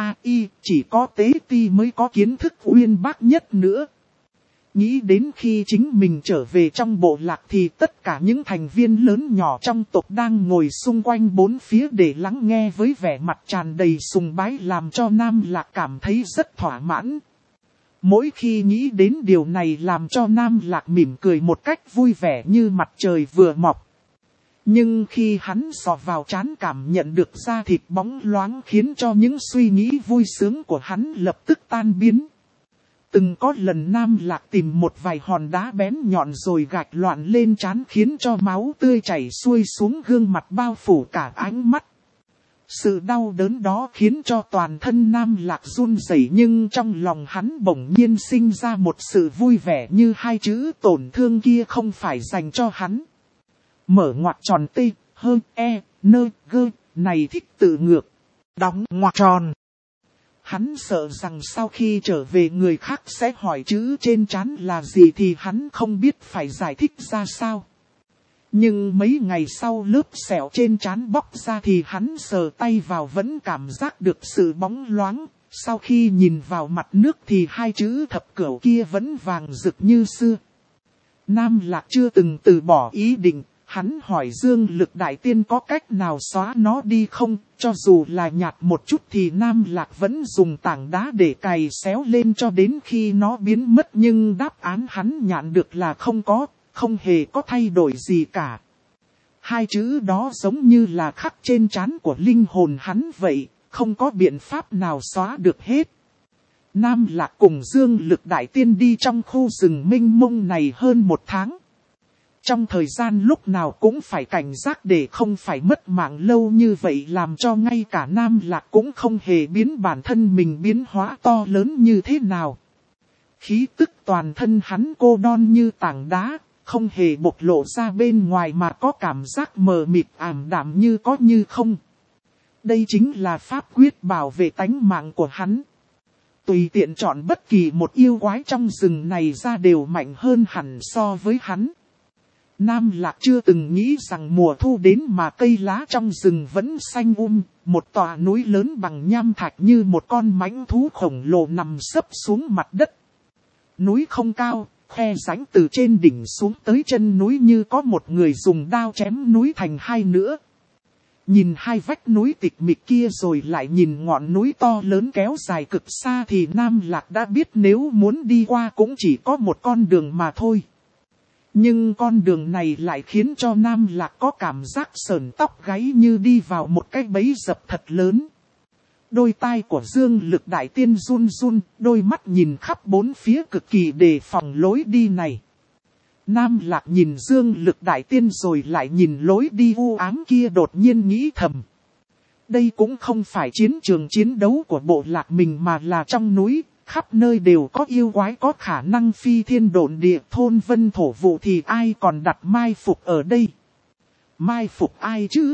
A: chỉ có tế ti mới có kiến thức uyên bác nhất nữa. Nghĩ đến khi chính mình trở về trong bộ lạc thì tất cả những thành viên lớn nhỏ trong tộc đang ngồi xung quanh bốn phía để lắng nghe với vẻ mặt tràn đầy sùng bái, làm cho Nam Lạc cảm thấy rất thỏa mãn. Mỗi khi nghĩ đến điều này làm cho Nam Lạc mỉm cười một cách vui vẻ như mặt trời vừa mọc. Nhưng khi hắn sờ vào trán cảm nhận được da thịt bóng loáng, khiến cho những suy nghĩ vui sướng của hắn lập tức tan biến. Từng có lần Nam Lạc tìm một vài hòn đá bén nhọn rồi gạch loạn lên trán, khiến cho máu tươi chảy xuôi xuống gương mặt bao phủ cả ánh mắt. Sự đau đớn đó khiến cho toàn thân Nam Lạc run rẩy, nhưng trong lòng hắn bỗng nhiên sinh ra một sự vui vẻ, như hai chữ tổn thương kia không phải dành cho hắn. Mở ngoặc tròn T, hơn E, nơ, gơ, này thích tự ngược. Đóng ngoặc tròn. Hắn sợ rằng sau khi trở về người khác sẽ hỏi chữ trên trán là gì thì hắn không biết phải giải thích ra sao. Nhưng mấy ngày sau lớp sẹo trên trán bóc ra thì hắn sờ tay vào vẫn cảm giác được sự bóng loáng. Sau khi nhìn vào mặt nước thì hai chữ thập cửu kia vẫn vàng rực như xưa. Nam Lạc chưa từng từ bỏ ý định. Hắn hỏi Dương Lực Đại Tiên có cách nào xóa nó đi không, cho dù là nhạt một chút thì Nam Lạc vẫn dùng tảng đá để cày xéo lên cho đến khi nó biến mất, nhưng đáp án hắn nhận được là không có, không hề có thay đổi gì cả. Hai chữ đó giống như là khắc trên trán của linh hồn hắn vậy, không có biện pháp nào xóa được hết. Nam Lạc cùng Dương Lực Đại Tiên đi trong khu rừng mênh mông này hơn 1 tháng. Trong thời gian lúc nào cũng phải cảnh giác để không phải mất mạng lâu như vậy, làm cho ngay cả Nam Lạc cũng không hề biến bản thân mình biến hóa to lớn như thế nào. Khí tức toàn thân hắn cô đon như tảng đá, không hề bộc lộ ra bên ngoài mà có cảm giác mờ mịt ảm đạm như có như không. Đây chính là pháp quyết bảo vệ tánh mạng của hắn. Tùy tiện chọn bất kỳ một yêu quái trong rừng này ra đều mạnh hơn hẳn so với hắn. Nam Lạc chưa từng nghĩ rằng mùa thu đến mà cây lá trong rừng vẫn xanh một tòa núi lớn bằng nham thạch như một con mãnh thú khổng lồ nằm sấp xuống mặt đất. Núi không cao, khe rãnh từ trên đỉnh xuống tới chân núi như có một người dùng đao chém núi thành hai nữa. Nhìn hai vách núi tịch mịch kia rồi lại nhìn ngọn núi to lớn kéo dài cực xa thì Nam Lạc đã biết nếu muốn đi qua cũng chỉ có một con đường mà thôi. Nhưng con đường này lại khiến cho Nam Lạc có cảm giác sởn tóc gáy như đi vào một cái bẫy dập thật lớn. Đôi tai của Dương Lực Đại Tiên run run, đôi mắt nhìn khắp bốn phía cực kỳ đề phòng lối đi này. Nam Lạc nhìn Dương Lực Đại Tiên rồi lại nhìn lối đi u ám kia, đột nhiên nghĩ thầm. Đây cũng không phải chiến trường chiến đấu của bộ lạc mình mà là trong núi. Khắp nơi đều có yêu quái có khả năng phi thiên độn địa, thôn vân thổ vụ thì ai còn đặt mai phục ở đây? Mai phục ai chứ?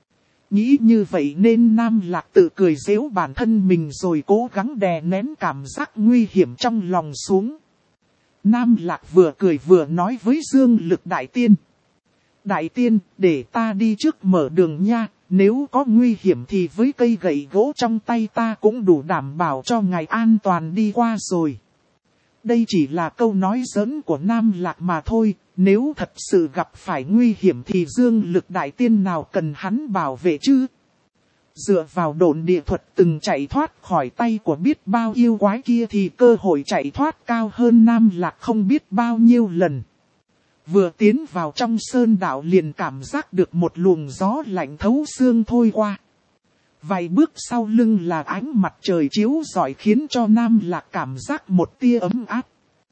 A: Nghĩ như vậy nên Nam Lạc tự cười giễu bản thân mình rồi cố gắng đè nén cảm giác nguy hiểm trong lòng xuống. Nam Lạc vừa cười vừa nói với Dương Lực Đại Tiên. Đại Tiên, để ta đi trước mở đường nha. Nếu có nguy hiểm thì với cây gậy gỗ trong tay ta cũng đủ đảm bảo cho ngài an toàn đi qua rồi. Đây chỉ là câu nói giỡn của Nam Lạc mà thôi. Nếu thật sự gặp phải nguy hiểm thì Dương Lực Đại Tiên nào cần hắn bảo vệ chứ? Dựa vào độn địa thuật từng chạy thoát khỏi tay của biết bao yêu quái kia thì cơ hội chạy thoát cao hơn Nam Lạc không biết bao nhiêu lần. Vừa tiến vào trong sơn đạo liền cảm giác được một luồng gió lạnh thấu xương thôi qua. Vài bước sau lưng là ánh mặt trời chiếu rọi khiến cho Nam Lạc cảm giác một tia ấm áp.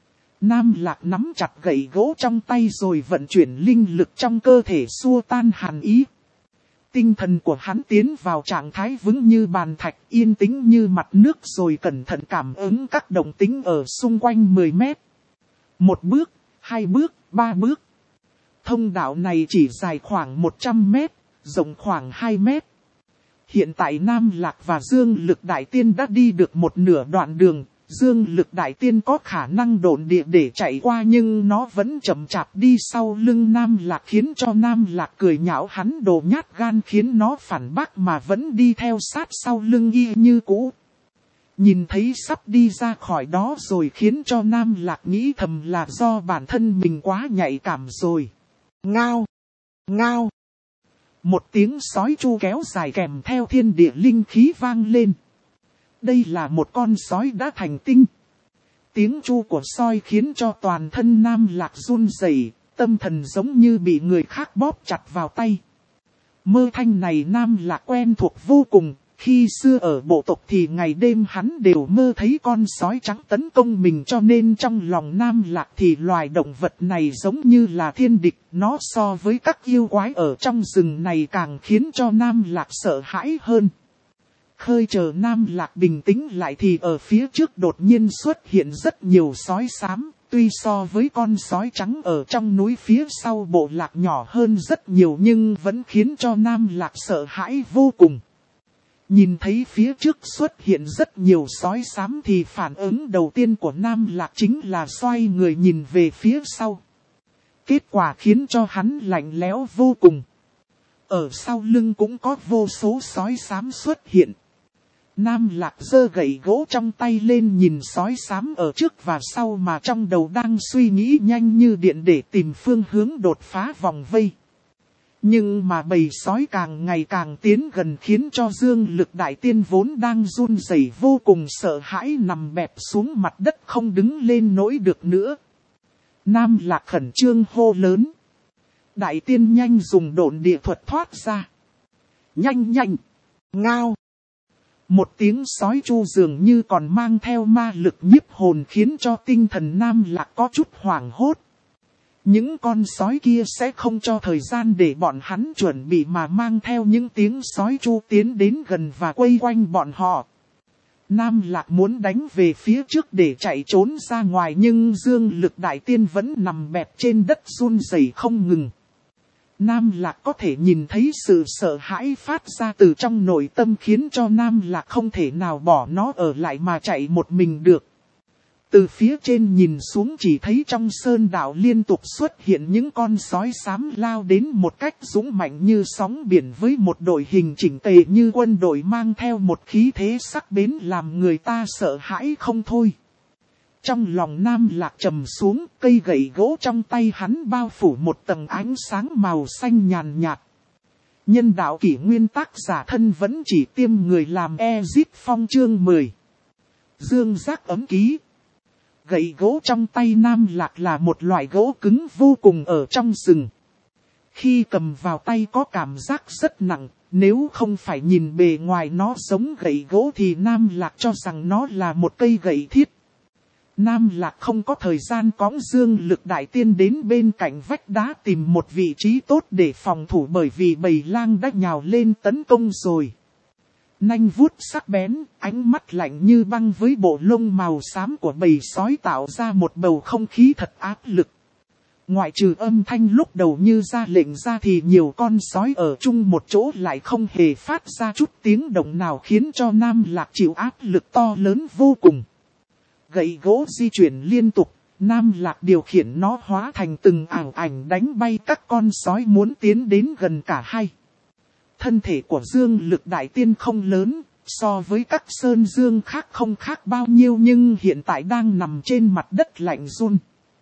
A: Nam Lạc nắm chặt gậy gỗ trong tay rồi vận chuyển linh lực trong cơ thể xua tan hàn ý. Tinh thần của hắn tiến vào trạng thái vững như bàn thạch, yên tĩnh như mặt nước rồi cẩn thận cảm ứng các động tĩnh ở xung quanh 10 mét. Một bước, 2 bước, 3 bước. Thông đạo này chỉ dài khoảng 100 mét, rộng khoảng 2 mét. Hiện tại Nam Lạc và Dương Lực Đại Tiên đã đi được một nửa đoạn đường. Dương Lực Đại Tiên có khả năng độn địa để chạy qua nhưng nó vẫn chậm chạp đi sau lưng Nam Lạc khiến cho Nam Lạc cười nhạo hắn đồ nhát gan khiến nó phản bác mà vẫn đi theo sát sau lưng y như cũ. Nhìn thấy sắp đi ra khỏi đó rồi khiến cho Nam Lạc nghĩ thầm là do bản thân mình quá nhạy cảm rồi. Ngao! Ngao! Một tiếng sói chu kéo dài kèm theo thiên địa linh khí vang lên. Đây là một con sói đã thành tinh. Tiếng chu của sói khiến cho toàn thân Nam Lạc run rẩy, tâm thần giống như bị người khác bóp chặt vào tay. Mơ thanh này Nam Lạc quen thuộc vô cùng, khi xưa ở bộ tộc thì ngày đêm hắn đều mơ thấy con sói trắng tấn công mình cho nên trong lòng Nam Lạc thì loài động vật này giống như là thiên địch, nó so với các yêu quái ở trong rừng này càng khiến cho Nam Lạc sợ hãi hơn. Khơi chờ Nam Lạc bình tĩnh lại thì ở phía trước đột nhiên xuất hiện rất nhiều sói xám, tuy so với con sói trắng ở trong núi phía sau bộ lạc nhỏ hơn rất nhiều nhưng vẫn khiến cho Nam Lạc sợ hãi vô cùng. Nhìn thấy phía trước xuất hiện rất nhiều sói xám thì phản ứng đầu tiên của Nam Lạc chính là xoay người nhìn về phía sau. Kết quả khiến cho hắn lạnh lẽo vô cùng. Ở sau lưng cũng có vô số sói xám xuất hiện. Nam Lạc giơ gậy gỗ trong tay lên nhìn sói xám ở trước và sau mà trong đầu đang suy nghĩ nhanh như điện để tìm phương hướng đột phá vòng vây. Nhưng mà bầy sói càng ngày càng tiến gần khiến cho Dương Lực Đại Tiên vốn đang run rẩy vô cùng sợ hãi nằm bẹp xuống mặt đất không đứng lên nổi được nữa. Nam Lạc khẩn trương hô lớn. Đại Tiên nhanh dùng độn địa thuật thoát ra. Nhanh nhanh! Ngao! Một tiếng sói chu dường như còn mang theo ma lực nhiếp hồn khiến cho tinh thần Nam Lạc có chút hoảng hốt. Những con sói kia sẽ không cho thời gian để bọn hắn chuẩn bị mà mang theo những tiếng sói chu tiến đến gần và quay quanh bọn họ. Nam Lạc muốn đánh về phía trước để chạy trốn ra ngoài nhưng Dương Lực Đại Tiên vẫn nằm bẹp trên đất run rẩy không ngừng. Nam Lạc có thể nhìn thấy sự sợ hãi phát ra từ trong nội tâm khiến cho Nam Lạc không thể nào bỏ nó ở lại mà chạy một mình được. Từ phía trên nhìn xuống chỉ thấy trong sơn đạo liên tục xuất hiện những con sói xám lao đến một cách dũng mạnh như sóng biển với một đội hình chỉnh tề như quân đội mang theo một khí thế sắc bén làm người ta sợ hãi không thôi. Trong lòng Nam Lạc trầm xuống, cây gậy gỗ trong tay hắn bao phủ một tầng ánh sáng màu xanh nhàn nhạt. Nhân đạo kỷ nguyên tác giả thân vẫn chỉ tiêm người làm Ezit Phong chương 10. Dương giác ấm ký. Gậy gỗ trong tay Nam Lạc là một loại gỗ cứng vô cùng ở trong rừng. Khi cầm vào tay có cảm giác rất nặng, nếu không phải nhìn bề ngoài nó giống gậy gỗ thì Nam Lạc cho rằng nó là một cây gậy thiết. Nam Lạc không có thời gian cõng Dương Lực Đại Tiên đến bên cạnh vách đá tìm một vị trí tốt để phòng thủ bởi vì bầy lang đã nhào lên tấn công rồi. Nanh vuốt sắc bén, ánh mắt lạnh như băng với bộ lông màu xám của bầy sói tạo ra một bầu không khí thật áp lực. Ngoại trừ âm thanh lúc đầu như ra lệnh ra thì nhiều con sói ở chung một chỗ lại không hề phát ra chút tiếng động nào khiến cho Nam Lạc chịu áp lực to lớn vô cùng. Gậy gỗ di chuyển liên tục, Nam Lạc điều khiển nó hóa thành từng ảo ảnh đánh bay các con sói muốn tiến đến gần cả hai. Thân thể của Dương Lực Đại Tiên không lớn, so với các sơn dương khác không khác bao nhiêu nhưng hiện tại đang nằm trên mặt đất lạnh run.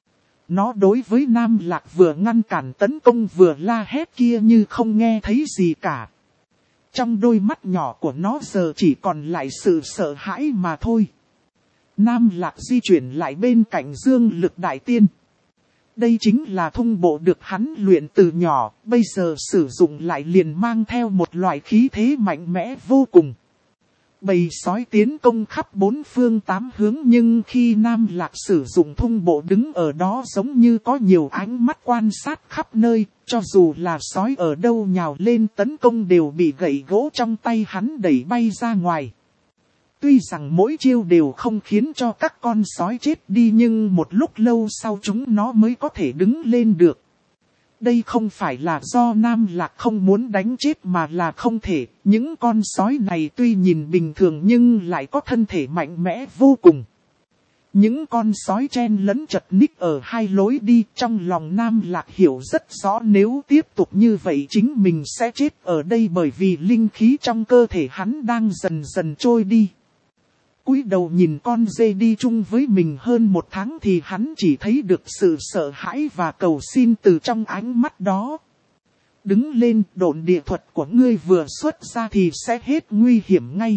A: Nó đối với Nam Lạc vừa ngăn cản tấn công vừa la hét kia như không nghe thấy gì cả. Trong đôi mắt nhỏ của nó giờ chỉ còn lại sự sợ hãi mà thôi. Nam Lạc di chuyển lại bên cạnh Dương Lực Đại Tiên. Đây chính là thung bộ được hắn luyện từ nhỏ, bây giờ sử dụng lại liền mang theo một loại khí thế mạnh mẽ vô cùng. Bầy sói tiến công khắp bốn phương tám hướng, nhưng khi Nam Lạc sử dụng thung bộ đứng ở đó giống như có nhiều ánh mắt quan sát khắp nơi, cho dù là sói ở đâu nhào lên tấn công đều bị gậy gỗ trong tay hắn đẩy bay ra ngoài. Tuy rằng mỗi chiêu đều không khiến cho các con sói chết đi, nhưng một lúc lâu sau chúng nó mới có thể đứng lên được. Đây không phải là do Nam Lạc không muốn đánh chết mà là không thể. Những con sói này tuy nhìn bình thường nhưng lại có thân thể mạnh mẽ vô cùng. Những con sói chen lẫn chật ních ở hai lối đi, trong lòng Nam Lạc hiểu rất rõ nếu tiếp tục như vậy chính mình sẽ chết ở đây, bởi vì linh khí trong cơ thể hắn đang dần dần trôi đi. Cúi đầu nhìn con dê đi chung với mình hơn một tháng thì hắn chỉ thấy được sự sợ hãi và cầu xin từ trong ánh mắt đó. Đứng lên, độn địa thuật của ngươi vừa xuất ra thì sẽ hết nguy hiểm ngay.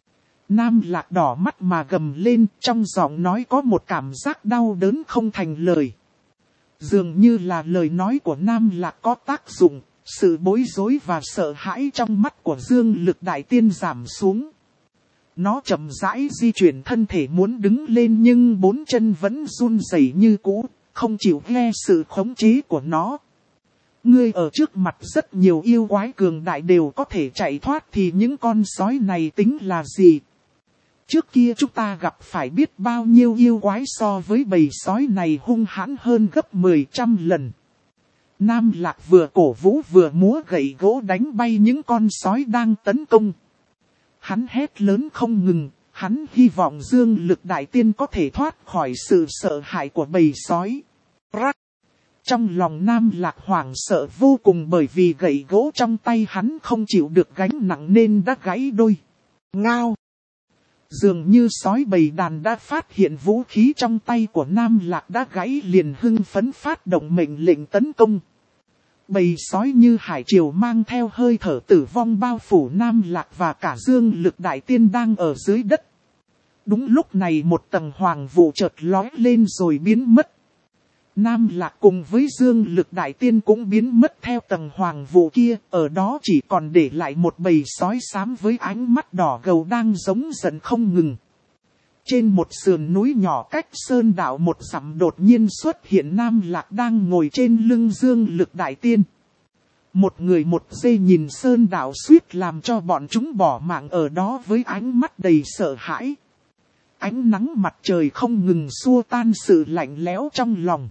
A: Nam Lạc đỏ mắt mà gầm lên, trong giọng nói có một cảm giác đau đớn không thành lời. Dường như là lời nói của Nam Lạc có tác dụng, sự bối rối và sợ hãi trong mắt của Dương Lực Đại Tiên giảm xuống. Nó chậm rãi di chuyển thân thể muốn đứng lên nhưng bốn chân vẫn run rẩy như cũ, không chịu nghe sự khống chế của nó. Ngươi ở trước mặt rất nhiều yêu quái cường đại đều có thể chạy thoát thì những con sói này tính là gì? Trước kia chúng ta gặp phải biết bao nhiêu yêu quái so với bầy sói này hung hãn hơn gấp 10-100 lần. Nam Lạc vừa cổ vũ vừa múa gậy gỗ đánh bay những con sói đang tấn công. Hắn hét lớn không ngừng, hắn hy vọng Dương Lực Đại Tiên có thể thoát khỏi sự sợ hãi của bầy sói. Rắc! Trong lòng Nam Lạc hoảng sợ vô cùng bởi vì gậy gỗ trong tay hắn không chịu được gánh nặng nên đã gãy đôi. Ngao! Dường như sói bầy đàn đã phát hiện vũ khí trong tay của Nam Lạc đã gãy, liền hưng phấn phát động mệnh lệnh tấn công. Bầy sói như hải triều mang theo hơi thở tử vong bao phủ Nam Lạc và cả Dương Lực Đại Tiên đang ở dưới đất. Đúng lúc này một tầng hoàng vụ chợt lói lên rồi biến mất. Nam Lạc cùng với Dương Lực Đại Tiên cũng biến mất theo tầng hoàng vụ kia, ở đó chỉ còn để lại một bầy sói xám với ánh mắt đỏ gầu đang giống giận không ngừng. Trên một sườn núi nhỏ cách sơn đảo một dặm đột nhiên xuất hiện Nam Lạc đang ngồi trên lưng Dương Lực Đại Tiên. Một người một dê nhìn sơn đảo suýt làm cho bọn chúng bỏ mạng ở đó với ánh mắt đầy sợ hãi. Ánh nắng mặt trời không ngừng xua tan sự lạnh lẽo trong lòng.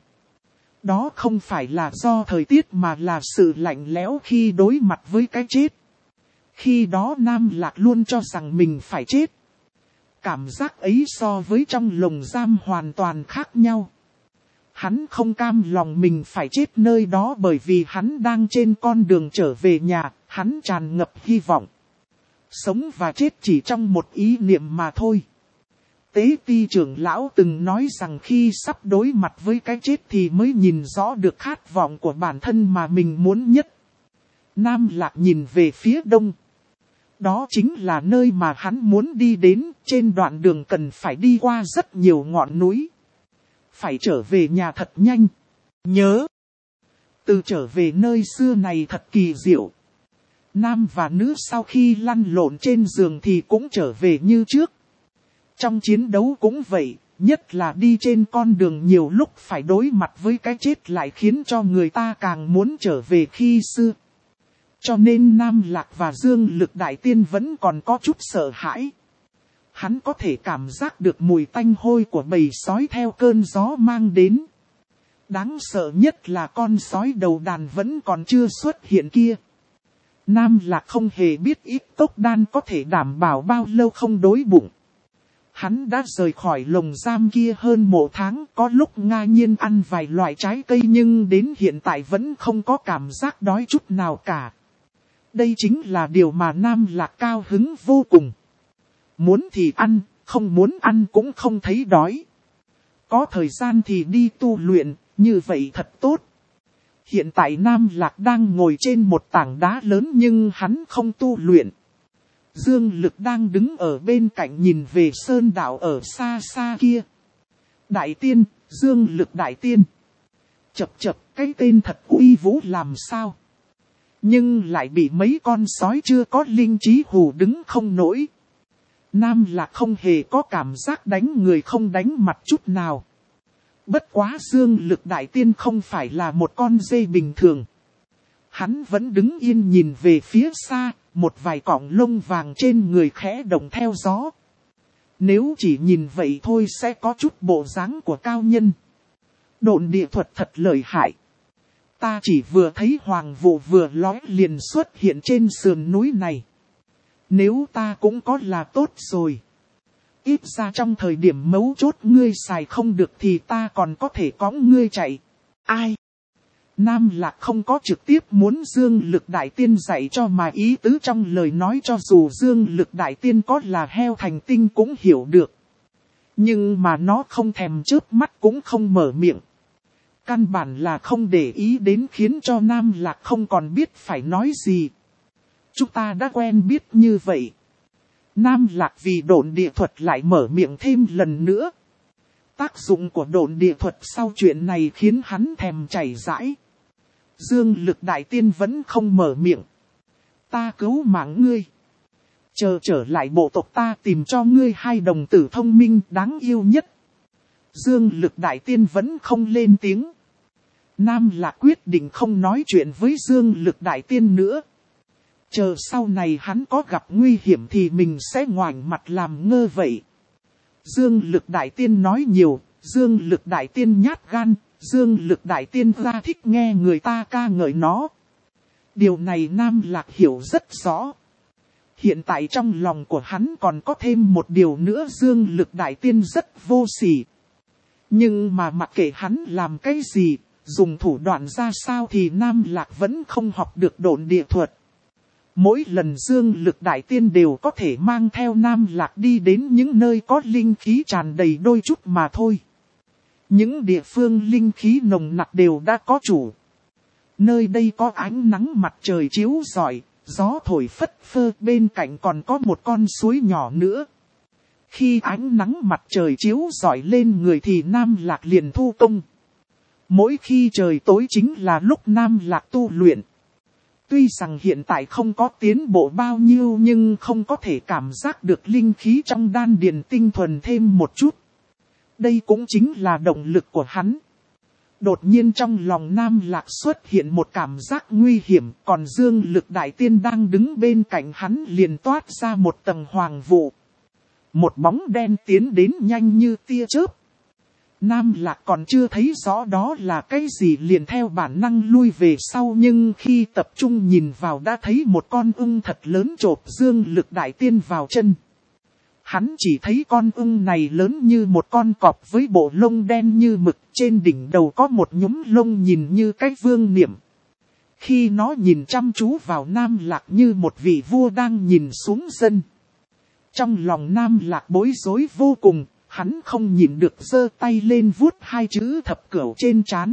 A: Đó không phải là do thời tiết mà là sự lạnh lẽo khi đối mặt với cái chết. Khi đó Nam Lạc luôn cho rằng mình phải chết. Cảm giác ấy so với trong lồng giam hoàn toàn khác nhau. Hắn không cam lòng mình phải chết nơi đó bởi vì hắn đang trên con đường trở về nhà, hắn tràn ngập hy vọng. Sống và chết chỉ trong một ý niệm mà thôi. Tế Ti trưởng lão từng nói rằng khi sắp đối mặt với cái chết thì mới nhìn rõ được khát vọng của bản thân mà mình muốn nhất. Nam Lạc nhìn về phía đông. Đó chính là nơi mà hắn muốn đi đến, trên đoạn đường cần phải đi qua rất nhiều ngọn núi. Phải trở về nhà thật nhanh. Nhớ! Từ trở về nơi xưa này thật kỳ diệu. Nam và nữ sau khi lăn lộn trên giường thì cũng trở về như trước. Trong chiến đấu cũng vậy, nhất là đi trên con đường nhiều lúc phải đối mặt với cái chết lại khiến cho người ta càng muốn trở về khi xưa. Cho nên Nam Lạc và Dương Lực Đại Tiên vẫn còn có chút sợ hãi. Hắn có thể cảm giác được mùi tanh hôi của bầy sói theo cơn gió mang đến. Đáng sợ nhất là con sói đầu đàn vẫn còn chưa xuất hiện kia. Nam Lạc không hề biết ít tốc đan có thể đảm bảo bao lâu không đói bụng. Hắn đã rời khỏi lồng giam kia hơn một tháng, có lúc ngang nhiên ăn vài loại trái cây nhưng đến hiện tại vẫn không có cảm giác đói chút nào cả. Đây chính là điều mà Nam Lạc cao hứng vô cùng. Muốn thì ăn, không muốn ăn cũng không thấy đói. Có thời gian thì đi tu luyện, như vậy thật tốt. Hiện tại Nam Lạc đang ngồi trên một tảng đá lớn nhưng hắn không tu luyện. Dương Lực đang đứng ở bên cạnh nhìn về sơn đảo ở xa xa kia. Đại tiên, Dương Lực Đại Tiên. Chập chập, cái tên thật uy vũ làm sao. Nhưng lại bị mấy con sói chưa có linh trí hù đứng không nổi. Nam Lạc không hề có cảm giác đánh người không đánh mặt chút nào. Bất quá Dương Lực Đại Tiên không phải là một con dê bình thường. Hắn vẫn đứng yên nhìn về phía xa, một vài cọng lông vàng trên người khẽ động theo gió. Nếu chỉ nhìn vậy thôi sẽ có chút bộ dáng của cao nhân. Độn địa thuật thật lợi hại. Ta chỉ vừa thấy hoàng vụ vừa lói liền xuất hiện trên sườn núi này. Nếu ta cũng có là tốt rồi. Ít ra trong thời điểm mấu chốt ngươi xài không được thì ta còn có thể cõng ngươi chạy. Ai? Nam Lạc không có trực tiếp muốn Dương Lực Đại Tiên dạy cho mà ý tứ trong lời nói cho dù Dương Lực Đại Tiên có là heo thành tinh cũng hiểu được. Nhưng mà nó không thèm chớp mắt cũng không mở miệng. Căn bản là không để ý đến khiến cho Nam Lạc không còn biết phải nói gì. Chúng ta đã quen biết như vậy. Nam Lạc vì độn địa thuật lại mở miệng thêm lần nữa. Tác dụng của độn địa thuật sau chuyện này khiến hắn thèm chảy rãi. Dương Lực Đại Tiên vẫn không mở miệng. Ta cứu mạng ngươi. Chờ trở lại bộ tộc ta tìm cho ngươi hai đồng tử thông minh đáng yêu nhất. Dương Lực Đại Tiên vẫn không lên tiếng. Nam Lạc quyết định không nói chuyện với Dương Lực Đại Tiên nữa. Chờ sau này hắn có gặp nguy hiểm thì mình sẽ ngoảnh mặt làm ngơ vậy. Dương Lực Đại Tiên nói nhiều, Dương Lực Đại Tiên nhát gan, Dương Lực Đại Tiên ra thích nghe người ta ca ngợi nó. Điều này Nam Lạc hiểu rất rõ. Hiện tại trong lòng của hắn còn có thêm một điều nữa, Dương Lực Đại Tiên rất vô sỉ. Nhưng mà mặc kệ hắn làm cái gì, dùng thủ đoạn ra sao thì Nam Lạc vẫn không học được độn địa thuật. Mỗi lần Dương Lực Đại Tiên đều có thể mang theo Nam Lạc đi đến những nơi có linh khí tràn đầy đôi chút mà thôi. Những địa phương linh khí nồng nặc đều đã có chủ. Nơi đây có ánh nắng mặt trời chiếu rọi, gió thổi phất phơ, bên cạnh còn có một con suối nhỏ nữa. Khi ánh nắng mặt trời chiếu rọi lên người thì Nam Lạc liền thu công. Mỗi khi trời tối chính là lúc Nam Lạc tu luyện. Tuy rằng hiện tại không có tiến bộ bao nhiêu nhưng không có thể cảm giác được linh khí trong đan điền tinh thuần thêm một chút. Đây cũng chính là động lực của hắn. Đột nhiên trong lòng Nam Lạc xuất hiện một cảm giác nguy hiểm, còn Dương Lực Đại Tiên đang đứng bên cạnh hắn liền toát ra một tầng hoàng vụ. Một bóng đen tiến đến nhanh như tia chớp. Nam Lạc còn chưa thấy rõ đó là cái gì liền theo bản năng lui về sau, nhưng khi tập trung nhìn vào đã thấy một con ưng thật lớn chộp Dương Lực Đại Tiên vào chân. Hắn chỉ thấy con ưng này lớn như một con cọp với bộ lông đen như mực, trên đỉnh đầu có một nhúm lông nhìn như cái vương niệm. Khi nó nhìn chăm chú vào Nam Lạc như một vị vua đang nhìn xuống dân. Trong lòng Nam Lạc bối rối vô cùng, hắn không nhìn được giơ tay lên vuốt hai chữ thập cửu trên trán.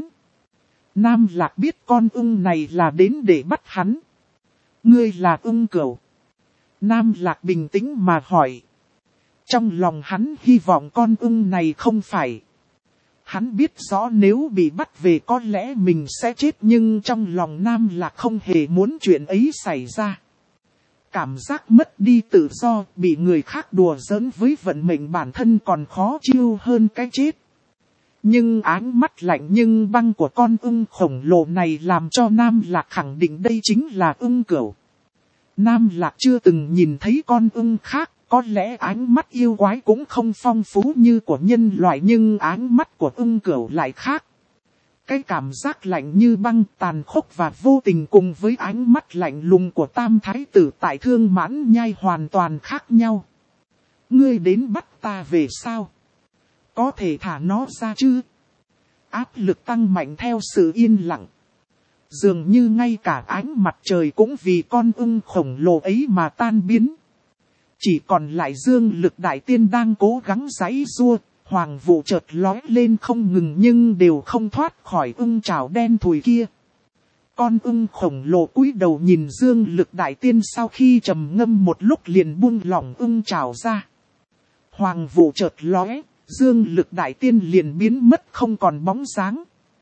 A: Nam Lạc biết con ưng này là đến để bắt hắn. Ngươi là ưng cửu. Nam Lạc bình tĩnh mà hỏi. Trong lòng hắn hy vọng con ưng này không phải. Hắn biết rõ nếu bị bắt về có lẽ mình sẽ chết, nhưng trong lòng Nam Lạc không hề muốn chuyện ấy xảy ra. Cảm giác mất đi tự do, bị người khác đùa giỡn với vận mệnh bản thân còn khó chịu hơn cái chết. Nhưng ánh mắt lạnh nhưng băng của con ưng khổng lồ này làm cho Nam Lạc khẳng định đây chính là ưng cửu. Nam Lạc chưa từng nhìn thấy con ưng khác, có lẽ ánh mắt yêu quái cũng không phong phú như của nhân loại nhưng ánh mắt của ưng cửu lại khác. Cái cảm giác lạnh như băng, tàn khốc và vô tình cùng với ánh mắt lạnh lùng của Tam Thái tử tại Thương Mãn Nhai hoàn toàn khác nhau. Ngươi đến bắt ta về sao? Có thể thả nó ra chứ? Áp lực tăng mạnh theo sự yên lặng. Dường như ngay cả ánh mặt trời cũng vì con ưng khổng lồ ấy mà tan biến. Chỉ còn lại Dương Lực Đại Tiên đang cố gắng giãy giụa. Hoàng vụ chợt lói lên không ngừng nhưng đều không thoát khỏi ưng chảo đen thùi kia. Con ưng khổng lồ cúi đầu nhìn Dương Lực Đại Tiên, sau khi trầm ngâm một lúc liền buông lỏng ưng chảo ra. Hoàng vụ chợt lóe, Dương Lực Đại Tiên liền biến mất không còn bóng dáng.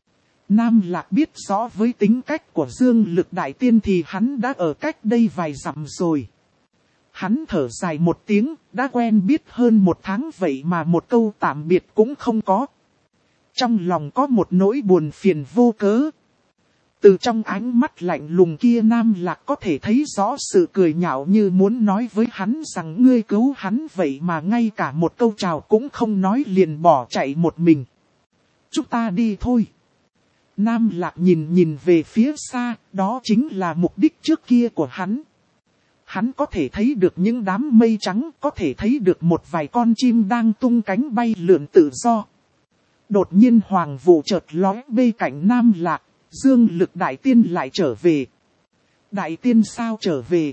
A: Nam Lạc biết rõ với tính cách của Dương Lực Đại Tiên thì hắn đã ở cách đây vài dặm rồi. Hắn thở dài một tiếng, đã quen biết hơn 1 tháng vậy mà một câu tạm biệt cũng không có. Trong lòng có một nỗi buồn phiền vô cớ. Từ trong ánh mắt lạnh lùng kia Nam Lạc có thể thấy rõ sự cười nhạo như muốn nói với hắn rằng ngươi cứu hắn vậy mà ngay cả một câu chào cũng không nói liền bỏ chạy một mình. Chúng ta đi thôi. Nam Lạc nhìn về phía xa, đó chính là mục đích trước kia của hắn. Hắn có thể thấy được những đám mây trắng, có thể thấy được một vài con chim đang tung cánh bay lượn tự do. Đột nhiên Hoàng Vũ chợt lóe bên cạnh Nam Lạc, Dương Lực Đại Tiên lại trở về. Đại Tiên sao trở về?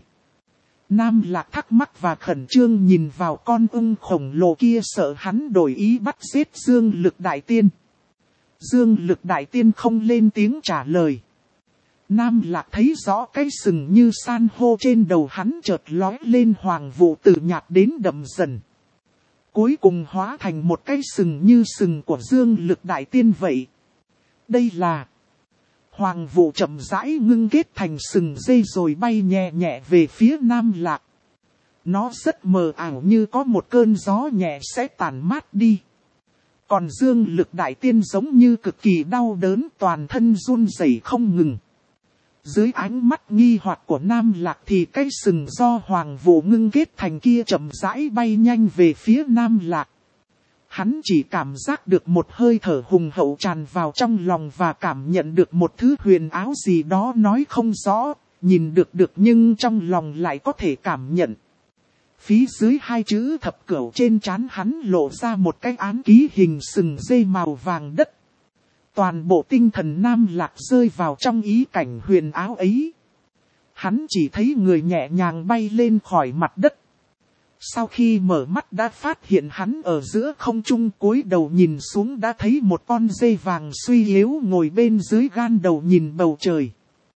A: Nam Lạc thắc mắc và khẩn trương nhìn vào con ưng khổng lồ kia sợ hắn đổi ý bắt giết Dương Lực Đại Tiên. Dương Lực Đại Tiên không lên tiếng trả lời. Nam Lạc thấy rõ cái sừng như san hô trên đầu hắn chợt lóe lên Hoàng Vũ từ nhạt đến đậm dần. Cuối cùng hóa thành một cái sừng như sừng của Dương Lực Đại Tiên vậy. Đây là... Hoàng Vũ chậm rãi ngưng kết thành sừng dây rồi bay nhẹ nhẹ về phía Nam Lạc. Nó rất mờ ảo như có một cơn gió nhẹ sẽ tản mát đi. Còn Dương Lực Đại Tiên giống như cực kỳ đau đớn toàn thân run rẩy không ngừng. Dưới ánh mắt nghi hoặc của Nam Lạc thì cái sừng do Hoàng Vũ ngưng kết thành kia chậm rãi bay nhanh về phía Nam Lạc. Hắn chỉ cảm giác được một hơi thở hùng hậu tràn vào trong lòng và cảm nhận được một thứ huyền ảo gì đó nói không rõ, nhìn được nhưng trong lòng lại có thể cảm nhận. Phía dưới 2 chữ thập cửu trên trán hắn lộ ra một cái ám ký hình sừng dây màu vàng đất. Toàn bộ tinh thần Nam Lạc rơi vào trong ý cảnh huyền ảo ấy. Hắn chỉ thấy người nhẹ nhàng bay lên khỏi mặt đất. Sau khi mở mắt đã phát hiện hắn ở giữa không trung, cúi đầu nhìn xuống đã thấy một con dê vàng suy yếu ngồi bên dưới gan đầu nhìn bầu trời.